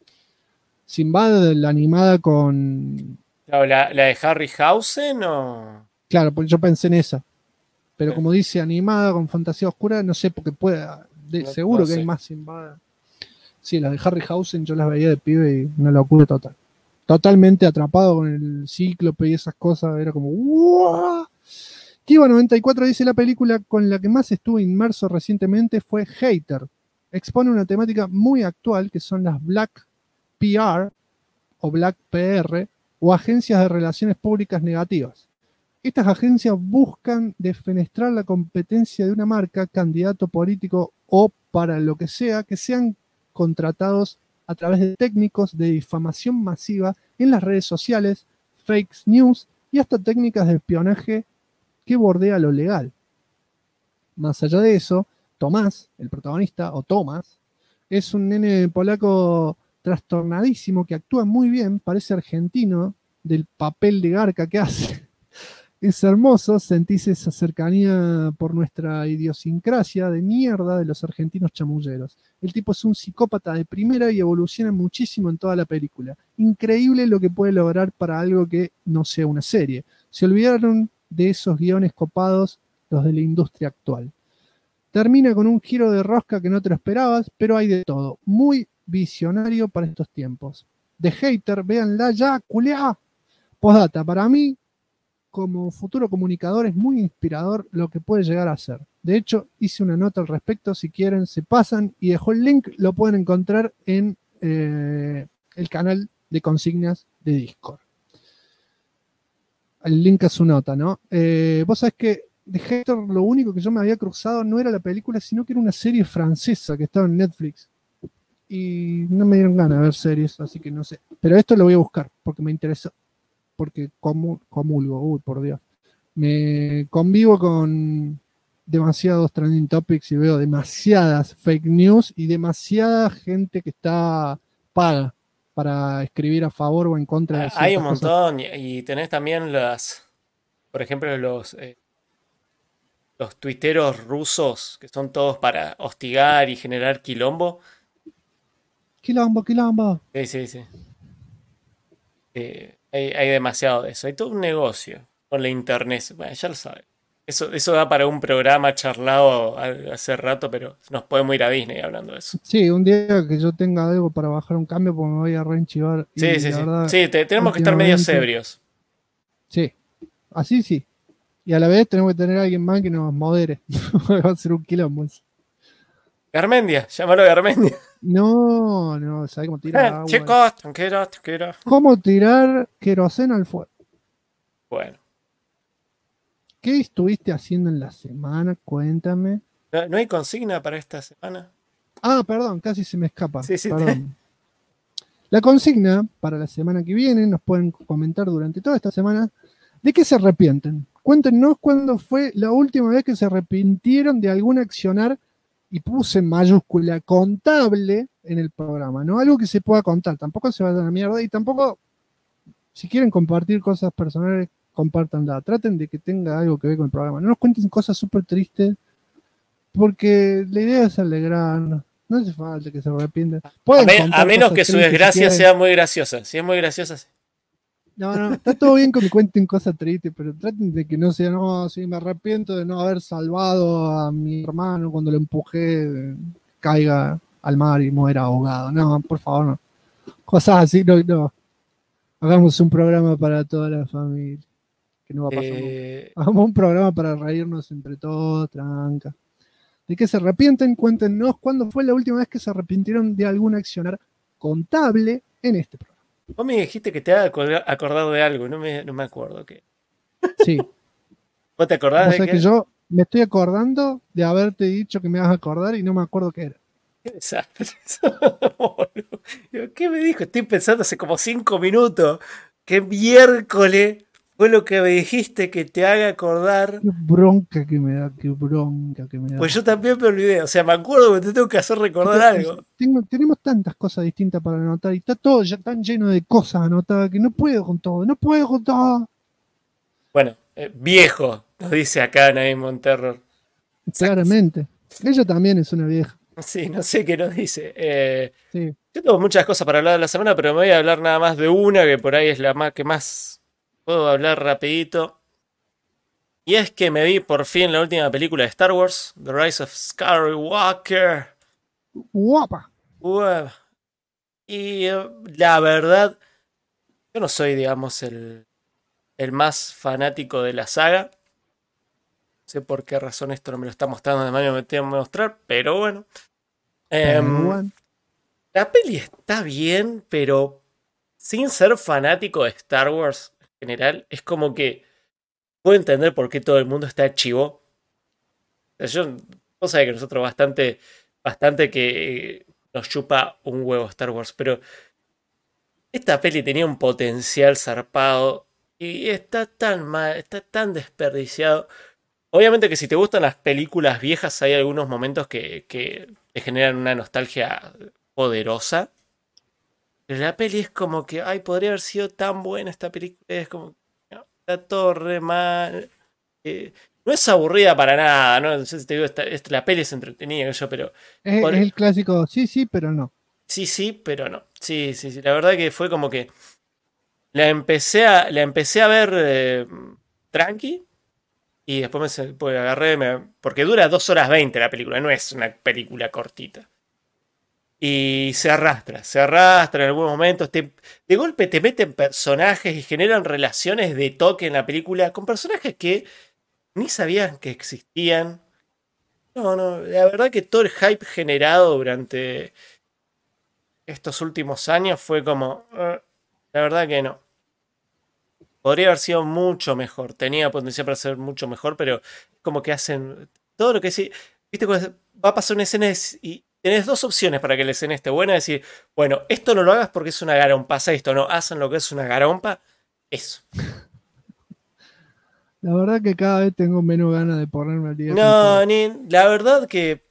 Sinbad, la animada con... Claro, ¿la de Harryhausen o...? Claro, pues yo pensé en esa. Pero como dice animada con fantasía oscura, no sé, porque seguro que hay más Sinbad. Sí, las de Harryhausen yo las veía de pibe y una locura total. Totalmente atrapado con el cíclope y esas cosas, era como... ¡Uah! Kiva94 dice, la película con la que más estuve inmerso recientemente fue Hater. Expone una temática muy actual que son las Black PR o Black PR o agencias de relaciones públicas negativas. Estas agencias buscan defenestrar la competencia de una marca, candidato político o para lo que sea, que sean contratados a través de técnicos de difamación masiva en las redes sociales, fake news y hasta técnicas de espionaje que bordea lo legal. Más allá de eso, Tomás, el protagonista, o Tomás, es un nene polaco trastornadísimo que actúa muy bien, parece argentino, del papel de garca que hace. Es hermoso, sentís esa cercanía por nuestra idiosincrasia de mierda de los argentinos chamulleros. El tipo es un psicópata de primera y evoluciona muchísimo en toda la película. Increíble lo que puede lograr para algo que no sea una serie. Se olvidaron de esos guiones copados, los de la industria actual. Termina con un giro de rosca que no te lo esperabas, pero hay de todo. Muy visionario para estos tiempos. De Hater, véanla ya, culeá. Postdata, para mí, como futuro comunicador, es muy inspirador lo que puede llegar a ser. De hecho, hice una nota al respecto, si quieren se pasan, y dejo el link, lo pueden encontrar en el canal de consignas de Discord. El link a su nota, ¿no? Vos sabés que de Hater lo único que yo me había cruzado no era la película, sino que era una serie francesa que estaba en Netflix. Y no me dieron ganas de ver series, así que no sé. Pero esto lo voy a buscar, porque me interesó. Porque comulgo, uy, por Dios. Me convivo con demasiados trending topics y veo demasiadas fake news y demasiada gente que está paga para escribir a favor o en contra de Hay un cosas. montón y tenés también por ejemplo, los tuiteros rusos que son todos para hostigar y generar quilombo. Quilombo. Sí. Hay demasiado de eso. Hay todo un negocio con la internet. Bueno, ya lo sabes. Eso da para un programa charlado hace rato, pero nos podemos ir a Disney hablando de eso. Sí, un día que yo tenga algo para bajar un cambio, porque me voy a reenchivar. Sí. Sí, tenemos que estar medio ebrios. Sí, así sí. Y a la vez tenemos que tener a alguien más que nos modere. Va a ser un quilombo. Garmendia, llámalo Garmendia. No, ¿sabes cómo tirar agua? Chicos, tranquilo. ¿Cómo tirar queroseno al fuego? Bueno. ¿Qué estuviste haciendo en la semana? Cuéntame. ¿No hay consigna para esta semana? Ah, perdón, casi se me escapa. Sí. Perdón. La consigna para la semana que viene, nos pueden comentar durante toda esta semana, ¿de qué se arrepienten? Cuéntenos cuándo fue la última vez que se arrepintieron de algún accionar, y puse en mayúscula contable en el programa, ¿no? Algo que se pueda contar, tampoco se vayan a la mierda y tampoco, si quieren compartir cosas personales, compártanla, traten de que tenga algo que ver con el programa, no nos cuenten cosas súper tristes, porque la idea es alegrarnos, No hace falta que se arrepientan. A menos que su desgracia sea muy graciosa. Si es muy graciosa, sí. No, está todo bien que me cuenten cosas tristes, pero traten de que no sea, no, sí, me arrepiento de no haber salvado a mi hermano cuando lo empujé, caiga al mar y muera ahogado. No, por favor, no. Cosas así, no. Hagamos un programa para toda la familia, que no va a pasar nunca. Hagamos un programa para reírnos entre todos, tranca. ¿De qué se arrepienten? Cuéntenos cuándo fue la última vez que se arrepintieron de algún accionar contable en este programa. Vos me dijiste que te haga acordado de algo, no me acuerdo qué. Sí. ¿Vos te acordás de qué? Que yo me estoy acordando de haberte dicho que me vas a acordar y no me acuerdo qué era. Qué desastre. ¿Qué me dijo? Estoy pensando hace como 5 minutos. ¿Qué miércoles fue lo que me dijiste que te haga acordar? Qué bronca que me da, qué bronca que me da. Pues yo también me olvidé. O sea, me acuerdo que te tengo que hacer recordar algo. Tenemos tantas cosas distintas para anotar y está todo ya tan lleno de cosas anotadas que no puedo con todo. Bueno, viejo, nos dice acá Naim Monterror. Claramente. Ella también es una vieja. Sí, no sé qué nos dice. Sí. Yo tengo muchas cosas para hablar de la semana, pero me voy a hablar nada más de una, que por ahí es la más que más puedo hablar rapidito. Y es que me vi por fin la última película de Star Wars, The Rise of Skywalker. Guapa. Y la verdad, yo no soy, digamos, el más fanático de la saga. No sé por qué razón esto no me lo está mostrando, además me metí a mostrar, pero bueno. La peli está bien, pero sin ser fanático de Star Wars en general, es como que puedo entender por qué todo el mundo está chivo. O sea, vos sabés que nosotros bastante que nos chupa un huevo Star Wars, pero esta peli tenía un potencial zarpado y está tan mal, está tan desperdiciado. Obviamente que si te gustan las películas viejas hay algunos momentos que te generan una nostalgia poderosa. Pero la peli es como que, ay, podría haber sido tan buena esta película. Es como, no, está todo re mal. No es aburrida para nada, ¿no? Entonces te digo, la peli es entretenida, pero... Es el clásico, sí, pero no. Sí, pero no. Sí. La verdad que fue como que la empecé a ver tranqui. Y después me agarré, porque dura 2 horas 20 la película, no es una película cortita. Y se arrastra en algunos momentos. De golpe te meten personajes y generan relaciones de toque en la película con personajes que ni sabían que existían. No, la verdad que todo el hype generado durante estos últimos años fue como... la verdad que no. Podría haber sido mucho mejor. Tenía potencial para ser mucho mejor, pero como que hacen todo lo que sí. Viste, cuando va a pasar una escena y tenés 2 opciones para que la escena esté buena. Decir, bueno, esto no lo hagas porque es una garompa. Haz esto, no, hacen lo que es una garompa. Eso. La verdad que cada vez tengo menos ganas de ponerme al día. No, la verdad que...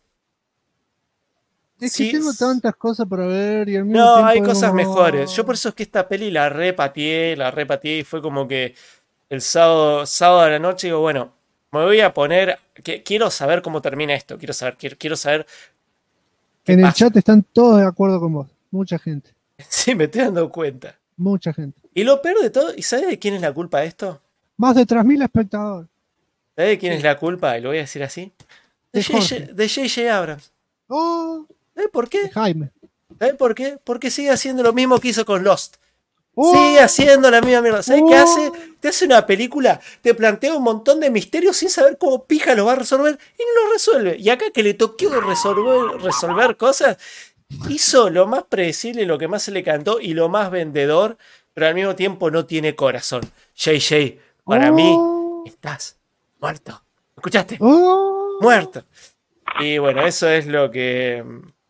Es que tengo tantas cosas para ver y al mismo no, tiempo hay cosas mejores. Yo por eso es que esta peli la repateé y fue como que el sábado a la noche digo, bueno, me voy a poner... quiero saber cómo termina esto. Quiero saber en el chat están todos de acuerdo con vos. Mucha gente. Sí, me estoy dando cuenta. Mucha gente. Y lo peor de todo, ¿y sabes de quién es la culpa de esto? Más de 3.000 espectadores. ¿Sabes de quién es la culpa? Y lo voy a decir así. De J.J. Abrams. Oh. ¿Sabes por qué? Jaime. ¿Sabes por qué? Porque sigue haciendo lo mismo que hizo con Lost. Sigue haciendo la misma mierda. ¿Sabes qué hace? Te hace una película, te plantea un montón de misterios sin saber cómo pija lo va a resolver y no lo resuelve. Y acá que le tocó resolver cosas, hizo lo más predecible, lo que más se le cantó y lo más vendedor, pero al mismo tiempo no tiene corazón. JJ, para mí, estás muerto. ¿Escuchaste? Muerto. Y bueno, eso es lo que...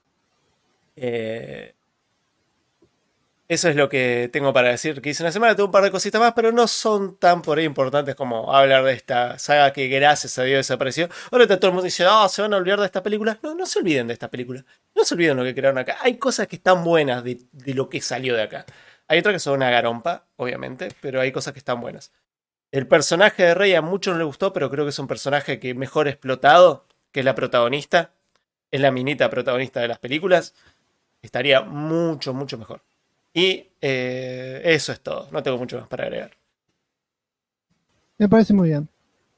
eso es lo que tengo para decir que hice una semana. Tengo un par de cositas más, pero no son tan por ahí importantes como hablar de esta saga que gracias a Dios desapareció. Ahora está todo el mundo diciendo, se van a olvidar de esta película. No se olviden de esta película. No se olviden de lo que crearon acá. Hay cosas que están buenas de lo que salió de acá. Hay otras que son una garompa, obviamente, pero hay cosas que están buenas. El personaje de Rey a muchos no le gustó, pero creo que es un personaje que mejor explotado, que es la protagonista. es la minita protagonista de las películas, estaría mucho, mucho mejor. Y eso es todo. No tengo mucho más para agregar. Me parece muy bien.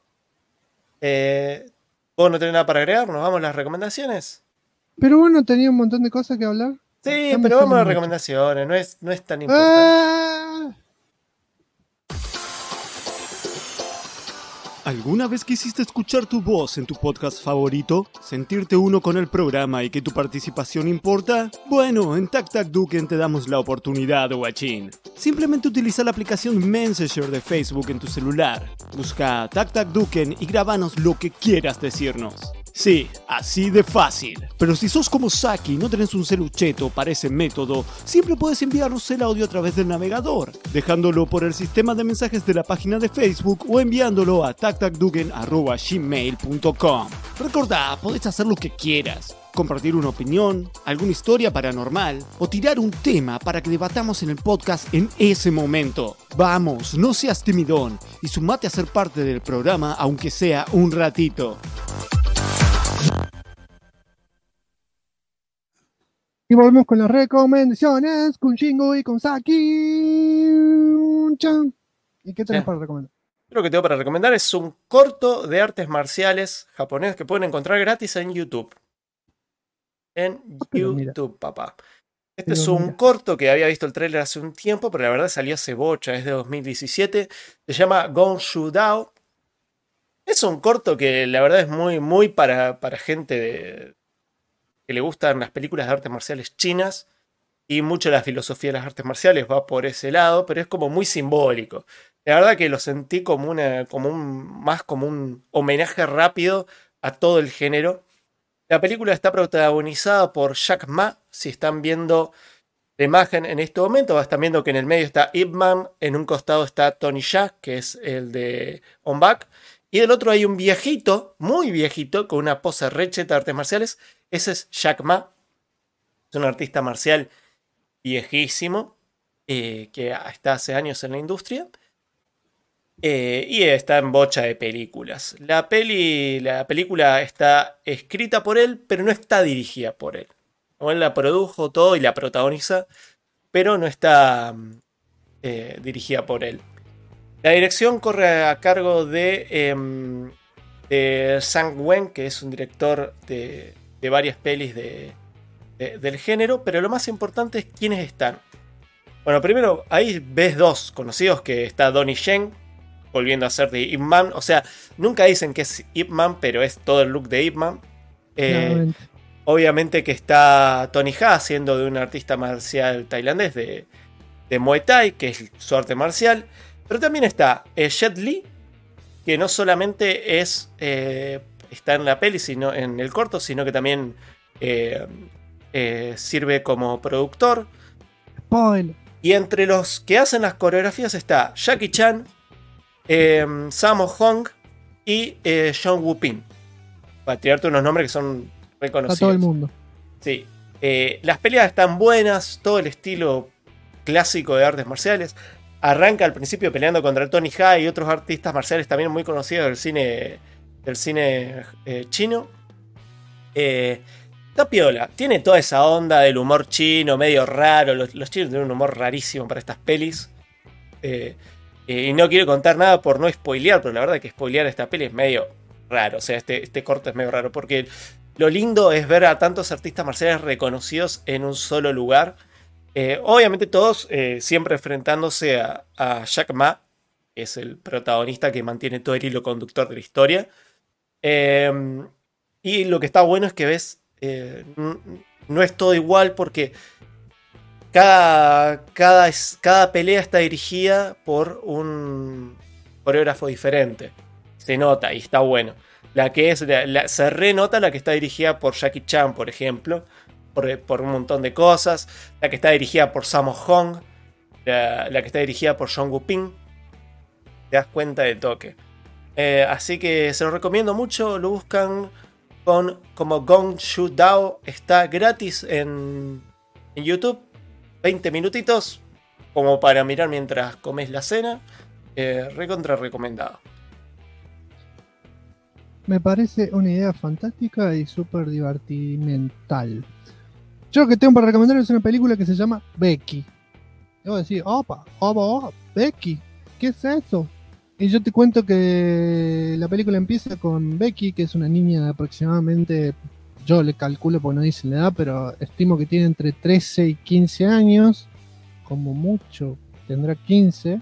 ¿Vos no tenés nada para agregar? ¿Nos vamos a las recomendaciones? Pero bueno, tenía un montón de cosas que hablar. Sí, pero vamos a las recomendaciones. No es tan importante. ¿Alguna vez quisiste escuchar tu voz en tu podcast favorito? ¿Sentirte uno con el programa y que tu participación importa? Bueno, en Tac Tac Duken te damos la oportunidad, guachín. Simplemente utiliza la aplicación Messenger de Facebook en tu celular. Busca Tac Tac Duken y grabanos lo que quieras decirnos. Sí, así de fácil. Pero si sos como Saki y no tenés un celucheto para ese método, siempre puedes enviarnos el audio a través del navegador, dejándolo por el sistema de mensajes de la página de Facebook o enviándolo a tactacduken@gmail.com. Recordá, podés hacer lo que quieras. Compartir una opinión, alguna historia paranormal o tirar un tema para que debatamos en el podcast en ese momento. Vamos, no seas timidón y sumate a ser parte del programa aunque sea un ratito. Y volvemos con las recomendaciones con Shingo y con Saki. Chan. ¿Y qué tenés para recomendar? Lo que tengo para recomendar es un corto de artes marciales japonés que pueden encontrar gratis en YouTube. En YouTube, papá. Este es un corto que había visto el tráiler hace un tiempo, pero la verdad salió hace bocha, es de 2017. Se llama Gonshu Dao. Es un corto que la verdad es muy para gente que le gustan las películas de artes marciales chinas. Y mucho la filosofía de las artes marciales va por ese lado, pero es como muy simbólico. La verdad que lo sentí como un homenaje rápido a todo el género. La película está protagonizada por Jack Ma. Si están viendo la imagen en este momento, están viendo que en el medio está Ip Man, en un costado está Tony Jaa, que es el de On Back, y del otro hay un viejito, muy viejito, con una pose recheta de artes marciales. Ese es Jack Ma. Es un artista marcial viejísimo, que está hace años en la industria. Y está en bocha de películas. La película está escrita por él, pero no está dirigida por él. Él la produjo todo y la protagoniza, pero no está dirigida por él. La dirección corre a cargo de Sang Wen, que es un director de varias pelis del género, pero lo más importante es quiénes están. Bueno, primero ahí ves dos conocidos, que está Donnie Yen, volviendo a ser de Ip Man. O sea, nunca dicen que es Ip Man, pero es todo el look de Ip Man. Obviamente que está Tony Jaa, siendo de un artista marcial tailandés de Muay Thai, que es su arte marcial. Pero también está Jet Li, que no solamente está en la peli, sino en el corto, sino que también sirve como productor. Spoiler. Y entre los que hacen las coreografías está Jackie Chan, Sammo Hung y John Woo Ping. Para tirarte unos nombres que son reconocidos. A todo el mundo. Sí. Las peleas están buenas, todo el estilo clásico de artes marciales. Arranca al principio peleando contra Tony Jaa y otros artistas marciales también muy conocidos del cine chino. Está piola. Tiene toda esa onda del humor chino, medio raro. Los chinos tienen un humor rarísimo para estas pelis. Y no quiero contar nada por no spoilear, pero la verdad que spoilear esta peli es medio raro. O sea, este corto es medio raro, porque lo lindo es ver a tantos artistas marciales reconocidos en un solo lugar. Obviamente todos siempre enfrentándose a Jack Ma, que es el protagonista que mantiene todo el hilo conductor de la historia. Y lo que está bueno es que ves, no es todo igual, porque cada pelea está dirigida por un coreógrafo diferente. Se nota y está bueno. Se renota la que está dirigida por Jackie Chan, por ejemplo, por un montón de cosas. La que está dirigida por Sammo Hung, la que está dirigida por John Woo Ping. Te das cuenta de toque. Así que se lo recomiendo mucho. Lo buscan como Gonshu Dao. Está gratis en YouTube. 20 minutitos como para mirar mientras comes la cena. Recontra recomendado. Me parece una idea fantástica y súper divertimental. Yo lo que tengo para recomendar es una película que se llama Becky. Y vos decís, opa, Becky, ¿qué es eso? Y yo te cuento que la película empieza con Becky, que es una niña de aproximadamente, yo le calculo porque no dicen la edad, pero estimo que tiene entre 13 y 15 años, como mucho tendrá 15.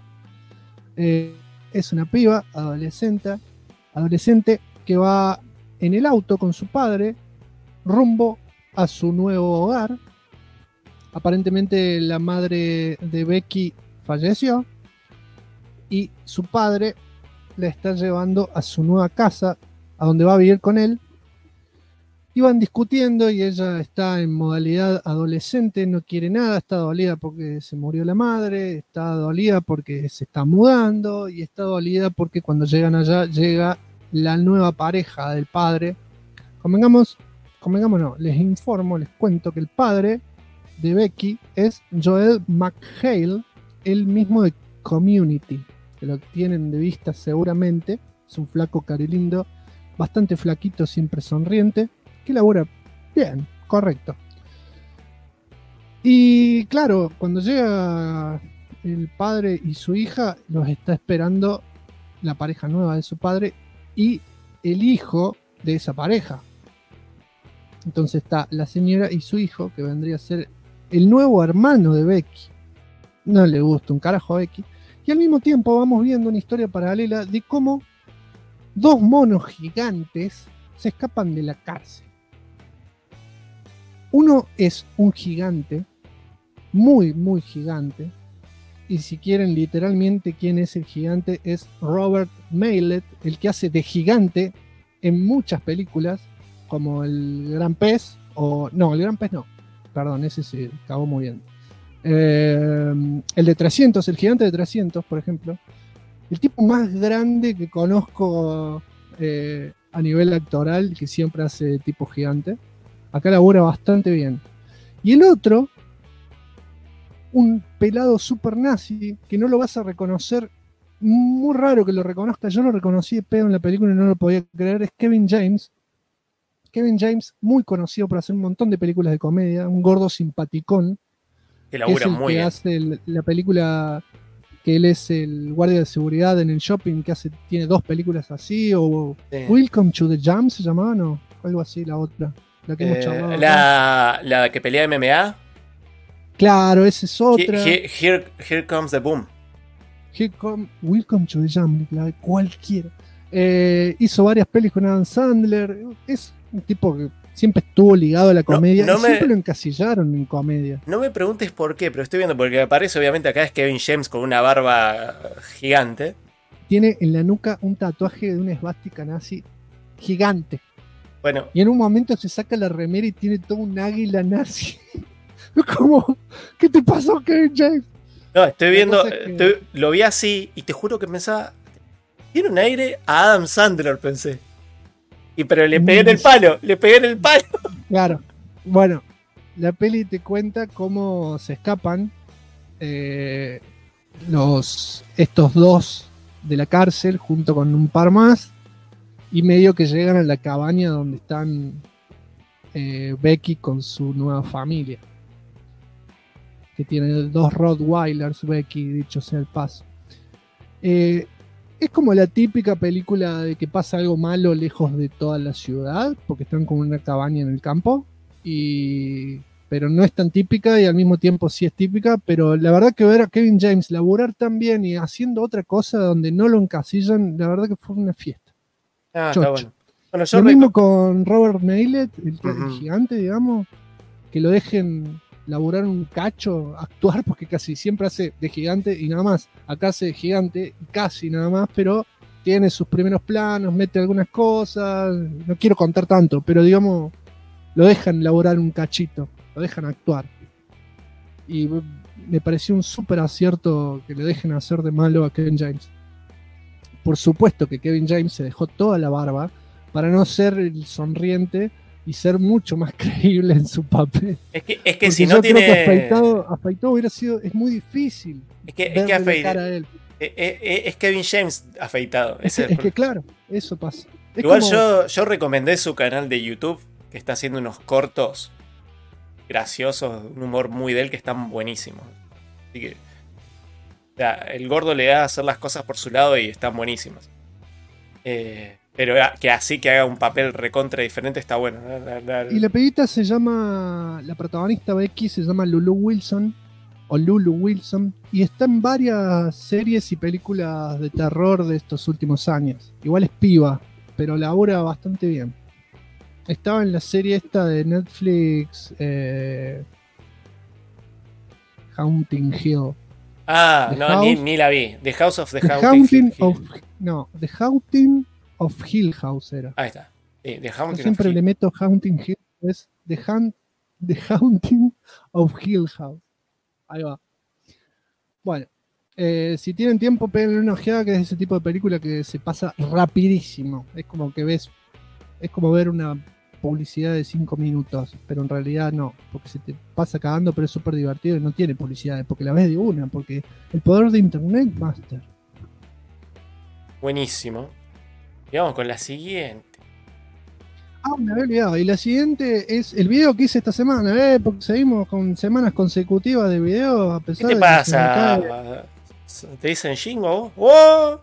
Es una piba, adolescente, que va en el auto con su padre rumbo a su nuevo hogar. Aparentemente la madre de Becky falleció y su padre la está llevando a su nueva casa, a donde va a vivir con él. Iban discutiendo y ella está en modalidad adolescente, no quiere nada, está dolida porque se murió la madre, está dolida porque se está mudando y está dolida porque cuando llegan allá llega la nueva pareja del padre. Convengamos no, les cuento que el padre de Becky es Joel McHale, el mismo de Community, que lo tienen de vista seguramente. Es un flaco carilindo, bastante flaquito, siempre sonriente, que labura bien, correcto. Y claro, cuando llega el padre y su hija, los está esperando la pareja nueva de su padre y el hijo de esa pareja. Entonces está la señora y su hijo, que vendría a ser el nuevo hermano de Becky. No le gusta un carajo a Becky. Y al mismo tiempo vamos viendo una historia paralela de cómo dos monos gigantes se escapan de la cárcel. Uno es un gigante, muy, muy gigante. Y si quieren literalmente quién es el gigante, es Robert Maillet, el que hace de gigante en muchas películas, como El Gran Pez, o no, El Gran Pez no, perdón, ese se acabó muriendo. El de 300, el gigante de 300, por ejemplo, el tipo más grande que conozco a nivel actoral, que siempre hace tipo gigante, acá labura bastante bien. Y el otro, un pelado super nazi, que no lo vas a reconocer, muy raro que lo reconozca, yo lo reconocí de pedo en la película y no lo podía creer, es Kevin James. Kevin James, muy conocido por hacer un montón de películas de comedia, un gordo simpaticón, que labura es el muy que bien. hace la película, que él es el guardia de seguridad en el shopping, que tiene 2 películas así, o Sí. Welcome to the Jam se llamaba, ¿no? Algo así, la otra, la que hemos charlado acá. La que pelea MMA. Claro, esa es otra. Here comes the boom. Welcome to the Jam, cualquiera. Hizo varias pelis con Adam Sandler. Es un tipo que siempre estuvo ligado a la comedia. Y siempre lo encasillaron en comedia. No me preguntes por qué, pero estoy viendo, porque aparece obviamente acá es Kevin James con una barba gigante. Tiene en la nuca un tatuaje de una esvástica nazi gigante. Bueno. Y en un momento se saca la remera y tiene todo un águila nazi. Como, ¿qué te pasó, Kevin James? No, estoy viendo, que... lo vi así y te juro que pensaba, tiene un aire a Adam Sandler, pensé. Pero le pegué en el palo, Claro, bueno, la peli te cuenta cómo se escapan estos dos de la cárcel junto con un par más y medio que llegan a la cabaña donde están Becky con su nueva familia, que tiene 2 Rottweilers, Becky, dicho sea el paso. Es como la típica película de que pasa algo malo lejos de toda la ciudad, porque están como en una cabaña en el campo, pero no es tan típica y al mismo tiempo sí es típica, pero la verdad que ver a Kevin James laburar tan bien y haciendo otra cosa donde no lo encasillan, la verdad que fue una fiesta. Está bueno. Bueno, lo mismo con Robert Maillet, el gigante, digamos, que lo dejen laburar un cacho, actuar, porque casi siempre hace de gigante y nada más. Acá hace de gigante y casi nada más, pero tiene sus primeros planos, mete algunas cosas, no quiero contar tanto, pero digamos, lo dejan laburar un cachito, lo dejan actuar. Y me pareció un súper acierto que le dejen hacer de malo a Kevin James. Por supuesto que Kevin James se dejó toda la barba para no ser el sonriente y ser mucho más creíble en su papel. Es que porque si yo no creo tiene... que afeitado hubiera sido... Es muy difícil. Es que afeitado. es Kevin James afeitado. Es que claro, eso pasa. Igual yo recomendé su canal de YouTube, que está haciendo unos cortos graciosos, un humor muy de él que están buenísimos. Así que el gordo le da a hacer las cosas por su lado y están buenísimas. Pero que así que haga un papel recontra diferente está bueno. Y la pibita se llama, la protagonista Becky se llama Lulu Wilson, o Lulu Wilson, y está en varias series y películas de terror de estos últimos años. Igual es piba, pero labura bastante bien. Estaba en la serie esta de Netflix, Haunting Hill. Ah, The no, House, ni la vi. The House of the The Haunting Hill. The Haunting of Hill House era. Ahí está. Sí, The Yo Haunting siempre of le Hill. meto Haunting Hill, es The Haunting of Hill House. Ahí va. Bueno, si tienen tiempo, peguen una ojeada, que es ese tipo de película que se pasa rapidísimo. Es como que ves, es como ver una publicidad de 5 minutos, pero en realidad no, porque se te pasa cagando, pero es súper divertido y no tiene publicidad, porque la ves de una, porque el poder de Internet, Master. Buenísimo. Y vamos con la siguiente. Ah, me había olvidado. Y la siguiente es el video que hice esta semana, porque seguimos con semanas consecutivas de video, a ¿Qué pesar te de que se me cae. pasa? ¿Te dicen Shingo? ¡Oh!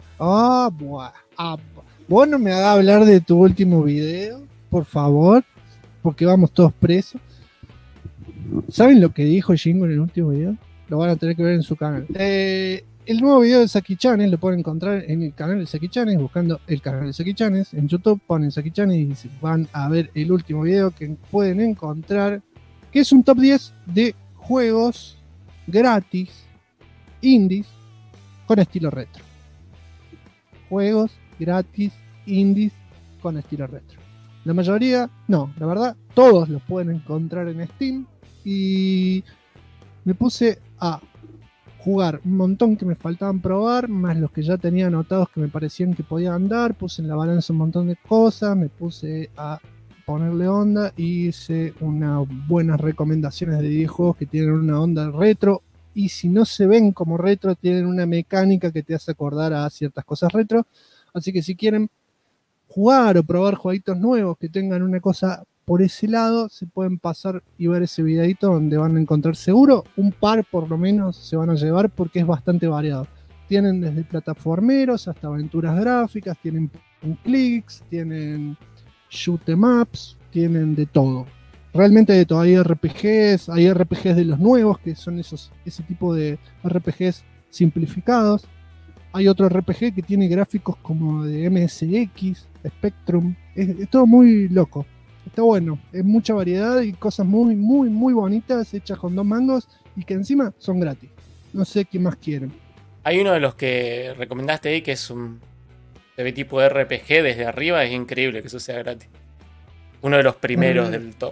Vos no me hagas hablar de tu último video, por favor, porque vamos todos presos. ¿Saben lo que dijo Shingo en el último video? Lo van a tener que ver en su canal. El nuevo video de Saki Chanes lo pueden encontrar en el canal de Saki Chanes, buscando el canal de Saki Chanes. En YouTube ponen Saki Chanes y van a ver el último video que pueden encontrar, que es un top 10 de juegos gratis, indies, con estilo retro. Juegos gratis, indies, con estilo retro. La mayoría, no, la verdad, todos los pueden encontrar en Steam. Y me puse a jugar un montón que me faltaban probar, más los que ya tenía anotados que me parecían que podían andar. Puse en la balanza un montón de cosas, me puse a ponerle onda y hice unas buenas recomendaciones de videojuegos que tienen una onda retro. Y si no se ven como retro, tienen una mecánica que te hace acordar a ciertas cosas retro. Así que si quieren jugar o probar jueguitos nuevos que tengan una cosa por ese lado, se pueden pasar y ver ese videito donde van a encontrar seguro un par por lo menos se van a llevar, porque es bastante variado. Tienen desde plataformeros hasta aventuras gráficas, tienen clics, tienen shoot 'em ups, tienen de todo. Realmente de todo. Hay RPGs de los nuevos, que son ese tipo de RPGs simplificados. Hay otro RPG que tiene gráficos como de MSX, Spectrum. Es todo muy loco. Está bueno. Es mucha variedad y cosas muy, muy, muy bonitas hechas con 2 mangos y que encima son gratis. No sé qué más quieren. Hay uno de los que recomendaste ahí que es un tipo de RPG desde arriba. Es increíble que eso sea gratis. Uno de los primeros del top.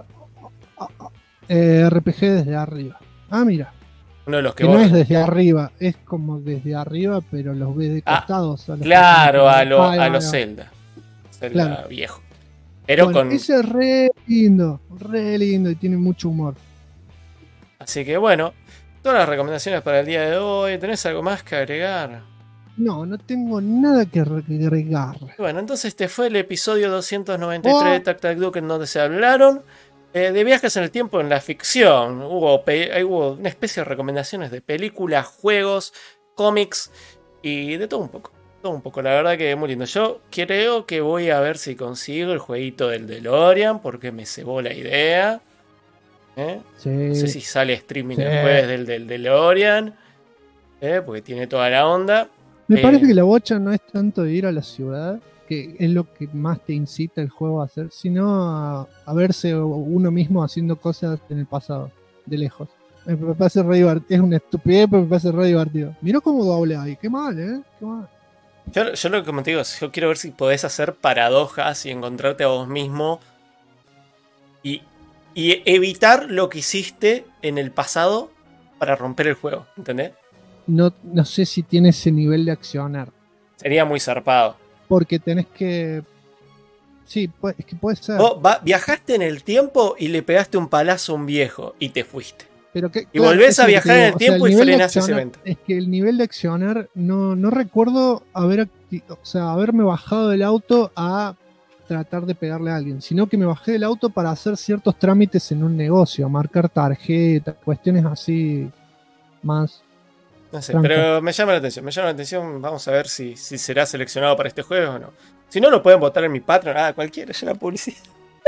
RPG desde arriba. Ah, mira. Uno de los que no vos... es desde arriba, es como desde arriba, pero los ves de costados. Claro, a los Zelda. Zelda claro. Viejo. Pero bueno, con... ese es re lindo y tiene mucho humor. Así que bueno, todas las recomendaciones para el día de hoy. ¿Tenés algo más que agregar? No tengo nada que agregar. Bueno, entonces este fue el episodio 293 de Tac Tac Duke, en donde se hablaron de viajes en el tiempo en la ficción. Hubo una especie de recomendaciones de películas, juegos, cómics y de todo un poco. La verdad que es muy lindo. Yo creo que voy a ver si consigo el jueguito del DeLorean, porque me cebó la idea. Sí. No sé si sale streaming después del DeLorean, porque tiene toda la onda. Me parece que la bocha no es tanto de ir a la ciudad, que es lo que más te incita el juego a hacer, sino a verse uno mismo haciendo cosas en el pasado, de lejos. Me parece re divertido. Es una estupidez, pero me parece re divertido. Mirá cómo doble ahí. Qué mal, qué mal. Yo lo que como te digo, yo quiero ver si podés hacer paradojas y encontrarte a vos mismo y evitar lo que hiciste en el pasado para romper el juego, ¿entendés? No sé si tiene ese nivel de accionar. Sería muy zarpado. Porque tenés que... Sí, es que puede ser. Vos viajaste en el tiempo y le pegaste un palazo a un viejo y te fuiste. Pero que, Y volvés a eso que te viajar en digo, el o sea, tiempo y nivel de frenás ese accionar- evento. Es que el nivel de accionar no recuerdo haberme bajado del auto a tratar de pegarle a alguien, sino que me bajé del auto para hacer ciertos trámites en un negocio, marcar tarjetas, cuestiones así más. No sé, tranca. pero me llama la atención. Vamos a ver si será seleccionado para este juego o no. Si no, lo pueden votar en mi Patreon. Cualquiera, ya la publicidad.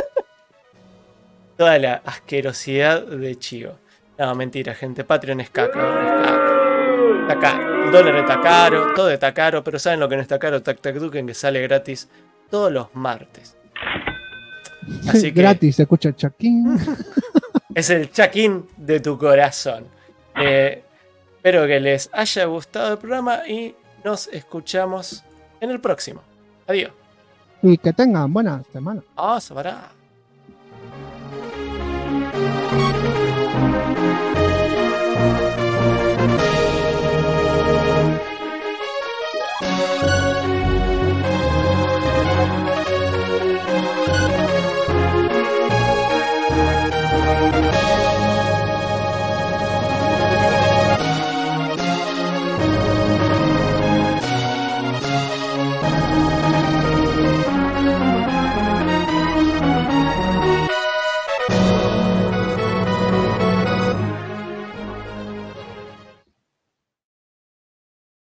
Toda la asquerosidad de Chivo. No, mentira, gente. Patreon es caca. Está caro. El dólar está caro, todo está caro, pero ¿saben lo que no está caro? Tac Tac Duken, que sale gratis todos los martes. Así que Gratis, se escucha chaquín. es el check-in de tu corazón. Espero que les haya gustado el programa y nos escuchamos en el próximo. Adiós. Y que tengan buena semana. Ah, se verá.